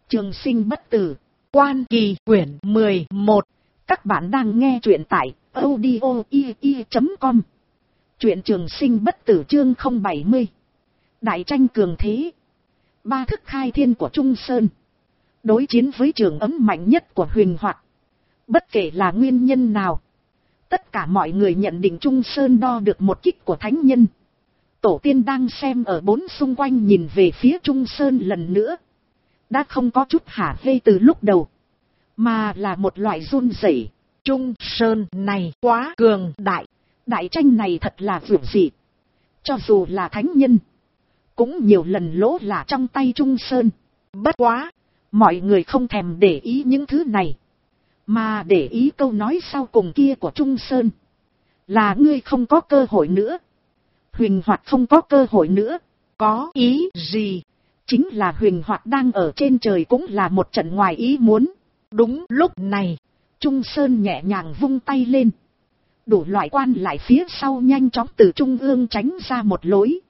Trường sinh bất tử, Quan Kỳ quyển 11. Các bạn đang nghe truyện tại audio.com. Truyện Trường sinh bất tử chương 070. Đại tranh cường thế. Ba thức khai thiên của Trung Sơn. Đối chiến với trường ấm mạnh nhất của Huyền Hoạt. Bất kể là nguyên nhân nào. Tất cả mọi người nhận định Trung Sơn đo được một kích của thánh nhân. Tổ tiên đang xem ở bốn xung quanh nhìn về phía Trung Sơn lần nữa. Đã không có chút hả hê từ lúc đầu. Mà là một loại run rẩy. Trung Sơn này quá cường đại. Đại tranh này thật là vượt dị. Cho dù là thánh nhân. Cũng nhiều lần lỗ là trong tay Trung Sơn. Bất quá. Mọi người không thèm để ý những thứ này. Mà để ý câu nói sau cùng kia của Trung Sơn. Là ngươi không có cơ hội nữa. Huyền Hoạt không có cơ hội nữa. Có ý gì? Chính là Huyền Hoạt đang ở trên trời cũng là một trận ngoài ý muốn. Đúng lúc này, Trung Sơn nhẹ nhàng vung tay lên. Đủ loại quan lại phía sau nhanh chóng từ trung ương tránh ra một lối.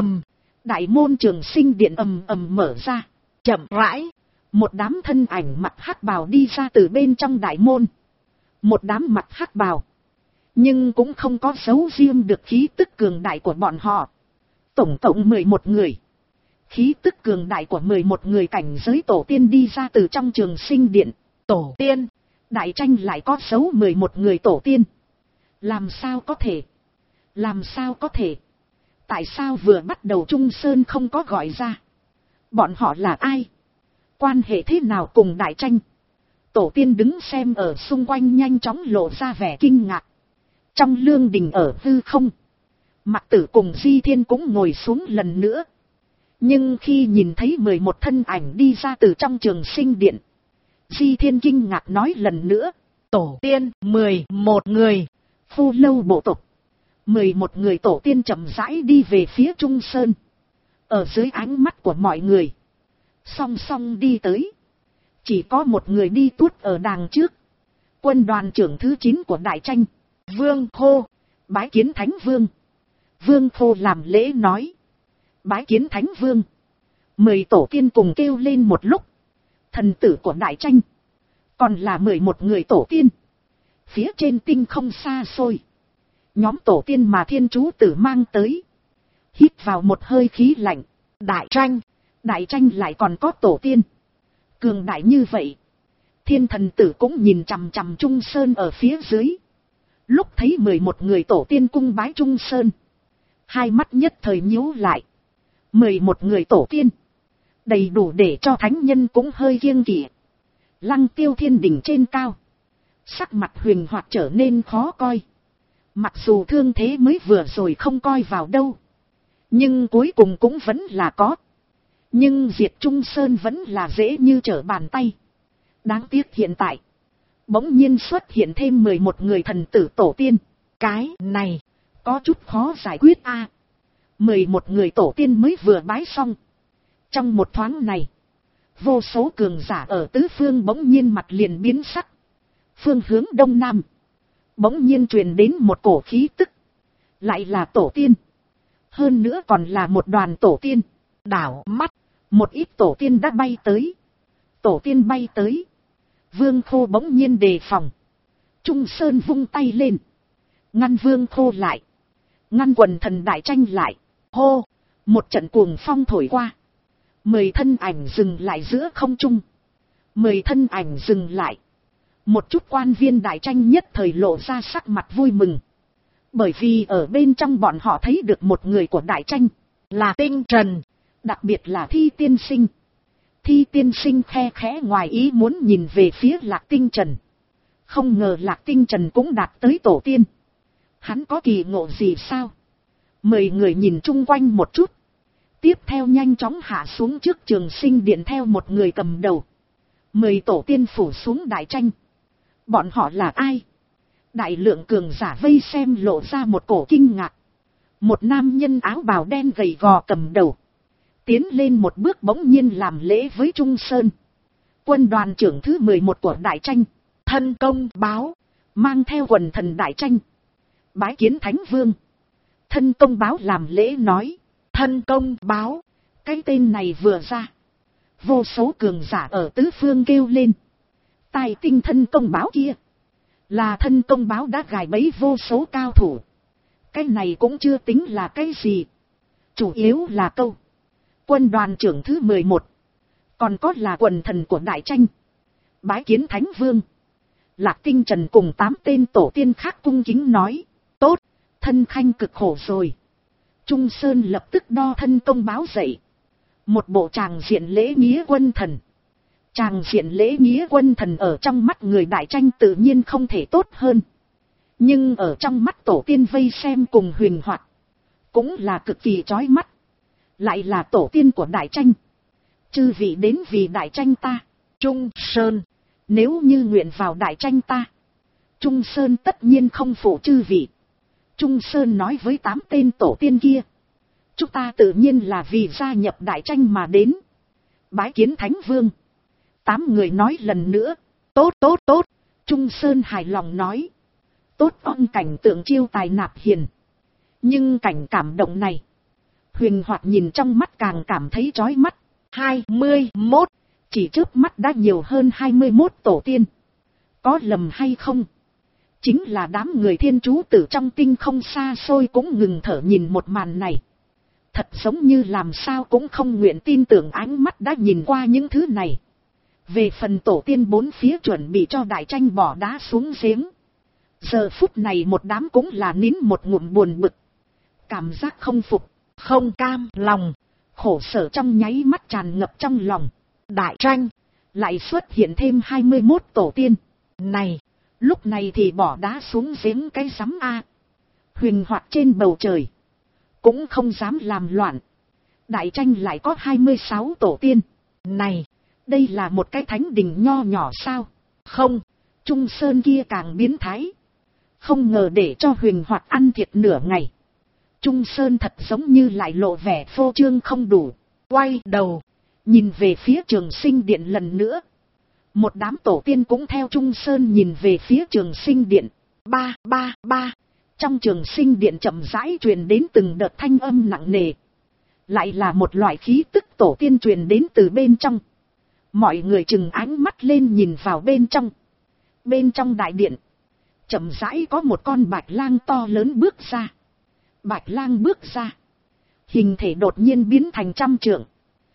Đại môn Trường Sinh điện ầm mở ra. Chậm rãi, một đám thân ảnh mặc hắc bào đi ra từ bên trong đại môn. Một đám mặc hắc bào. Nhưng cũng không có giấu riêng được khí tức cường đại của bọn họ. Tổng cộng 11 người. Khí tức cường đại của 11 người cảnh giới tổ tiên đi ra từ trong Trường Sinh điện. Tổ tiên, đại tranh lại có dấu 11 người tổ tiên. Làm sao có thể? Làm sao có thể? Tại sao vừa bắt đầu Trung Sơn không có gọi ra? Bọn họ là ai? Quan hệ thế nào cùng đại tranh? Tổ tiên đứng xem ở xung quanh nhanh chóng lộ ra vẻ kinh ngạc. Trong lương đình ở hư không, Mạc Tử cùng Di Thiên cũng ngồi xuống lần nữa. Nhưng khi nhìn thấy 11 thân ảnh đi ra từ trong Trường Sinh điện, Di Thiên kinh ngạc nói lần nữa. Tổ tiên 11 người. Phu Lâu bộ tộc 11 người tổ tiên chậm rãi đi về phía Trung Sơn. Ở dưới ánh mắt của mọi người, song song đi tới. Chỉ có một người đi tuốt ở đàng trước. Quân đoàn trưởng thứ 9 của đại tranh, Vương Khô, bái kiến Thánh Vương. Vương Khô làm lễ nói. Bái kiến Thánh Vương. 10 tổ tiên cùng kêu lên một lúc. Thần tử của đại tranh. Còn là 11 người tổ tiên. Phía trên tinh không xa xôi. Nhóm tổ tiên mà Thiên Chú Tử mang tới. Hít vào một hơi khí lạnh. Đại tranh lại còn có tổ tiên. Cường đại như vậy. Thiên Thần Tử cũng nhìn chằm chằm Trung Sơn ở phía dưới. Lúc thấy 11 người tổ tiên cung bái Trung Sơn. Hai mắt nhất thời nhíu lại. 11 người tổ tiên. Đầy đủ để cho thánh nhân cũng hơi kiêng kỵ. Lăng Tiêu thiên đỉnh trên cao. Sắc mặt Huyền Hoạt trở nên khó coi. Mặc dù thương thế mới vừa rồi không coi vào đâu. Nhưng cuối cùng cũng vẫn là có. Nhưng diệt Trung Sơn vẫn là dễ như trở bàn tay. Đáng tiếc hiện tại. Bỗng nhiên xuất hiện thêm 11 người thần tử tổ tiên. Cái này có chút khó giải quyết a. 11 người tổ tiên mới vừa bái xong. Trong một thoáng này, vô số cường giả ở tứ phương bỗng nhiên mặt liền biến sắc. Phương hướng đông nam, bỗng nhiên truyền đến một cổ khí tức. Lại là tổ tiên. Hơn nữa còn là một đoàn tổ tiên. Đảo mắt, một ít tổ tiên đã bay tới. Tổ tiên bay tới. Vương Khô bỗng nhiên đề phòng. Trung Sơn vung tay lên. Ngăn Vương Khô lại. Ngăn quần thần đại tranh lại. Hô, một trận cuồng phong thổi qua. 10 thân ảnh dừng lại giữa không trung. 10 thân ảnh dừng lại. Một chút quan viên đại tranh nhất thời lộ ra sắc mặt vui mừng. Bởi vì ở bên trong bọn họ thấy được một người của đại tranh. Là Tinh Trần. Đặc biệt là Thi Tiên Sinh. Thi Tiên Sinh khe khẽ ngoài ý muốn nhìn về phía Lạc Tinh Trần. Không ngờ Lạc Tinh Trần cũng đạt tới tổ tiên. Hắn có kỳ ngộ gì sao? 10 người nhìn chung quanh một chút. Tiếp theo nhanh chóng hạ xuống trước Trường Sinh điện theo một người cầm đầu. 10 tổ tiên phủ xuống đại tranh. Bọn họ là ai? Đại lượng cường giả vây xem lộ ra một cổ kinh ngạc. Một nam nhân áo bào đen gầy gò cầm đầu. Tiến lên một bước bỗng nhiên làm lễ với Trung Sơn. Quân đoàn trưởng thứ 11 của đại tranh. Thân công báo. Mang theo quần thần đại tranh. Bái kiến Thánh Vương. Thân công báo làm lễ nói. Thân công báo. Cái tên này vừa ra. Vô số cường giả ở tứ phương kêu lên. Tai tinh thân công báo kia. Là thân công báo đã gài bẫy vô số cao thủ. Cái này cũng chưa tính là cái gì. Chủ yếu là câu. Quân đoàn trưởng thứ 11. Còn có là quần thần của đại tranh. Bái kiến Thánh Vương. Lạc Tinh Trần cùng 8 tên tổ tiên khác cung kính nói. Tốt, thân khanh cực khổ rồi. Trung Sơn lập tức đo thân công báo dậy. Một bộ tràng diện lễ nghĩa quân thần. Tràng diện lễ nghĩa quân thần ở trong mắt người đại tranh tự nhiên không thể tốt hơn. Nhưng ở trong mắt tổ tiên vây xem cùng huyền hoạt. Cũng là cực kỳ chói mắt. Lại là tổ tiên của đại tranh. Chư vị đến vì đại tranh ta. Trung Sơn. Nếu như nguyện vào đại tranh ta. Trung Sơn tất nhiên không phụ chư vị. Trung Sơn nói với 8 tên tổ tiên kia. Chúng ta tự nhiên là vì gia nhập đại tranh mà đến. Bái kiến Thánh Vương. 8 người nói lần nữa. Tốt tốt tốt. Trung Sơn hài lòng nói. Tốt ông cảnh tượng chiêu tài nạp hiền. Nhưng cảnh cảm động này. Huyền Hoạt nhìn trong mắt càng cảm thấy chói mắt. 21. Chỉ chớp mắt đã nhiều hơn 21 tổ tiên. Có lầm hay không? Chính là đám người thiên trú tử trong tinh không xa xôi cũng ngừng thở nhìn một màn này. Thật giống như làm sao cũng không nguyện tin tưởng ánh mắt đã nhìn qua những thứ này. Về phần tổ tiên bốn phía chuẩn bị cho đại tranh bỏ đá xuống giếng. Giờ phút này một đám cũng là nín một ngụm buồn bực. Cảm giác không phục, không cam lòng, khổ sở trong nháy mắt tràn ngập trong lòng. Đại tranh, lại xuất hiện thêm 21 tổ tiên. Này, lúc này thì bỏ đá xuống giếng cái rắm a. Huyền Hoạt trên bầu trời, cũng không dám làm loạn. Đại tranh lại có 26 tổ tiên. Này, đây là một cái thánh đình nho nhỏ sao? Không, Trung Sơn kia càng biến thái. Không ngờ để cho Huyền Hoạt ăn thiệt nửa ngày. Trung Sơn thật giống như lại lộ vẻ phô trương không đủ. Quay đầu, nhìn về phía Trường Sinh Điện lần nữa. Một đám tổ tiên cũng theo Trung Sơn nhìn về phía Trường Sinh Điện. Ba. Trong Trường Sinh Điện chậm rãi truyền đến từng đợt thanh âm nặng nề. Lại là một loại khí tức tổ tiên truyền đến từ bên trong. Mọi người chừng ánh mắt lên nhìn vào bên trong. Bên trong đại điện, chậm rãi có một con bạch lang to lớn bước ra. Bạch lang bước ra, hình thể đột nhiên biến thành 100 trượng.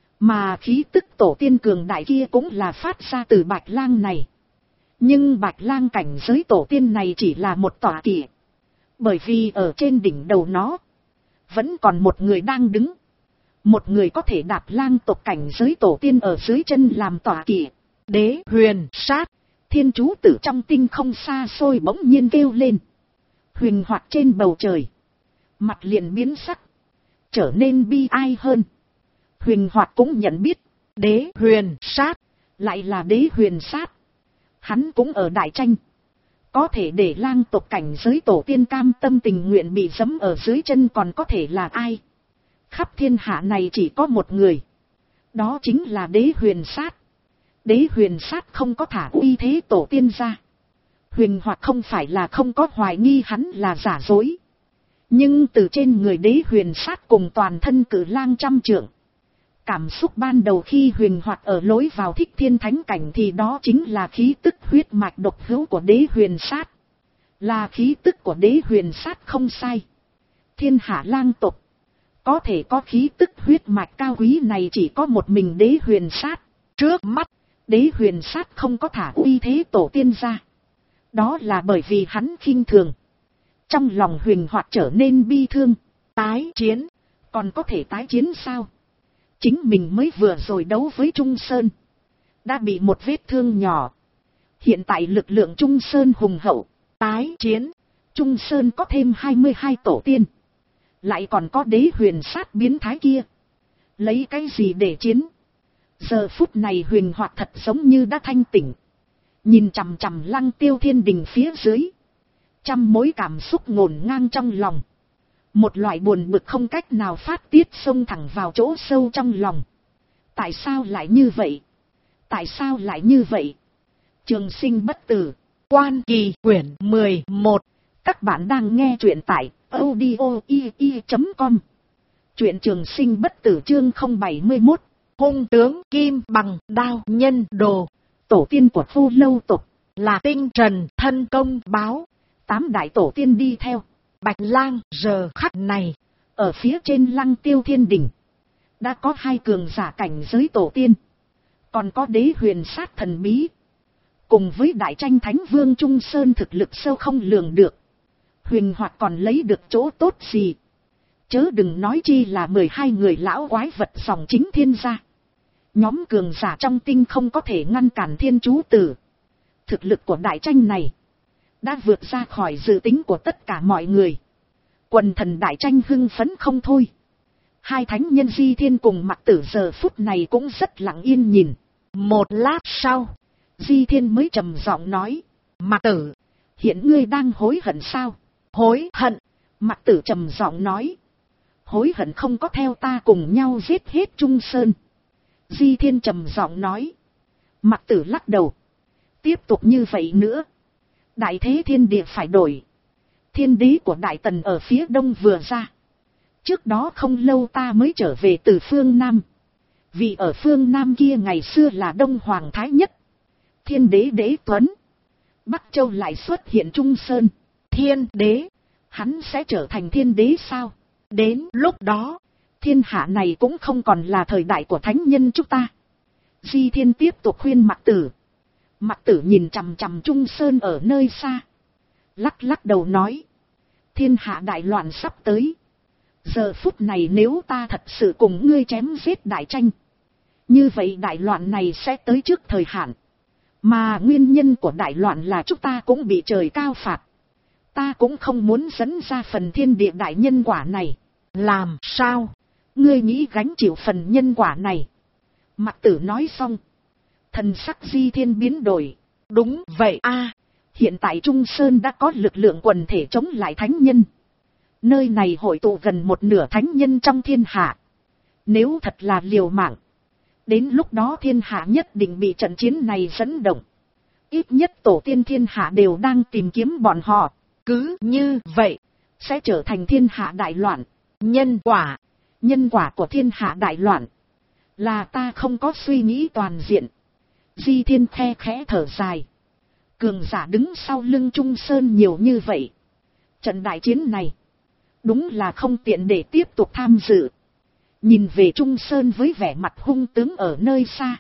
Mà khí tức tổ tiên cường đại kia cũng là phát ra từ bạch lang này. Nhưng bạch lang cảnh giới tổ tiên này chỉ là một tọa kỵ. Bởi vì ở trên đỉnh đầu nó, vẫn còn một người đang đứng. Một người có thể đạp lang tộc cảnh giới tổ tiên ở dưới chân làm tọa kỵ. Đế Huyền Sát, thiên chú tử trong tinh không xa xôi bỗng nhiên kêu lên. Huyền Hoạt trên bầu trời, mặt liền biến sắc, trở nên bi ai hơn. Huyền Hoạt cũng nhận biết, Đế Huyền Sát, lại là Đế Huyền Sát. Hắn cũng ở đại tranh. Có thể để lang tộc cảnh giới tổ tiên cam tâm tình nguyện bị giẫm ở dưới chân còn có thể là ai? Khắp thiên hạ này chỉ có một người. Đó chính là Đế Huyền Sát. Đế Huyền Sát không có thả uy thế tổ tiên ra. Huyền Hoạt không phải là không có hoài nghi hắn là giả dối. Nhưng từ trên người Đế Huyền Sát cùng toàn thân cử lang 100 trượng. Cảm xúc ban đầu khi Huyền Hoạt ở lối vào Thích Thiên Thánh Cảnh thì đó chính là khí tức huyết mạch độc hữu của Đế Huyền Sát. Là khí tức của Đế Huyền Sát không sai. Thiên hạ lang tộc, có thể có khí tức huyết mạch cao quý này chỉ có một mình Đế Huyền Sát. Trước mắt, Đế Huyền Sát không có thả uy thế tổ tiên ra. Đó là bởi vì hắn khinh thường. Trong lòng Huyền Hoạt trở nên bi thương. Tái chiến, còn có thể tái chiến sao? Chính mình mới vừa rồi đấu với Trung Sơn, đã bị một vết thương nhỏ. Hiện tại lực lượng Trung Sơn hùng hậu. Tái chiến, Trung Sơn có thêm 22 tổ tiên. Lại còn có Đế Huyền Sát biến thái kia. Lấy cái gì để chiến? Giờ phút này Huyền Hoạt thật giống như đã thanh tỉnh. Nhìn chằm chằm Lăng Tiêu Thiên Đình phía dưới. Trăm mối cảm xúc ngổn ngang trong lòng. Một loại buồn bực không cách nào phát tiết xông thẳng vào chỗ sâu trong lòng. Tại sao lại như vậy? Tại sao lại như vậy? Trường Sinh Bất Tử, Quan Kỳ quyển 11. Các bạn đang nghe truyện tại audio.com. Truyện Trường Sinh Bất Tử chương 071. hung tướng kim bằng đao nhân đồ. Tổ tiên của Vô Lâu tộc là tinh trần thân công báo. 8 đại tổ tiên đi theo. Bạch Lang giờ khắc này, ở phía trên Lăng Tiêu Thiên Đỉnh, đã có 2 cường giả cảnh giới tổ tiên. Còn có đế huyền sát thần bí. Cùng với đại tranh thánh vương Trung Sơn thực lực sâu không lường được. Huyền Hoạt còn lấy được chỗ tốt gì. Chớ đừng nói chi là 12 người lão quái vật dòng chính thiên gia. Nhóm cường giả trong tinh không có thể ngăn cản thiên chú tử. Thực lực của đại tranh này đã vượt ra khỏi dự tính của tất cả mọi người. Quần thần đại tranh hưng phấn không thôi. 2 thánh nhân Di Thiên cùng Mặc Tử giờ phút này cũng rất lặng yên nhìn. Một lát sau, Di Thiên mới trầm giọng nói. Mặc Tử, hiện ngươi đang hối hận sao? Hối hận. Mặc Tử trầm giọng nói. Hối hận không có theo ta cùng nhau giết hết Trung Sơn. Di Thiên trầm giọng nói. Mặc Tử lắc đầu. Tiếp tục như vậy nữa, đại thế thiên địa phải đổi. Thiên đế của Đại Tần ở phía đông vừa ra. Trước đó không lâu ta mới trở về từ phương Nam. Vì ở phương Nam kia ngày xưa là Đông Hoàng Thái Nhất. Thiên đế Đế Tuấn. Bắc Châu lại xuất hiện Trung Sơn. Thiên đế, hắn sẽ trở thành thiên đế sao? Đến lúc đó, thiên hạ này cũng không còn là thời đại của thánh nhân chúng ta. Di Thiên tiếp tục khuyên Mặc Tử. Mặc Tử nhìn chằm chằm Trung Sơn ở nơi xa. Lắc lắc đầu nói. Thiên hạ đại loạn sắp tới. Giờ phút này nếu ta thật sự cùng ngươi chém giết đại tranh, như vậy đại loạn này sẽ tới trước thời hạn. Mà nguyên nhân của đại loạn là chúng ta cũng bị trời cao phạt. Ta cũng không muốn dẫn ra phần thiên địa đại nhân quả này. Làm sao? Ngươi nghĩ gánh chịu phần nhân quả này? Mặc Tử nói xong, thần sắc Di Thiên biến đổi. Đúng vậy a. Hiện tại Trung Sơn đã có lực lượng quần thể chống lại thánh nhân. Nơi này hội tụ gần 1/2 thánh nhân trong thiên hạ. Nếu thật là liều mạng, đến lúc đó thiên hạ nhất định bị trận chiến này dẫn động. Ít nhất tổ tiên thiên hạ đều đang tìm kiếm bọn họ. Cứ như vậy, sẽ trở thành thiên hạ đại loạn. Nhân quả của thiên hạ đại loạn là ta không có suy nghĩ toàn diện. Di Thiên khe khẽ thở dài. Cường giả đứng sau lưng Trung Sơn nhiều như vậy, trận đại chiến này đúng là không tiện để tiếp tục tham dự. Nhìn về Trung Sơn với vẻ mặt hung tướng ở nơi xa,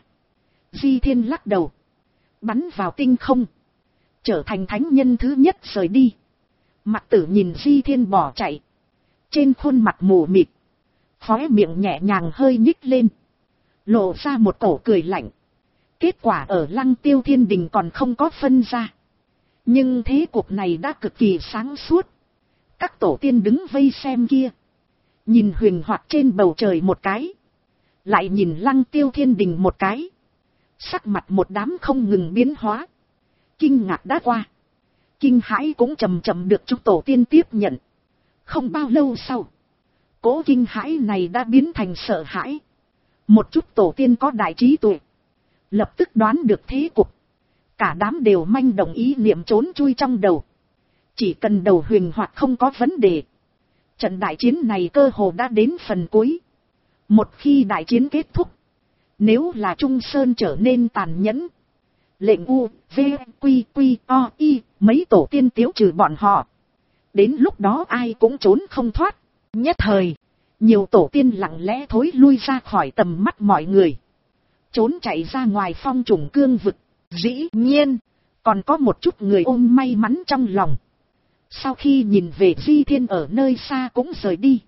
Di Thiên lắc đầu, bắn vào tinh không, trở thành thánh nhân thứ nhất rời đi. Mặc Tử nhìn Di Thiên bỏ chạy, trên khuôn mặt mù mịt, khóe miệng nhẹ nhàng hơi nhích lên, lộ ra một cổ cười lạnh. Kết quả ở Lăng Tiêu Thiên Đình còn không có phân ra, nhưng thế cuộc này đã cực kỳ sáng suốt. Các tổ tiên đứng vây xem kia, nhìn Huyền Hoạt trên bầu trời một cái, lại nhìn Lăng Tiêu Thiên Đình một cái, sắc mặt một đám không ngừng biến hóa. Kinh ngạc đã qua, kinh hãi cũng chậm chậm được chúng tổ tiên tiếp nhận. Không bao lâu sau, cỗ kinh hãi này đã biến thành sợ hãi. Một chút tổ tiên có đại trí tuệ, lập tức đoán được thế cục. Cả đám đều manh động ý niệm trốn chui trong đầu. Chỉ cần đầu Huyền Hoạt không có vấn đề, trận đại chiến này cơ hồ đã đến phần cuối. Một khi đại chiến kết thúc, nếu là Trung Sơn trở nên tàn nhẫn, lệnh U, V, Quy, Quy, O, I, mấy tổ tiên tiêu trừ bọn họ, đến lúc đó ai cũng trốn không thoát. Nhất thời, nhiều tổ tiên lặng lẽ thối lui ra khỏi tầm mắt mọi người, trốn chạy ra ngoài phong trùng cương vực. Dĩ nhiên, còn có một chút người ôm may mắn trong lòng. Sau khi nhìn về Di Thiên ở nơi xa cũng rời đi,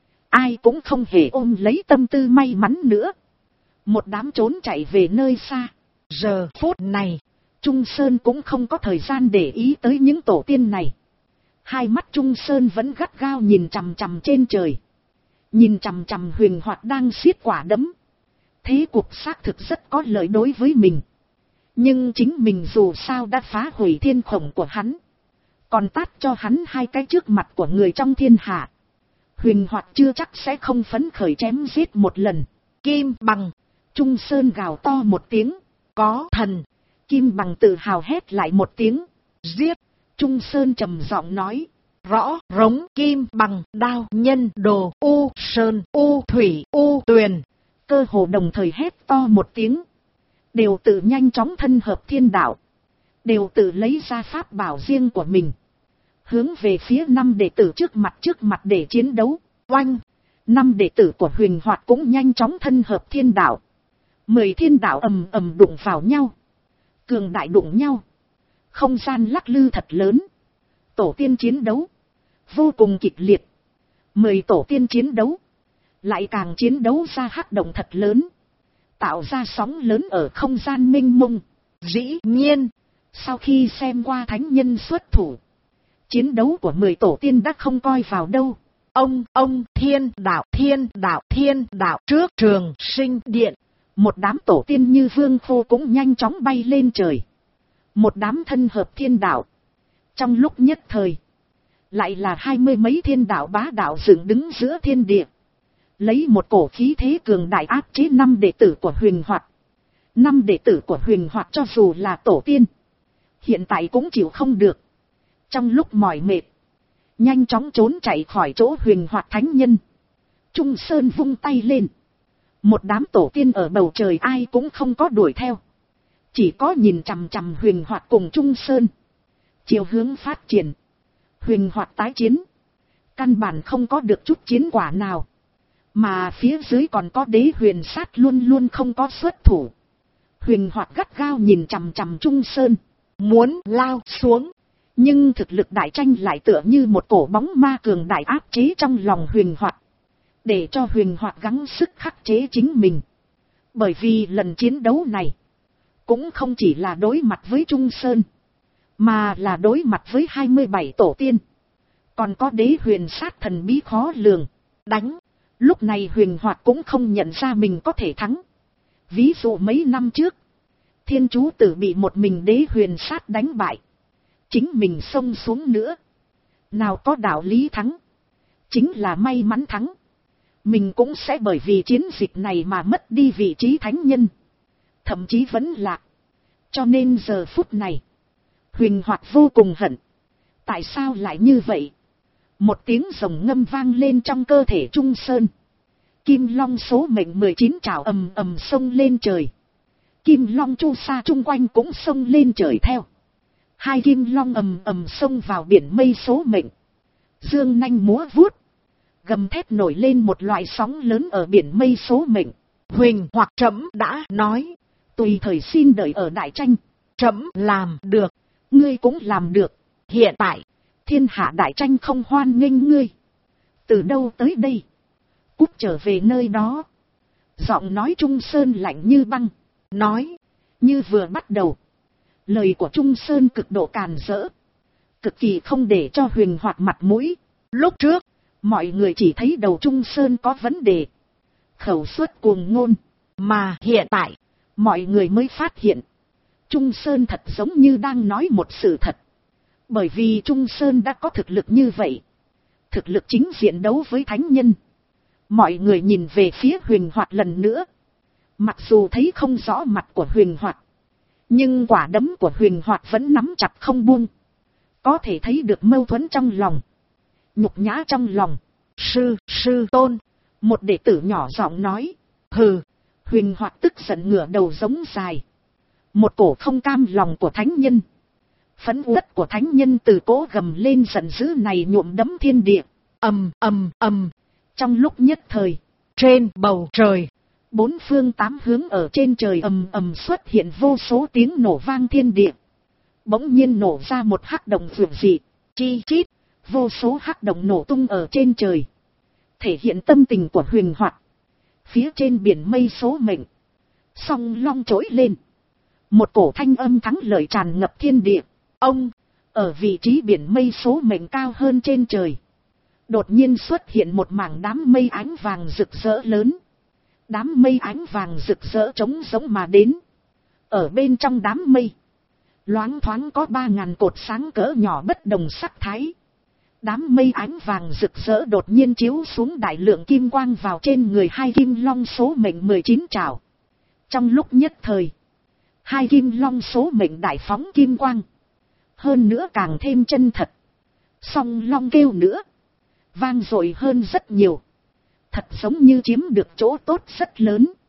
ai cũng không hề ôm lấy tâm tư may mắn nữa. Một đám trốn chạy về nơi xa. Giờ phút này, Trung Sơn cũng không có thời gian để ý tới những tổ tiên này. Hai mắt Trung Sơn vẫn gắt gao nhìn chằm chằm trên trời, nhìn chằm chằm Huyền Hoạt đang siết quả đấm. Thế cục xác thực rất có lợi đối với mình, nhưng chính mình dù sao đã phá hủy thiên khổng của hắn, còn tát cho hắn 2 cái trước mặt của người trong thiên hạ. Huyền Hoạt chưa chắc sẽ không phấn khởi chém giết một lần. Kim Bằng, Trung Sơn gào to một tiếng. Có thần. Kim Bằng tự hào hét lại một tiếng. Giết. Trung Sơn trầm giọng nói. Rõ rống Kim Bằng đao nhân đồ U Sơn U Thủy U Tuyền. cơ hồ đồng thời hét to một tiếng, đều tự nhanh chóng thân hợp thiên đạo, đều tự lấy ra pháp bảo riêng của mình, hướng về phía 5 đệ tử trước mặt để chiến đấu. Oanh, 5 đệ tử của Huyền Hoạt cũng nhanh chóng thân hợp thiên đạo, 10 thiên đạo ầm ầm đụng vào nhau, cường đại đụng nhau, không gian lắc lư thật lớn, tổ tiên chiến đấu vô cùng kịch liệt, 10 tổ tiên chiến đấu lại càng chiến đấu ra hắc động thật lớn, tạo ra sóng lớn ở không gian mênh mông. Dĩ nhiên, sau khi xem qua thánh nhân xuất thủ, chiến đấu của 10 tổ tiên đã không coi vào đâu. Ông thiên đạo trước Trường Sinh Điện, một đám tổ tiên như vương khô cũng nhanh chóng bay lên trời, một đám thân hợp thiên đạo. Trong lúc nhất thời, lại là 20 mấy thiên đạo bá đạo dựng đứng giữa thiên địa, lấy một cổ khí thế cường đại áp chế 5 đệ tử của Huyền Hoạt. 5 đệ tử của Huyền Hoạt cho dù là tổ tiên, hiện tại cũng chịu không được. Trong lúc mỏi mệt, nhanh chóng trốn chạy khỏi chỗ Huyền Hoạt thánh nhân. Trung Sơn vung tay lên, một đám tổ tiên ở bầu trời ai cũng không có đuổi theo, chỉ có nhìn chằm chằm Huyền Hoạt cùng Trung Sơn. Chiều hướng phát triển, Huyền Hoạt tái chiến, căn bản không có được chút chiến quả nào, mà phía dưới còn có Đế Huyền Sát luôn luôn không có xuất thủ. Huyền Hoạt gắt gao nhìn chằm chằm Trung Sơn, muốn lao xuống, nhưng thực lực đại tranh lại tựa như một cổ bóng ma cường đại áp chế trong lòng Huyền Hoạt, để cho Huyền Hoạt gắng sức khắc chế chính mình. Bởi vì lần chiến đấu này cũng không chỉ là đối mặt với Trung Sơn, mà là đối mặt với 27 tổ tiên, còn có Đế Huyền Sát thần bí khó lường đánh. Lúc này Huyền Hoạt cũng không nhận ra mình có thể thắng. Ví dụ mấy năm trước, Thiên Chú Tử bị một mình Đế Huyền Sát đánh bại, chính mình xông xuống nữa, nào có đạo lý thắng, chính là may mắn thắng. Mình cũng sẽ bởi vì chiến dịch này mà mất đi vị trí thánh nhân, thậm chí vẫn lạc. Cho nên giờ phút này, Huyền Hoạt vô cùng hận. Tại sao lại như vậy? Một tiếng rồng ngâm vang lên trong cơ thể Trung Sơn. Kim Long số mệnh 19 trảo ầm ầm xông lên trời. Kim Long chu sa chung quanh cũng xông lên trời theo. 2 Kim Long ầm ầm xông vào biển mây số mệnh. Dương nanh múa vuốt, gầm thét nổi lên một loại sóng lớn ở biển mây số mệnh. Huỳnh Hoặc trẫm đã nói, tùy thời xin đợi ở đại tranh. Trẫm làm được, ngươi cũng làm được. Hiện tại, thiên hạ đại tranh không hoan nghênh ngươi. Từ đâu tới đây? Cút trở về nơi đó. Giọng nói Trung Sơn lạnh như băng, nói như vừa bắt đầu. Lời của Trung Sơn cực độ càn rỡ, cực kỳ không để cho Huyền Hoạt mặt mũi. Lúc trước, mọi người chỉ thấy đầu Trung Sơn có vấn đề, khẩu suất cuồng ngôn, mà hiện tại, mọi người mới phát hiện, Trung Sơn thật giống như đang nói một sự thật. Bởi vì Trung Sơn đã có thực lực như vậy, thực lực chính diện đấu với thánh nhân. Mọi người nhìn về phía Huyền Hoạt lần nữa, mặc dù thấy không rõ mặt của Huyền Hoạt, nhưng quả đấm của Huyền Hoạt vẫn nắm chặt không buông. Có thể thấy được mâu thuẫn trong lòng, nhục nhã trong lòng. Sư tôn, một đệ tử nhỏ giọng nói. Hừ. Huyền Hoạt tức giận ngửa đầu giống dài. Một cổ không cam lòng của thánh nhân, phẫn uất của thánh nhân từ cỗ gầm lên giận dữ này nhuộm đẫm thiên địa. Ầm. Trong lúc nhất thời, trên bầu trời, 4 phương 8 hướng ở trên trời ầm xuất hiện vô số tiếng nổ vang thiên địa. Bỗng nhiên nổ ra một hắc động vượt dị, chi chít, vô số hắc động nổ tung ở trên trời, thể hiện tâm tình của Huyền Hoạt. Phía trên biển mây số mệnh, song long trỗi lên, một cổ thanh âm thắng lợi tràn ngập thiên địa. Ông, ở vị trí biển mây số mệnh cao hơn trên trời, đột nhiên xuất hiện một mảng đám mây ánh vàng rực rỡ lớn. Đám mây ánh vàng rực rỡ trống giống mà đến. Ở bên trong đám mây, loáng thoáng có 3000 cột sáng cỡ nhỏ bất đồng sắc thái. Đám mây ánh vàng rực rỡ đột nhiên chiếu xuống đại lượng kim quang vào trên người 2 Kim Long số mệnh 19 trảo. Trong lúc nhất thời, 2 Kim Long số mệnh đại phóng kim quang, hơn nữa càng thêm chân thật. Song long kêu nữa, vang dội hơn rất nhiều, thật giống như chiếm được chỗ tốt rất lớn.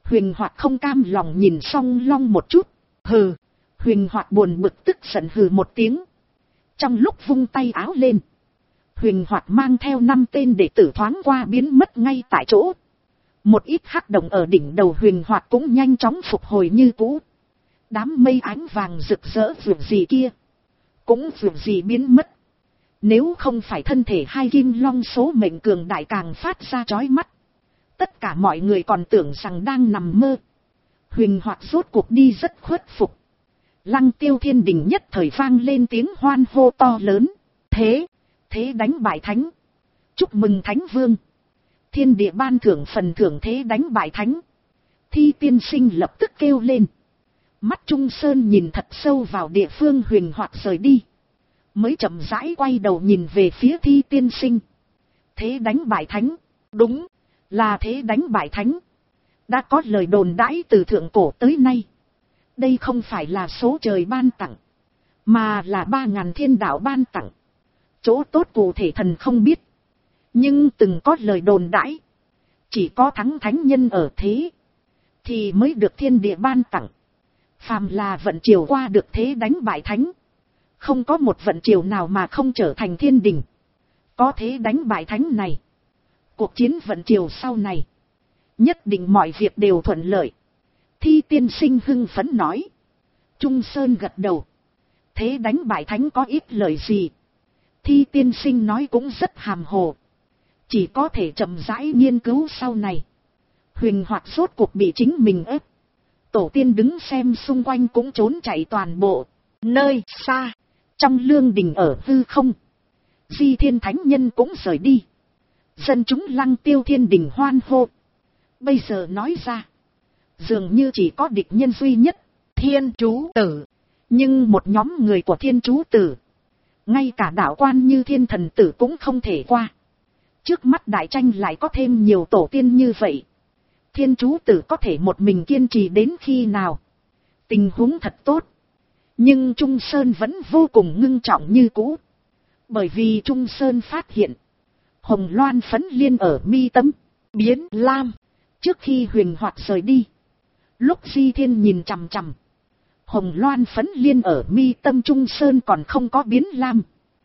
Huyền Hoạt không cam lòng nhìn Song Long một chút. Hừ. Huyền Hoạt buồn bực tức giận hừ một tiếng. Trong lúc vung tay áo lên, Huyền Hoạt mang theo 5 tên đệ tử thoáng qua biến mất ngay tại chỗ. Một ít hắc động ở đỉnh đầu Huyền Hoạt cũng nhanh chóng phục hồi như cũ. Đám mây ánh vàng rực rỡ vượt gì kia cũng vượt gì biến mất. Nếu không phải thân thể hai kim long số mệnh cường đại càng phát ra chói mắt, tất cả mọi người còn tưởng rằng đang nằm mơ. Huyền Hoạt rốt cuộc đi rất khuất phục. Lăng Tiêu thiên đình nhất thời vang lên tiếng hoan hô to lớn. Thế đánh bại thánh. Chúc mừng thánh vương. Thiên địa ban thưởng phần thưởng thế đánh bại thánh. Thi tiên sinh lập tức kêu lên. Mắt Trung Sơn nhìn thật sâu vào địa phương Huyền Hoạt rời đi. Mới chậm rãi quay đầu nhìn về phía Thi tiên sinh. Thế đánh bại thánh. Đúng, là thế đánh bại thánh. Đã có lời đồn đãi từ thượng cổ tới nay. Đây không phải là số trời ban tặng, mà là 3000 thiên đạo ban tặng. Chỗ tốt cụ thể thần không biết, nhưng từng có lời đồn đãi. Chỉ có thắng thánh nhân ở thế, thì mới được thiên địa ban tặng. Phàm là vận chiều qua được thế đánh bại thánh, không có một vận chiều nào mà không trở thành thiên đình. Có thế đánh bại thánh này, cuộc chiến vận chiều sau này, nhất định mọi việc đều thuận lợi. Thi tiên sinh hưng phấn nói. Trung Sơn gật đầu. Thế đánh bại thánh có ít lời gì? Thi tiên sinh nói cũng rất hàm hồ. Chỉ có thể chậm rãi nghiên cứu sau này. Huyền Hoạt rốt cuộc bị chính mình ép. Tổ tiên đứng xem xung quanh cũng trốn chạy toàn bộ. Nơi xa, trong lương đình ở hư không, Di Thiên Thánh Nhân cũng rời đi. Dân chúng Lăng Tiêu thiên đình hoan hô. Bây giờ nói ra, dường như chỉ có địch nhân duy nhất, Thiên Chú Tử. Nhưng một nhóm người của Thiên Chú Tử, ngay cả đạo quan như Thiên Thần Tử cũng không thể qua. Trước mắt đại tranh lại có thêm nhiều tổ tiên như vậy. Thiên Chú Tử có thể một mình kiên trì đến khi nào? Tình huống thật tốt. Nhưng Trung Sơn vẫn vô cùng ngưng trọng như cũ. Bởi vì Trung Sơn phát hiện, hồng loan phấn liên ở mi tâm biến lam. Trước khi Huyền Hoạt rời đi, lúc Di Thiên nhìn chằm chằm, hồng loan phấn liên ở mi tâm Trung Sơn còn không có biến lam.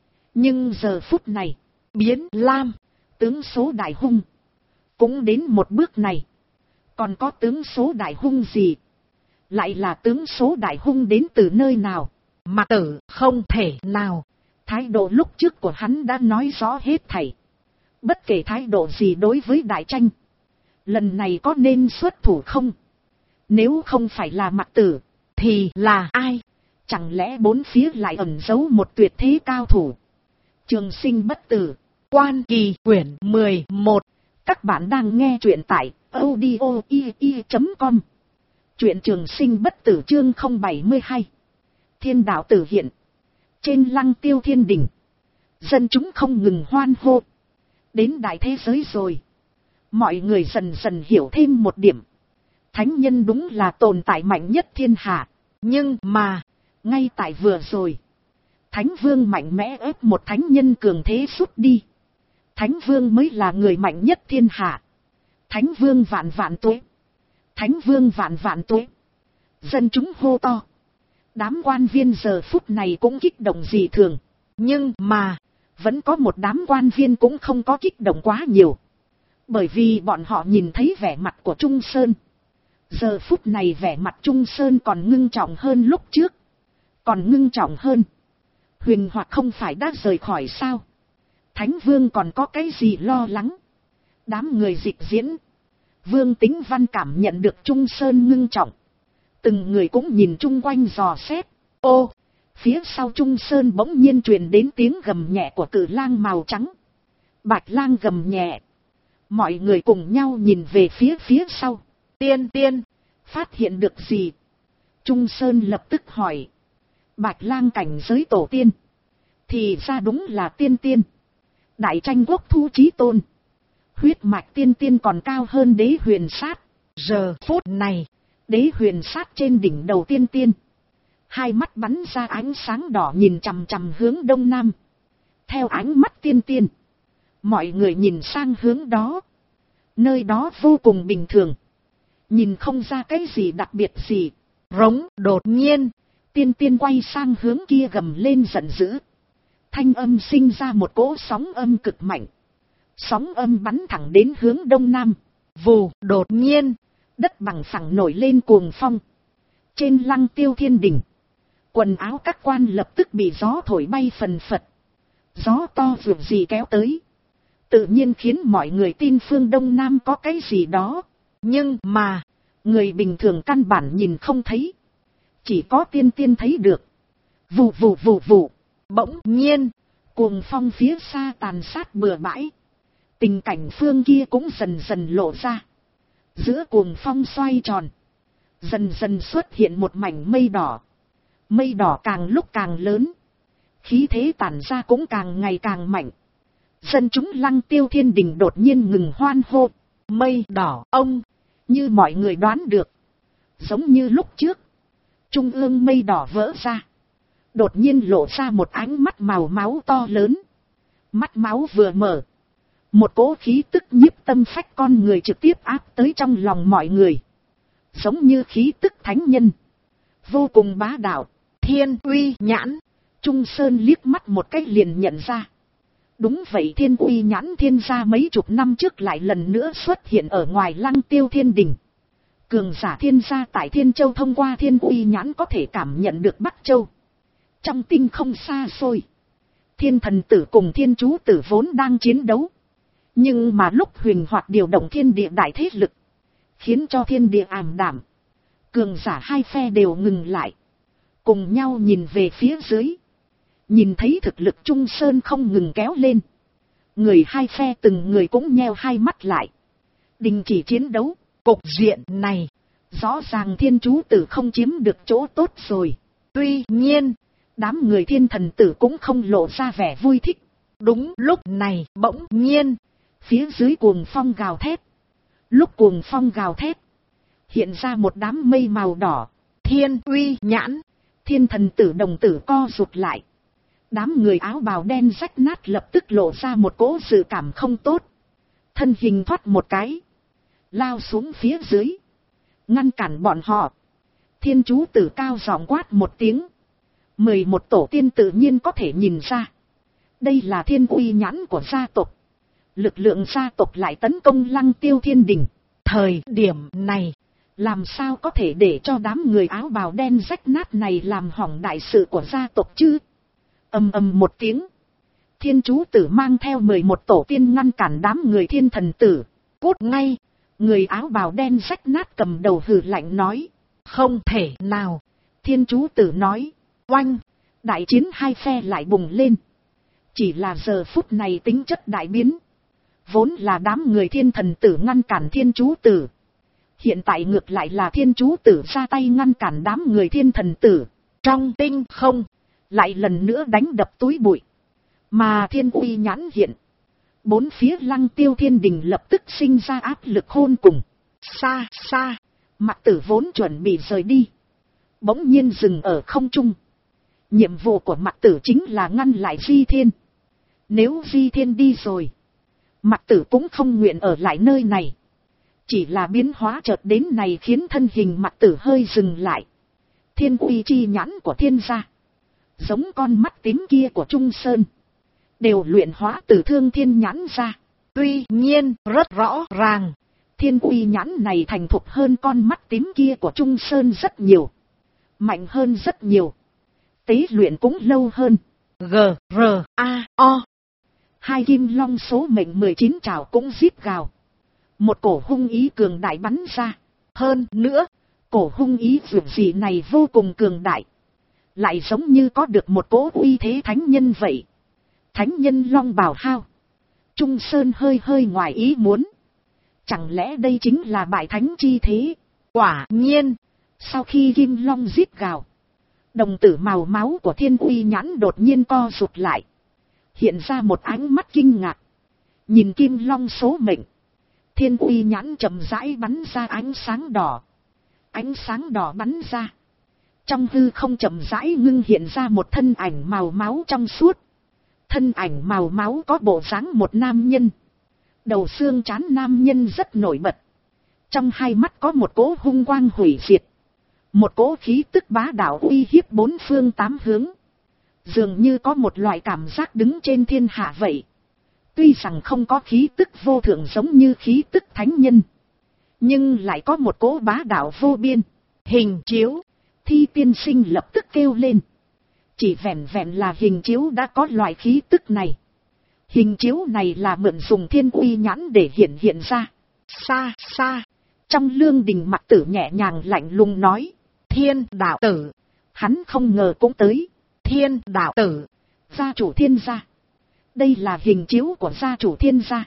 Nhưng giờ phút này, biến lam, tướng số đại hung, cũng đến một bước này. Còn có tướng số đại hung gì? Lại là tướng số đại hung đến từ nơi nào? Mặc Tử không thể nào. Thái độ lúc trước của hắn đã nói rõ hết thảy. Bất kể thái độ gì đối với đại tranh, lần này có nên xuất thủ không? Nếu không phải là Mặc Tử, thì là ai? Chẳng lẽ bốn phía lại ẩn giấu một tuyệt thế cao thủ? Trường Sinh Bất Tử, Quan Kỳ quyển 11. Các bạn đang nghe truyện tại audio.com. Truyện Trường Sinh Bất Tử chương 072. Thiên đạo tử hiện. Trên Lăng Tiêu thiên đình, dân chúng không ngừng hoan hô. Đến đại thế giới rồi. Mọi người dần dần hiểu thêm một điểm. Thánh nhân đúng là tồn tại mạnh nhất thiên hạ. Nhưng mà, ngay tại vừa rồi, Thánh Vương mạnh mẽ ép một thánh nhân cường thế rút đi. Thánh Vương mới là người mạnh nhất thiên hạ. Thánh Vương vạn vạn tuế. Thánh Vương vạn vạn tuế. Dân chúng hô to. Đám quan viên giờ phút này cũng kích động dị thường. Nhưng mà, vẫn có một đám quan viên cũng không có kích động quá nhiều. Bởi vì bọn họ nhìn thấy vẻ mặt của Trung Sơn. Giờ phút này vẻ mặt Trung Sơn còn ngưng trọng hơn lúc trước. Còn ngưng trọng hơn. Huyền Hoạt không phải đã rời khỏi sao? Thánh Vương còn có cái gì lo lắng? Đám người dịch diễn. Vương Tính Văn cảm nhận được Trung Sơn ngưng trọng. Từng người cũng nhìn chung quanh dò xét. Ô, phía sau Trung Sơn bỗng nhiên truyền đến tiếng gầm nhẹ của cự lang màu trắng. Bạch lang gầm nhẹ. Mọi người cùng nhau nhìn về phía sau. Tiên, phát hiện được gì? Trung Sơn lập tức hỏi. Bạch lang cảnh giới tổ tiên. Thì ra đúng là tiên. Đại tranh quốc thu chí tôn. Huyết mạch tiên còn cao hơn đế huyền sát. Giờ phút này, đế huyền sát trên đỉnh đầu tiên. Hai mắt bắn ra ánh sáng đỏ nhìn chằm chằm hướng đông nam. Theo ánh mắt tiên, mọi người nhìn sang hướng đó. Nơi đó vô cùng bình thường. Nhìn không ra cái gì đặc biệt gì. Rống đột nhiên. Tiên tiên quay sang hướng kia gầm lên giận dữ. Thanh âm sinh ra một cỗ sóng âm cực mạnh. Sóng âm bắn thẳng đến hướng đông nam. Vù đột nhiên. Đất bằng phẳng nổi lên cuồng phong. Trên Lăng Tiêu Thiên Đình, quần áo các quan lập tức bị gió thổi bay phần phật. Gió to vượt gì kéo tới, tự nhiên khiến mọi người tin phương Đông Nam có cái gì đó. Nhưng mà, người bình thường căn bản nhìn không thấy. Chỉ có tiên tiên thấy được. Vù vù vù vù. Bỗng nhiên, cuồng phong phía xa tàn sát bừa bãi. Tình cảnh phương kia cũng dần dần lộ ra. Giữa cuồng phong xoay tròn, dần dần xuất hiện một mảnh mây đỏ. Mây đỏ càng lúc càng lớn, khí thế tản ra cũng càng ngày càng mạnh. Dân chúng Lăng Tiêu Thiên Đình đột nhiên ngừng hoan hô. Mây đỏ ông, như mọi người đoán được, giống như lúc trước, trung ương mây đỏ vỡ ra, đột nhiên lộ ra một ánh mắt màu máu to lớn. Mắt máu vừa mở, một cỗ khí tức nhiếp tâm phách con người trực tiếp áp tới trong lòng mọi người, giống như khí tức thánh nhân, vô cùng bá đạo. Thiên Uy Nhãn. Trung Sơn liếc mắt một cách liền nhận ra. Đúng vậy, Thiên Uy Nhãn Thiên gia mấy chục năm trước lại lần nữa xuất hiện ở ngoài Lăng Tiêu Thiên Đình. Cường giả Thiên gia tại Thiên Châu thông qua Thiên Uy Nhãn có thể cảm nhận được Bắc Châu. Trong tinh không xa xôi, Thiên Thần Tử cùng Thiên Chú Tử vốn đang chiến đấu. Nhưng mà lúc Huỳnh Hoạt điều động thiên địa đại thế lực, khiến cho thiên địa ảm đạm. Cường giả hai phe đều ngừng lại, cùng nhau nhìn về phía dưới. Nhìn thấy thực lực Trung Sơn không ngừng kéo lên, người hai phe từng người cũng nheo hai mắt lại, đình chỉ chiến đấu. Cục diện này, rõ ràng Thiên Chú Tử không chiếm được chỗ tốt rồi. Tuy nhiên, đám người Thiên Thần Tử cũng không lộ ra vẻ vui thích. Đúng lúc này, bỗng nhiên, phía dưới cuồng phong gào thét. Lúc cuồng phong gào thét, hiện ra một đám mây màu đỏ. Thiên Uy Nhãn. Thiên Thần Tử đồng tử co rụt lại. Đám người áo bào đen rách nát lập tức lộ ra một cỗ dự cảm không tốt. Thân hình thoát một cái, lao xuống phía dưới, ngăn cản bọn họ. Thiên Chú Tử cao giọng quát một tiếng. 11 tổ tiên tự nhiên có thể nhìn ra, đây là Thiên Uy Nhãn của gia tộc. Lực lượng gia tộc lại tấn công Lăng Tiêu Thiên Đình. Thời điểm này, làm sao có thể để cho đám người áo bào đen rách nát này làm hỏng đại sự của gia tộc chứ? Ầm ầm một tiếng, Thiên Chú Tử mang theo 11 tổ tiên ngăn cản đám người Thiên Thần Tử. Cút ngay! Người áo bào đen rách nát cầm đầu hừ lạnh nói. Không thể nào! Thiên Chú Tử nói. Oanh! Đại chiến hai phe lại bùng lên. Chỉ là giờ phút này tính chất đại biến. Vốn là đám người Thiên Thần Tử ngăn cản Thiên Chú Tử, hiện tại ngược lại là Thiên Chú Tử ra tay ngăn cản đám người Thiên Thần Tử. Trong tinh không, lại lần nữa đánh đập túi bụi. Mà Thiên Uy Nhãn hiện, bốn phía Lăng Tiêu Thiên Đình lập tức sinh ra áp lực khôn cùng. Xa xa, Mặc Tử vốn chuẩn bị rời đi, bỗng nhiên dừng ở không trung. Nhiệm vụ của Mặc Tử chính là ngăn lại Di Thiên. Nếu Di Thiên đi rồi, Mặc Tử cũng không nguyện ở lại nơi này. Chỉ là biến hóa chợt đến này khiến thân hình Mặc Tử hơi dừng lại. Thiên Uy chi nhãn của Thiên gia, giống con mắt tím kia của Trung Sơn, đều luyện hóa từ Thương Thiên nhãn ra. Tuy nhiên, rất rõ ràng, Thiên Uy nhãn này thành thục hơn con mắt tím kia của Trung Sơn rất nhiều, mạnh hơn rất nhiều, tế luyện cũng lâu hơn. G-R-A-O. Hai kim long số mệnh 19 trảo cũng rít gào. Một cổ hung ý cường đại bắn ra. Hơn nữa, cổ hung ý vượt dị này vô cùng cường đại, lại giống như có được một cỗ uy thế thánh nhân vậy. Thánh nhân long bào hao. Trung Sơn hơi hơi ngoài ý muốn. Chẳng lẽ đây chính là bại thánh chi thế? Quả nhiên, sau khi kim long rít gào, đồng tử màu máu của Thiên Uy Nhãn đột nhiên co rụt lại, hiện ra một ánh mắt kinh ngạc. Nhìn kim long số mệnh, Thiên Uy Nhãn chậm rãi bắn ra ánh sáng đỏ. Ánh sáng đỏ bắn ra, trong hư không chậm rãi ngưng hiện ra một thân ảnh màu máu trong suốt. Thân ảnh màu máu có bộ dáng một nam nhân. Đầu xương trán nam nhân rất nổi bật. Trong hai mắt có một cỗ hung quang hủy diệt. Một cỗ khí tức bá đạo uy hiếp bốn phương tám hướng. Dường như có một loại cảm giác đứng trên thiên hạ vậy. Tuy rằng không có khí tức vô thượng giống như khí tức thánh nhân. Nhưng lại có một cỗ bá đạo vô biên. Hình chiếu. Thi tiên sinh lập tức kêu lên. Chỉ vẹn vẹn là hình chiếu đã có loại khí tức này. Hình chiếu này là mượn dùng thiên uy nhãn để hiện ra. Xa xa. Trong lương đình mặc tử nhẹ nhàng lạnh lùng nói. Thiên đạo tử. Hắn không ngờ cũng tới. Thiên đạo tử. Gia chủ thiên gia. Đây là hình chiếu của gia chủ thiên gia.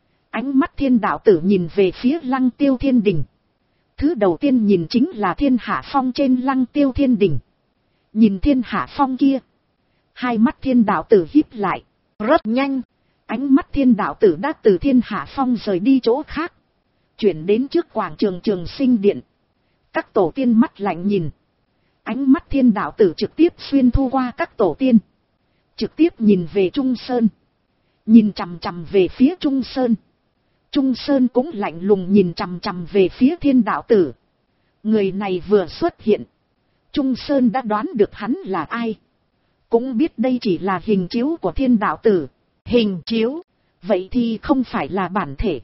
Ánh mắt thiên đạo tử nhìn về phía Lăng Tiêu Thiên Đình. Thứ đầu tiên nhìn chính là thiên hạ phong trên Lăng Tiêu Thiên Đình. Nhìn thiên hạ phong kia. Hai mắt thiên đạo tử híp lại. Rất nhanh. Ánh mắt thiên đạo tử đã từ thiên hạ phong rời đi chỗ khác. Chuyển đến trước quảng trường Trường Sinh Điện. Các tổ tiên mắt lạnh nhìn. Ánh mắt thiên đạo tử trực tiếp xuyên thu qua các tổ tiên. Trực tiếp nhìn về Trung Sơn. Nhìn chằm chằm về phía Trung Sơn. Trung Sơn cũng lạnh lùng nhìn chằm chằm về phía thiên đạo tử. Người này vừa xuất hiện. Trung Sơn đã đoán được hắn là ai. Cũng biết đây chỉ là hình chiếu của thiên đạo tử. Hình chiếu. Vậy thì không phải là bản thể.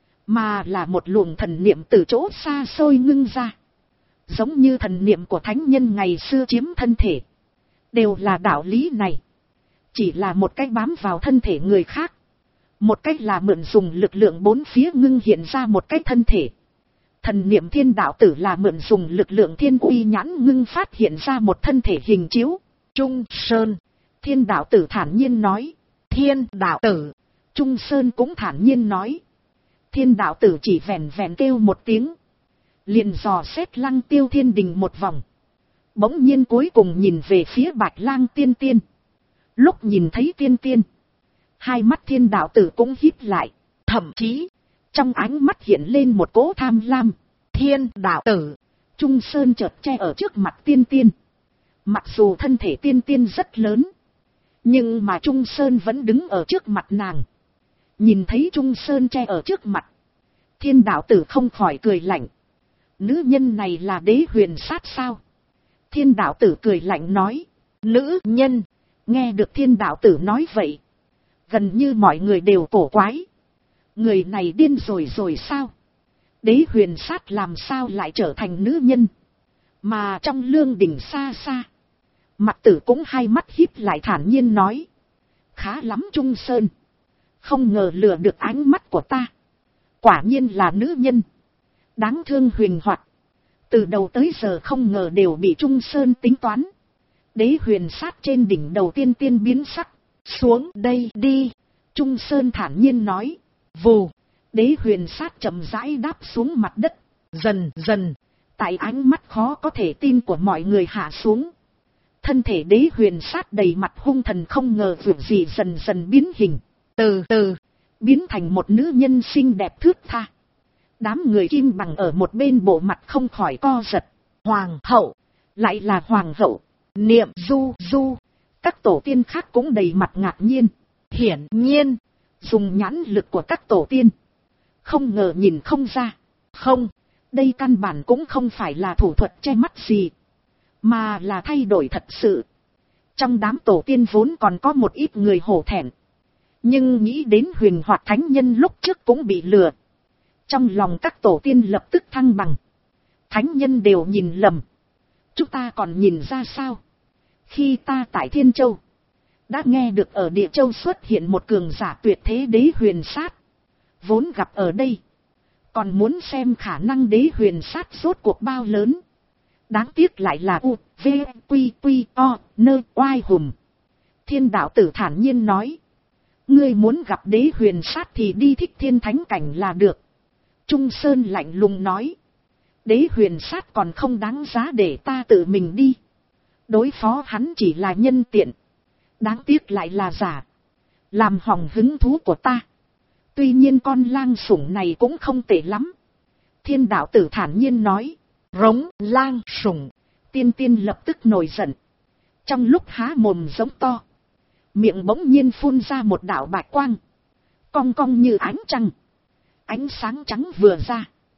Mà là một luồng thần niệm từ chỗ xa xôi ngưng ra. Giống như thần niệm của thánh nhân ngày xưa chiếm thân thể. Đều là đạo lý này. Chỉ là một cách bám vào thân thể người khác. Một cách là mượn dùng lực lượng bốn phía ngưng hiện ra một cái thân thể. Thần niệm thiên đạo tử là mượn dùng lực lượng thiên uy nhãn ngưng phát hiện ra một thân thể hình chiếu. Trung Sơn. Thiên đạo tử thản nhiên nói. Thiên đạo tử. Trung Sơn cũng thản nhiên nói. Thiên đạo tử chỉ vẹn vẹn kêu một tiếng. Liền dò xét Lăng Tiêu Thiên Đình một vòng. Bỗng nhiên cuối cùng nhìn về phía Bạch Lang tiên tiên. Lúc nhìn thấy tiên tiên. Hai mắt thiên đạo tử cũng híp lại. Thậm chí. Trong ánh mắt hiện lên một cỗ tham lam. Thiên đạo tử. Trung Sơn chợt che ở trước mặt tiên tiên. Mặc dù thân thể tiên tiên rất lớn. Nhưng mà Trung Sơn vẫn đứng ở trước mặt nàng. Nhìn thấy Trung Sơn che ở trước mặt. Thiên đạo tử không khỏi cười lạnh. Nữ nhân này là Đế Huyền Sát sao? Thiên đạo tử cười lạnh nói. Nữ nhân. Nghe được thiên đạo tử nói vậy. Gần như mọi người đều cổ quái. Người này điên rồi sao? Đế Huyền Sát làm sao lại trở thành nữ nhân? Mà trong lương đình xa xa. Mặc tử cũng hai mắt híp lại thản nhiên nói. Khá lắm Trung Sơn. Không ngờ lừa được ánh mắt của ta. Quả nhiên là nữ nhân. Đáng thương Huyền Hoạt. Từ đầu tới giờ không ngờ đều bị Trung Sơn tính toán. Đế Huyền Sát trên đỉnh đầu tiên tiên biến sắc. Xuống đây đi. Trung Sơn thản nhiên nói. Vù. Đế Huyền Sát chậm rãi đáp xuống mặt đất. Dần dần. Tại ánh mắt khó có thể tin của mọi người hạ xuống. Thân thể Đế Huyền Sát đầy mặt hung thần không ngờ việc gì dần dần biến hình. Từ từ. Biến thành một nữ nhân xinh đẹp thướt tha. Đám người Kim Bằng ở một bên bộ mặt không khỏi co giật. Hoàng hậu. Lại là hoàng hậu. Niệm Du Du. Các tổ tiên khác cũng đầy mặt ngạc nhiên. Hiển nhiên. Dùng nhãn lực của các tổ tiên. Không ngờ nhìn không ra. Không. Đây căn bản cũng không phải là thủ thuật che mắt gì. Mà là thay đổi thật sự. Trong đám tổ tiên vốn còn có một ít người hổ thẹn. Nhưng nghĩ đến Huyền Hoạt thánh nhân lúc trước cũng bị lừa. Trong lòng các tổ tiên lập tức thăng bằng. Thánh nhân đều nhìn lầm. Chúng ta còn nhìn ra sao? Khi ta tại Thiên Châu. Đã nghe được ở Địa Châu xuất hiện một cường giả tuyệt thế Đế Huyền Sát. Vốn gặp ở đây. Còn muốn xem khả năng Đế Huyền Sát rốt cuộc bao lớn. Đáng tiếc lại là U, V, Quy, Quy, O, Nơ, Oai Hùm. Thiên đạo tử thản nhiên nói. Ngươi muốn gặp Đế Huyền Sát thì đi Thích Thiên Thánh Cảnh là được. Trung Sơn lạnh lùng nói. Đế Huyền Sát còn không đáng giá để ta tự mình đi. Đối phó hắn chỉ là nhân tiện. Đáng tiếc lại là giả. Làm hỏng hứng thú của ta. Tuy nhiên con lang sủng này cũng không tệ lắm. Thiên đạo tử thản nhiên nói. Rống lang sủng. Tiên tiên lập tức nổi giận. Trong lúc há mồm giống to. Miệng bỗng nhiên phun ra một đạo bạch quang. Cong cong như ánh trăng. Ánh sáng trắng vừa ra.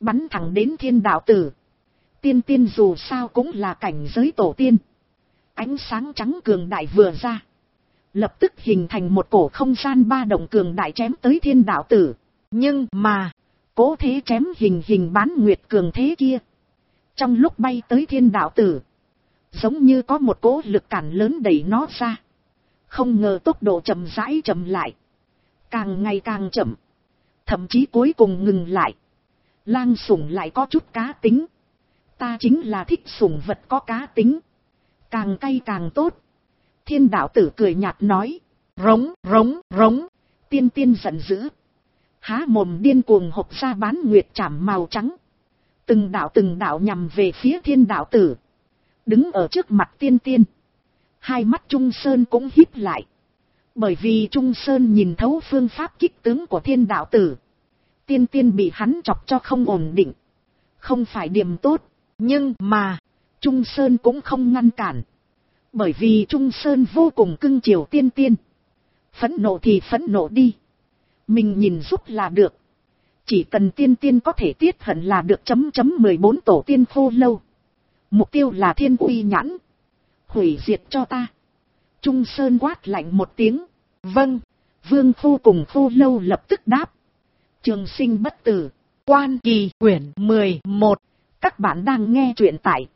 bắn thẳng đến thiên đạo tử. Tiên tiên dù sao cũng là cảnh giới tổ tiên. Ánh sáng trắng cường đại vừa ra, lập tức hình thành một cổ không gian ba động cường đại chém tới thiên đạo tử. Nhưng mà, cố thế chém hình bán nguyệt cường thế kia, trong lúc bay tới thiên đạo tử, giống như có một cỗ lực cản lớn đẩy nó ra. Không ngờ tốc độ chậm rãi chậm lại, càng ngày càng chậm, thậm chí cuối cùng ngừng lại. Lang sủng lại có chút cá tính. Ta chính là thích sủng vật có cá tính, càng cay càng tốt. Thiên đạo tử cười nhạt nói. rống rống rống. Tiên tiên giận dữ, há mồm điên cuồng hộc ra bán nguyệt chảm màu trắng. Từng đạo nhằm về phía thiên đạo tử. Đứng ở trước mặt tiên tiên, hai mắt Trung Sơn cũng híp lại. Bởi vì Trung Sơn nhìn thấu phương pháp kích tướng của thiên đạo tử. Tiên tiên bị hắn chọc cho không ổn định, không phải điểm tốt. Nhưng mà, Trung Sơn cũng không ngăn cản. Bởi vì Trung Sơn vô cùng cưng chiều tiên tiên. Phẫn nộ thì phẫn nộ đi, mình nhìn giúp là được. Chỉ cần tiên tiên có thể tiết hận là được. 14 tổ tiên khô lâu. Mục tiêu là thiên uy nhãn. Hủy diệt cho ta. Trung Sơn quát lạnh một tiếng. Vâng. Vương khô cùng khô lâu lập tức đáp. Trường sinh bất tử. Quan Kỳ quyển 11. Các bạn đang nghe truyện tại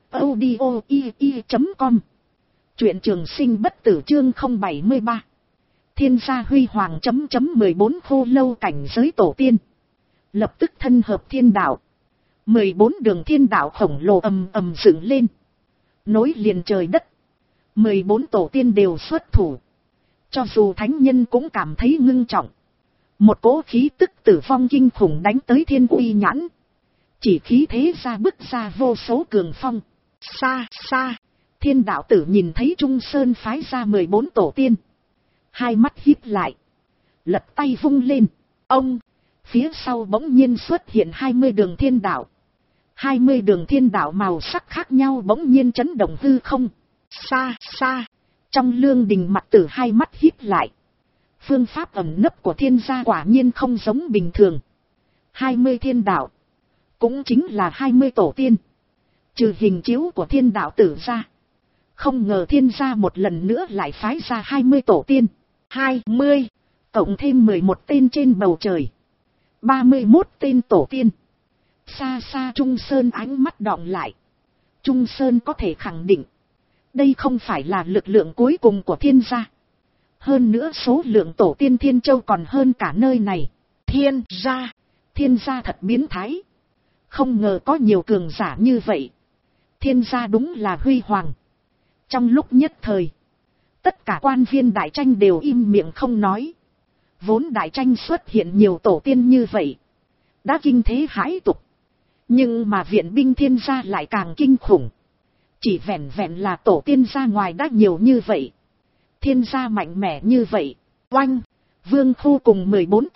audio.com. Truyện trường sinh bất tử chương 073. Thiên gia huy hoàng. 14 khô lâu cảnh giới tổ tiên. Lập tức thân hợp thiên đạo. 14 đường thiên đạo khổng lồ ầm ầm dựng lên, nối liền trời đất. 14 tổ tiên đều xuất thủ. Cho dù thánh nhân cũng cảm thấy ngưng trọng. Một cỗ khí tức tử vong kinh khủng đánh tới thiên uy nhãn. Chỉ khí thế ra bức ra vô số cường phong. Xa xa, thiên đạo tử nhìn thấy Trung Sơn phái ra 14 tổ tiên. Hai mắt híp lại, lật tay vung lên. Ông, phía sau bỗng nhiên xuất hiện 20 đường thiên đạo. 20 đường thiên đạo màu sắc khác nhau bỗng nhiên chấn động hư không. Xa xa, trong lương đình mặt tử hai mắt híp lại. Phương pháp ẩn nấp của thiên gia quả nhiên không giống bình thường. 20 thiên đạo, cũng chính là 20 tổ tiên. Trừ hình chiếu của thiên đạo tử ra, không ngờ thiên gia một lần nữa lại phái ra 20 tổ tiên. 20, cộng thêm 11 tên trên bầu trời. 31 tên tổ tiên. Xa xa Trung Sơn ánh mắt đọng lại. Trung Sơn có thể khẳng định, đây không phải là lực lượng cuối cùng của thiên gia. Hơn nữa số lượng tổ tiên Thiên Châu còn hơn cả nơi này. Thiên gia thật biến thái. Không ngờ có nhiều cường giả như vậy. Thiên gia đúng là huy hoàng. Trong lúc nhất thời, tất cả quan viên đại tranh đều im miệng không nói. Vốn đại tranh xuất hiện nhiều tổ tiên như vậy, đã kinh thế hãi tục. Nhưng mà viện binh thiên gia lại càng kinh khủng. Chỉ vẹn vẹn là tổ tiên ra ngoài đã nhiều như vậy. Thiên gia mạnh mẽ như vậy. Oanh, Vương Khu cùng 14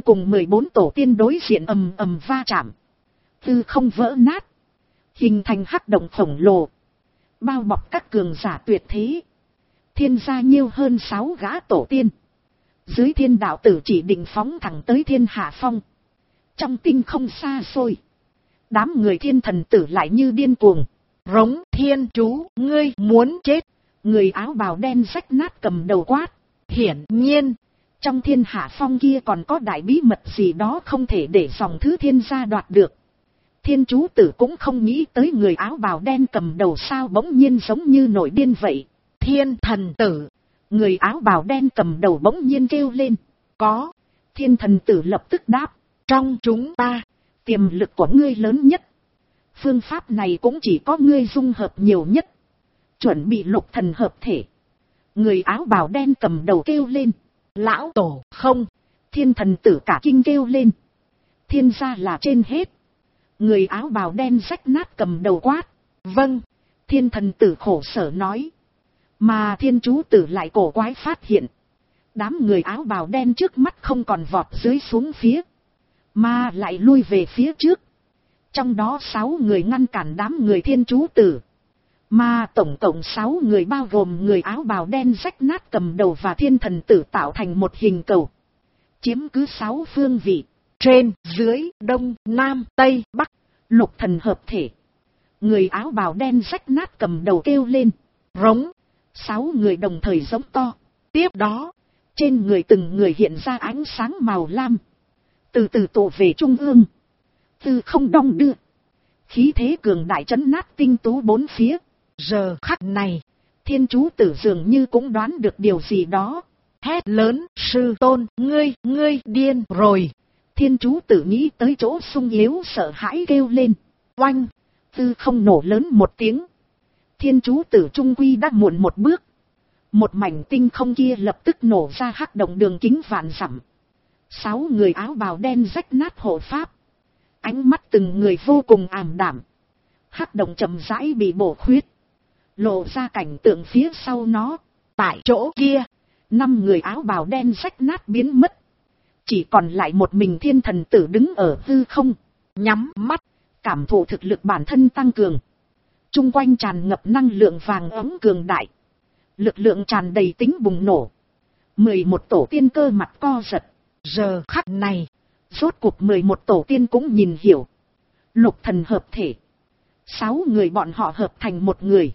tổ tiên đối diện ầm ầm va chạm. Tư không vỡ nát, hình thành hắc động khổng lồ, bao bọc các cường giả tuyệt thế. Thiên gia nhiều hơn 6 gã tổ tiên. Dưới thiên đạo tử chỉ định phóng thẳng tới thiên hạ phong. Trong tinh không xa xôi, đám người thiên thần tử lại như điên cuồng. Rống thiên chú, ngươi muốn chết. Người áo bào đen rách nát cầm đầu quát. Hiển nhiên, trong thiên hạ phong kia còn có đại bí mật gì đó không thể để dòng thứ thiên gia đoạt được. Thiên chú tử cũng không nghĩ tới người áo bào đen cầm đầu sao bỗng nhiên giống như nổi điên vậy. Thiên thần tử. Người áo bào đen cầm đầu bỗng nhiên kêu lên. Có. Thiên thần tử lập tức đáp. Trong chúng ta, tiềm lực của ngươi lớn nhất. Phương pháp này cũng chỉ có ngươi dung hợp nhiều nhất. Chuẩn bị lục thần hợp thể. Người áo bào đen cầm đầu kêu lên. Lão tổ không. Thiên thần tử cả kinh kêu lên. Thiên gia là trên hết. Người áo bào đen rách nát cầm đầu quát. Vâng. Thiên thần tử khổ sở nói. Mà thiên chú tử lại cổ quái phát hiện. Đám người áo bào đen trước mắt không còn vọt dưới xuống phía, mà lại lui về phía trước. Trong đó 6 người ngăn cản đám người thiên chú tử. Mà tổng cộng 6 người bao gồm người áo bào đen rách nát cầm đầu và thiên thần tử tạo thành một hình cầu. Chiếm cứ 6 phương vị. Trên, dưới, đông, nam, tây, bắc. Lục thần hợp thể. Người áo bào đen rách nát cầm đầu kêu lên. Rống. 6 người đồng thời giống to. Tiếp đó, trên người từng người hiện ra ánh sáng màu lam. Từ từ tụ về trung ương. Tư không đong đưa. Khí thế cường đại trấn nát tinh tú bốn phía. giờ khắc này, Thiên chú tử dường như cũng đoán được điều gì đó. hét lớn, sư tôn, ngươi điên rồi. Thiên chú tử nghĩ tới chỗ sung yếu sợ hãi kêu lên. Oanh, Tư không nổ lớn một tiếng. Thiên chú tử trung quy đã muộn một bước. Một mảnh tinh không kia lập tức nổ ra hắc động đường kính vạn dặm. 6 người áo bào đen rách nát hộ pháp. Ánh mắt từng người vô cùng ảm đạm. Hắc động chậm rãi bị bổ khuyết. Lộ ra cảnh tượng phía sau nó. tại chỗ kia, 5 người áo bào đen rách nát biến mất. Chỉ còn lại một mình thiên thần tử đứng ở hư không. nhắm mắt, Cảm thụ thực lực bản thân tăng cường. Trung quanh tràn ngập năng lượng vàng ấm cường đại. Lực lượng tràn đầy tính bùng nổ. 11 tổ tiên cơ mặt co giật. giờ khắc này, Rốt cuộc 11 tổ tiên cũng nhìn hiểu. Lục thần hợp thể. 6 người bọn họ hợp thành một người.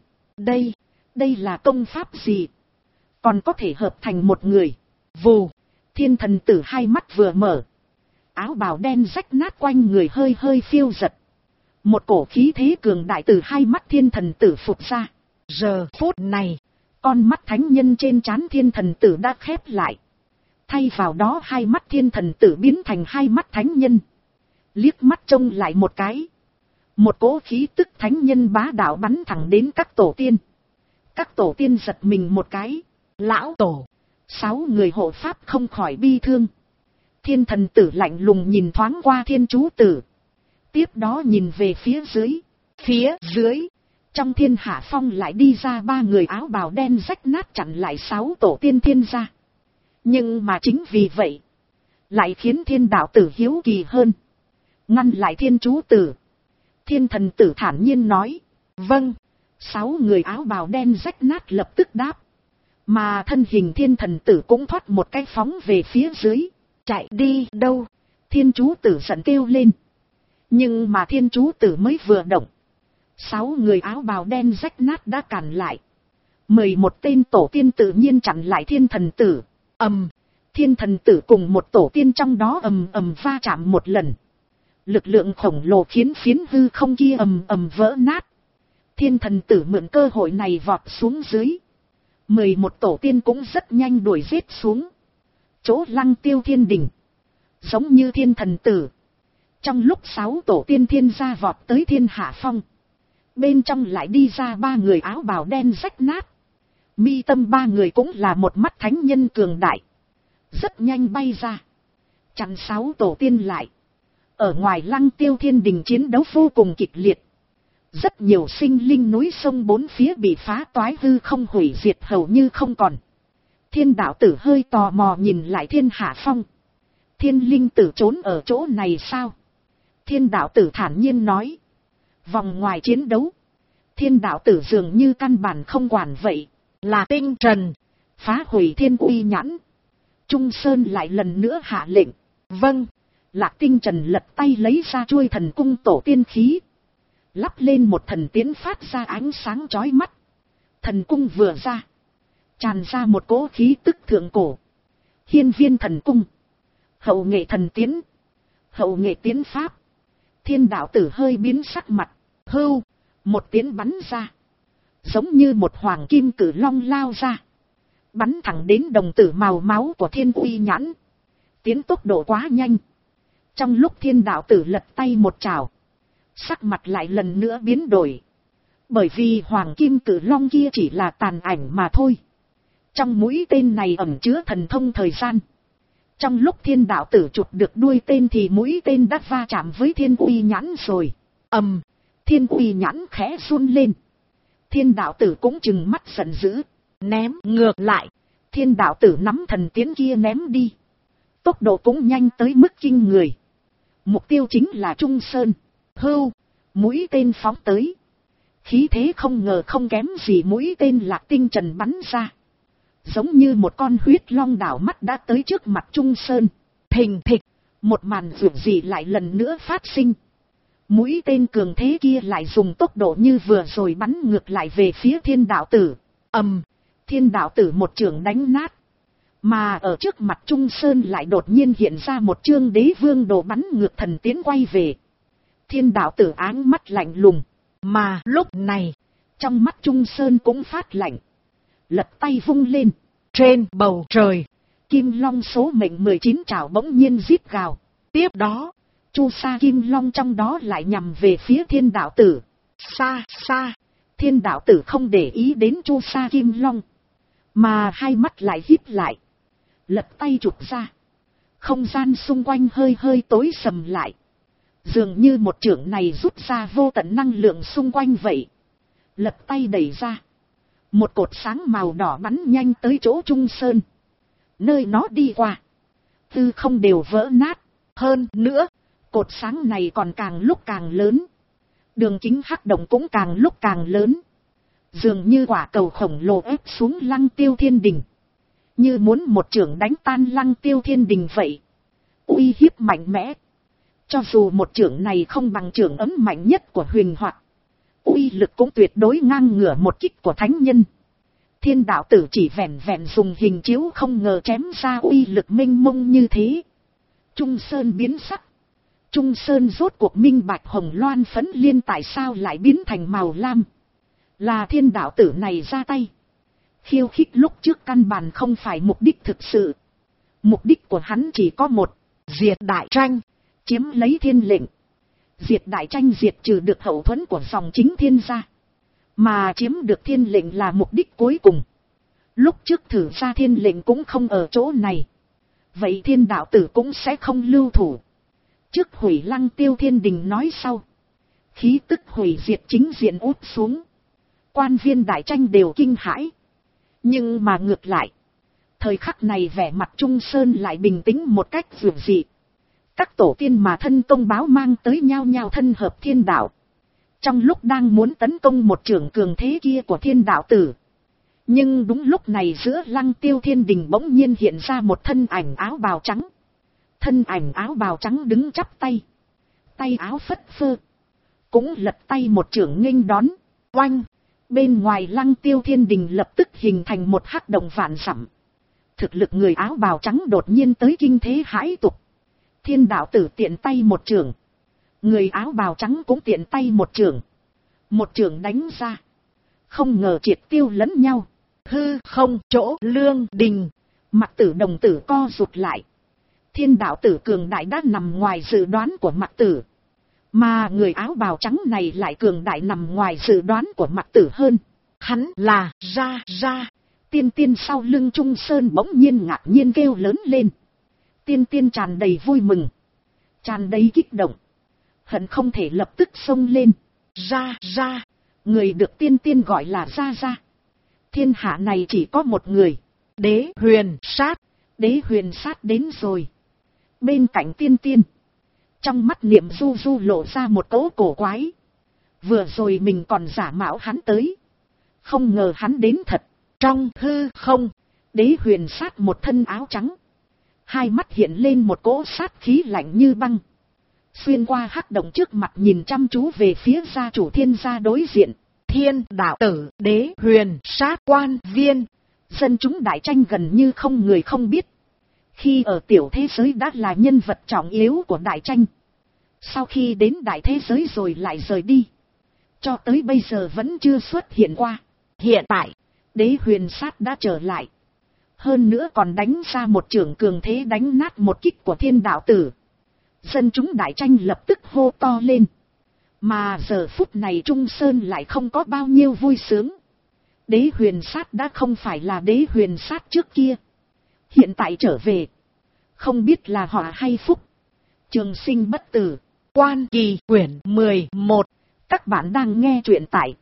Đây là công pháp gì? Còn có thể hợp thành một người. vù, Thiên thần tử hai mắt vừa mở. Áo bào đen rách nát quanh người hơi hơi phiêu giật. Một cổ khí thế cường đại từ hai mắt thiên thần tử phụt ra. giờ phút này, Con mắt thánh nhân trên trán thiên thần tử đã khép lại. Thay vào đó hai mắt thiên thần tử biến thành hai mắt thánh nhân. Liếc mắt trông lại một cái. Một cỗ khí tức thánh nhân bá đạo bắn thẳng đến các tổ tiên. Các tổ tiên giật mình một cái. lão tổ, 6 người hộ pháp không khỏi bi thương. Thiên thần tử lạnh lùng nhìn thoáng qua thiên chú tử. Tiếp đó nhìn về phía dưới. Trong thiên hạ phong lại đi ra 3 người áo bào đen rách nát chặn lại 6 tổ tiên thiên gia. Nhưng mà chính vì vậy, lại khiến thiên đạo tử hiếu kỳ hơn. Ngăn lại thiên chú tử. Thiên thần tử thản nhiên nói. vâng, 6 người áo bào đen rách nát lập tức đáp. Mà thân hình thiên thần tử cũng thoát một cái phóng về phía dưới. chạy đi đâu? Thiên chú tử giận kêu lên. Nhưng mà thiên chú tử mới vừa động. 6 người áo bào đen rách nát đã cản lại. 11 tên tổ tiên tự nhiên chặn lại thiên thần tử. Thiên thần tử cùng một tổ tiên trong đó ầm ầm va chạm một lần. Lực lượng khổng lồ khiến phiến hư không kia ầm ầm vỡ nát. Thiên thần tử mượn cơ hội này vọt xuống dưới. 11 tổ tiên cũng rất nhanh đuổi giết xuống. Chỗ Lăng Tiêu Thiên Đình. Giống như thiên thần tử. Trong lúc 6 tổ tiên thiên gia vọt tới thiên hạ phong. Bên trong lại đi ra 3 người áo bào đen rách nát. Mi tâm 3 người cũng là một mắt thánh nhân cường đại. Rất nhanh bay ra. Chặn 6 tổ tiên lại. Ở ngoài Lăng Tiêu Thiên Đình chiến đấu vô cùng kịch liệt. Rất nhiều sinh linh núi sông bốn phía bị phá toái hư không hủy diệt hầu như không còn. Thiên đạo tử hơi tò mò nhìn lại thiên hạ phong. Thiên linh tử trốn ở chỗ này sao? Thiên đạo tử thản nhiên nói. Vòng ngoài chiến đấu. Thiên đạo tử dường như căn bản không quản vậy. là tinh trần, Phá hủy thiên uy nhãn. Trung Sơn lại lần nữa hạ lệnh. vâng, Lạc Tinh Trần lật tay lấy ra chuôi thần cung tổ tiên khí. Lắp lên một thần tiến phát ra ánh sáng chói mắt. Thần cung vừa ra. Tràn ra một cỗ khí tức thượng cổ. Hiên viên thần cung. Hậu nghệ thần tiến. Hậu nghệ tiến pháp. Thiên đạo tử hơi biến sắc mặt. Hưu. Một tiến bắn ra. Giống như một hoàng kim cử long lao ra. Bắn thẳng đến đồng tử màu máu của thiên uy nhãn. Tiến tốc độ quá nhanh. Trong lúc thiên đạo tử lật tay một trào. Sắc mặt lại lần nữa biến đổi. Bởi vì hoàng kim cử long kia chỉ là tàn ảnh mà thôi. Trong mũi tên này ẩn chứa thần thông thời gian. Trong lúc thiên đạo tử chụp được đuôi tên thì mũi tên đã va chạm với thiên uy nhãn rồi. Thiên uy nhãn khẽ run lên. Thiên đạo tử cũng trừng mắt giận dữ. ném ngược lại. Thiên đạo tử nắm thần tiến kia ném đi. Tốc độ cũng nhanh tới mức kinh người. Mục tiêu chính là Trung Sơn. Hưu. Mũi tên phóng tới. Khí thế không ngờ không kém gì mũi tên Lạc Tinh Trần bắn ra. Giống như một con huyết long đảo mắt đã tới trước mặt Trung Sơn. Thình thịch. Một màn dường gì lại lần nữa phát sinh. Mũi tên cường thế kia lại dùng tốc độ như vừa rồi bắn ngược lại về phía thiên đạo tử. Thiên đạo tử một chưởng đánh nát. Mà ở trước mặt Trung Sơn lại đột nhiên hiện ra một chương đế vương đồ bắn ngược thần tiến quay về. Thiên đạo tử áng mắt lạnh lùng. Mà lúc này, trong mắt Trung Sơn cũng phát lạnh. Lật tay vung lên. Trên bầu trời, Kim Long số mệnh 19 trảo bỗng nhiên rít gào. Tiếp đó, chu sa Kim Long trong đó lại nhằm về phía thiên đạo tử. Xa xa, thiên đạo tử không để ý đến chu sa Kim Long. Mà hai mắt lại híp lại. Lật tay chụp ra. Không gian xung quanh hơi hơi tối sầm lại. Dường như một chưởng này rút ra vô tận năng lượng xung quanh vậy. Lật tay đẩy ra. Một cột sáng màu đỏ bắn nhanh tới chỗ Trung Sơn. Nơi nó đi qua, tư không đều vỡ nát. Hơn nữa, cột sáng này còn càng lúc càng lớn. Đường kính hắc động cũng càng lúc càng lớn. Dường như quả cầu khổng lồ ép xuống Lăng Tiêu Thiên Đình. Như muốn một chưởng đánh tan Lăng Tiêu Thiên Đình vậy. Uy hiếp mạnh mẽ. Cho dù một chưởng này không bằng chưởng ấm mạnh nhất của huyền hoặc, uy lực cũng tuyệt đối ngang ngửa một kích của thánh nhân. Thiên đạo tử chỉ vẹn vẹn dùng hình chiếu không ngờ chém ra uy lực mênh mông như thế. Trung Sơn biến sắc. Trung Sơn rốt cuộc minh bạch hồng loan phấn liên tại sao lại biến thành màu lam. Là thiên đạo tử này ra tay. Khiêu khích lúc trước căn bản không phải mục đích thực sự. Mục đích của hắn chỉ có một. Diệt đại tranh. Chiếm lấy thiên lệnh. Diệt đại tranh diệt trừ được hậu thuẫn của dòng chính thiên gia. Mà chiếm được thiên lệnh là mục đích cuối cùng. Lúc trước thử ra thiên lệnh cũng không ở chỗ này. Vậy thiên đạo tử cũng sẽ không lưu thủ. Trước hủy Lăng Tiêu Thiên Đình nói sau. Khí tức hủy diệt chính diện út xuống. Quan viên đại tranh đều kinh hãi. Nhưng mà ngược lại, thời khắc này vẻ mặt Trung Sơn lại bình tĩnh một cách dường dị. Các tổ tiên mà thân công báo mang tới nhau nhau thân hợp thiên đạo. Trong lúc đang muốn tấn công một chưởng cường thế kia của thiên đạo tử. Nhưng đúng lúc này giữa Lăng Tiêu Thiên Đình bỗng nhiên hiện ra một thân ảnh áo bào trắng. Thân ảnh áo bào trắng đứng chắp tay. Tay áo phất phơ. Cũng lật tay một chưởng nghênh đón. Oanh! Bên ngoài Lăng Tiêu Thiên Đình lập tức hình thành một hắc động vạn dặm. Thực lực người áo bào trắng đột nhiên tới kinh thế hãi tục. Thiên đạo tử tiện tay một chưởng. Người áo bào trắng cũng tiện tay một chưởng. Một chưởng đánh ra. Không ngờ triệt tiêu lẫn nhau. Hư không chỗ lương đình. Mặc tử đồng tử co rụt lại. Thiên đạo tử cường đại đã nằm ngoài dự đoán của mặc tử. Mà người áo bào trắng này lại cường đại nằm ngoài dự đoán của mặc tử hơn. Hắn là ra. Tiên tiên sau lưng Trung Sơn bỗng nhiên ngạc nhiên kêu lớn lên. Tiên tiên tràn đầy vui mừng. Tràn đầy kích động. Hận không thể lập tức xông lên. Ra. Người được tiên tiên gọi là ra. Thiên hạ này chỉ có một người. Đế huyền sát. Đế huyền sát đến rồi. Bên cạnh tiên tiên. Trong mắt Niệm Du Du lộ ra một cỗ cổ quái. Vừa rồi mình còn giả mạo hắn tới. Không ngờ hắn đến thật. Trong hư không. Đế huyền sát một thân áo trắng. Hai mắt hiện lên một cỗ sát khí lạnh như băng. Xuyên qua hắc động trước mặt nhìn chăm chú về phía gia chủ thiên gia đối diện. Thiên đạo tử, đế huyền sát, quan viên. Dân chúng đại tranh gần như không người không biết. Khi ở tiểu thế giới đã là nhân vật trọng yếu của đại tranh. Sau khi đến đại thế giới rồi lại rời đi. Cho tới bây giờ vẫn chưa xuất hiện qua. Hiện tại, đế huyền sát đã trở lại. Hơn nữa còn đánh ra một chưởng cường thế đánh nát một kích của thiên đạo tử. Dân chúng đại tranh lập tức hô to lên. Mà giờ phút này Trung Sơn lại không có bao nhiêu vui sướng. Đế huyền sát đã không phải là đế huyền sát trước kia. Hiện tại trở về. Không biết là họa hay phúc. Trường sinh bất tử. Quan Kỳ quyển 11. Các bạn đang nghe truyện tại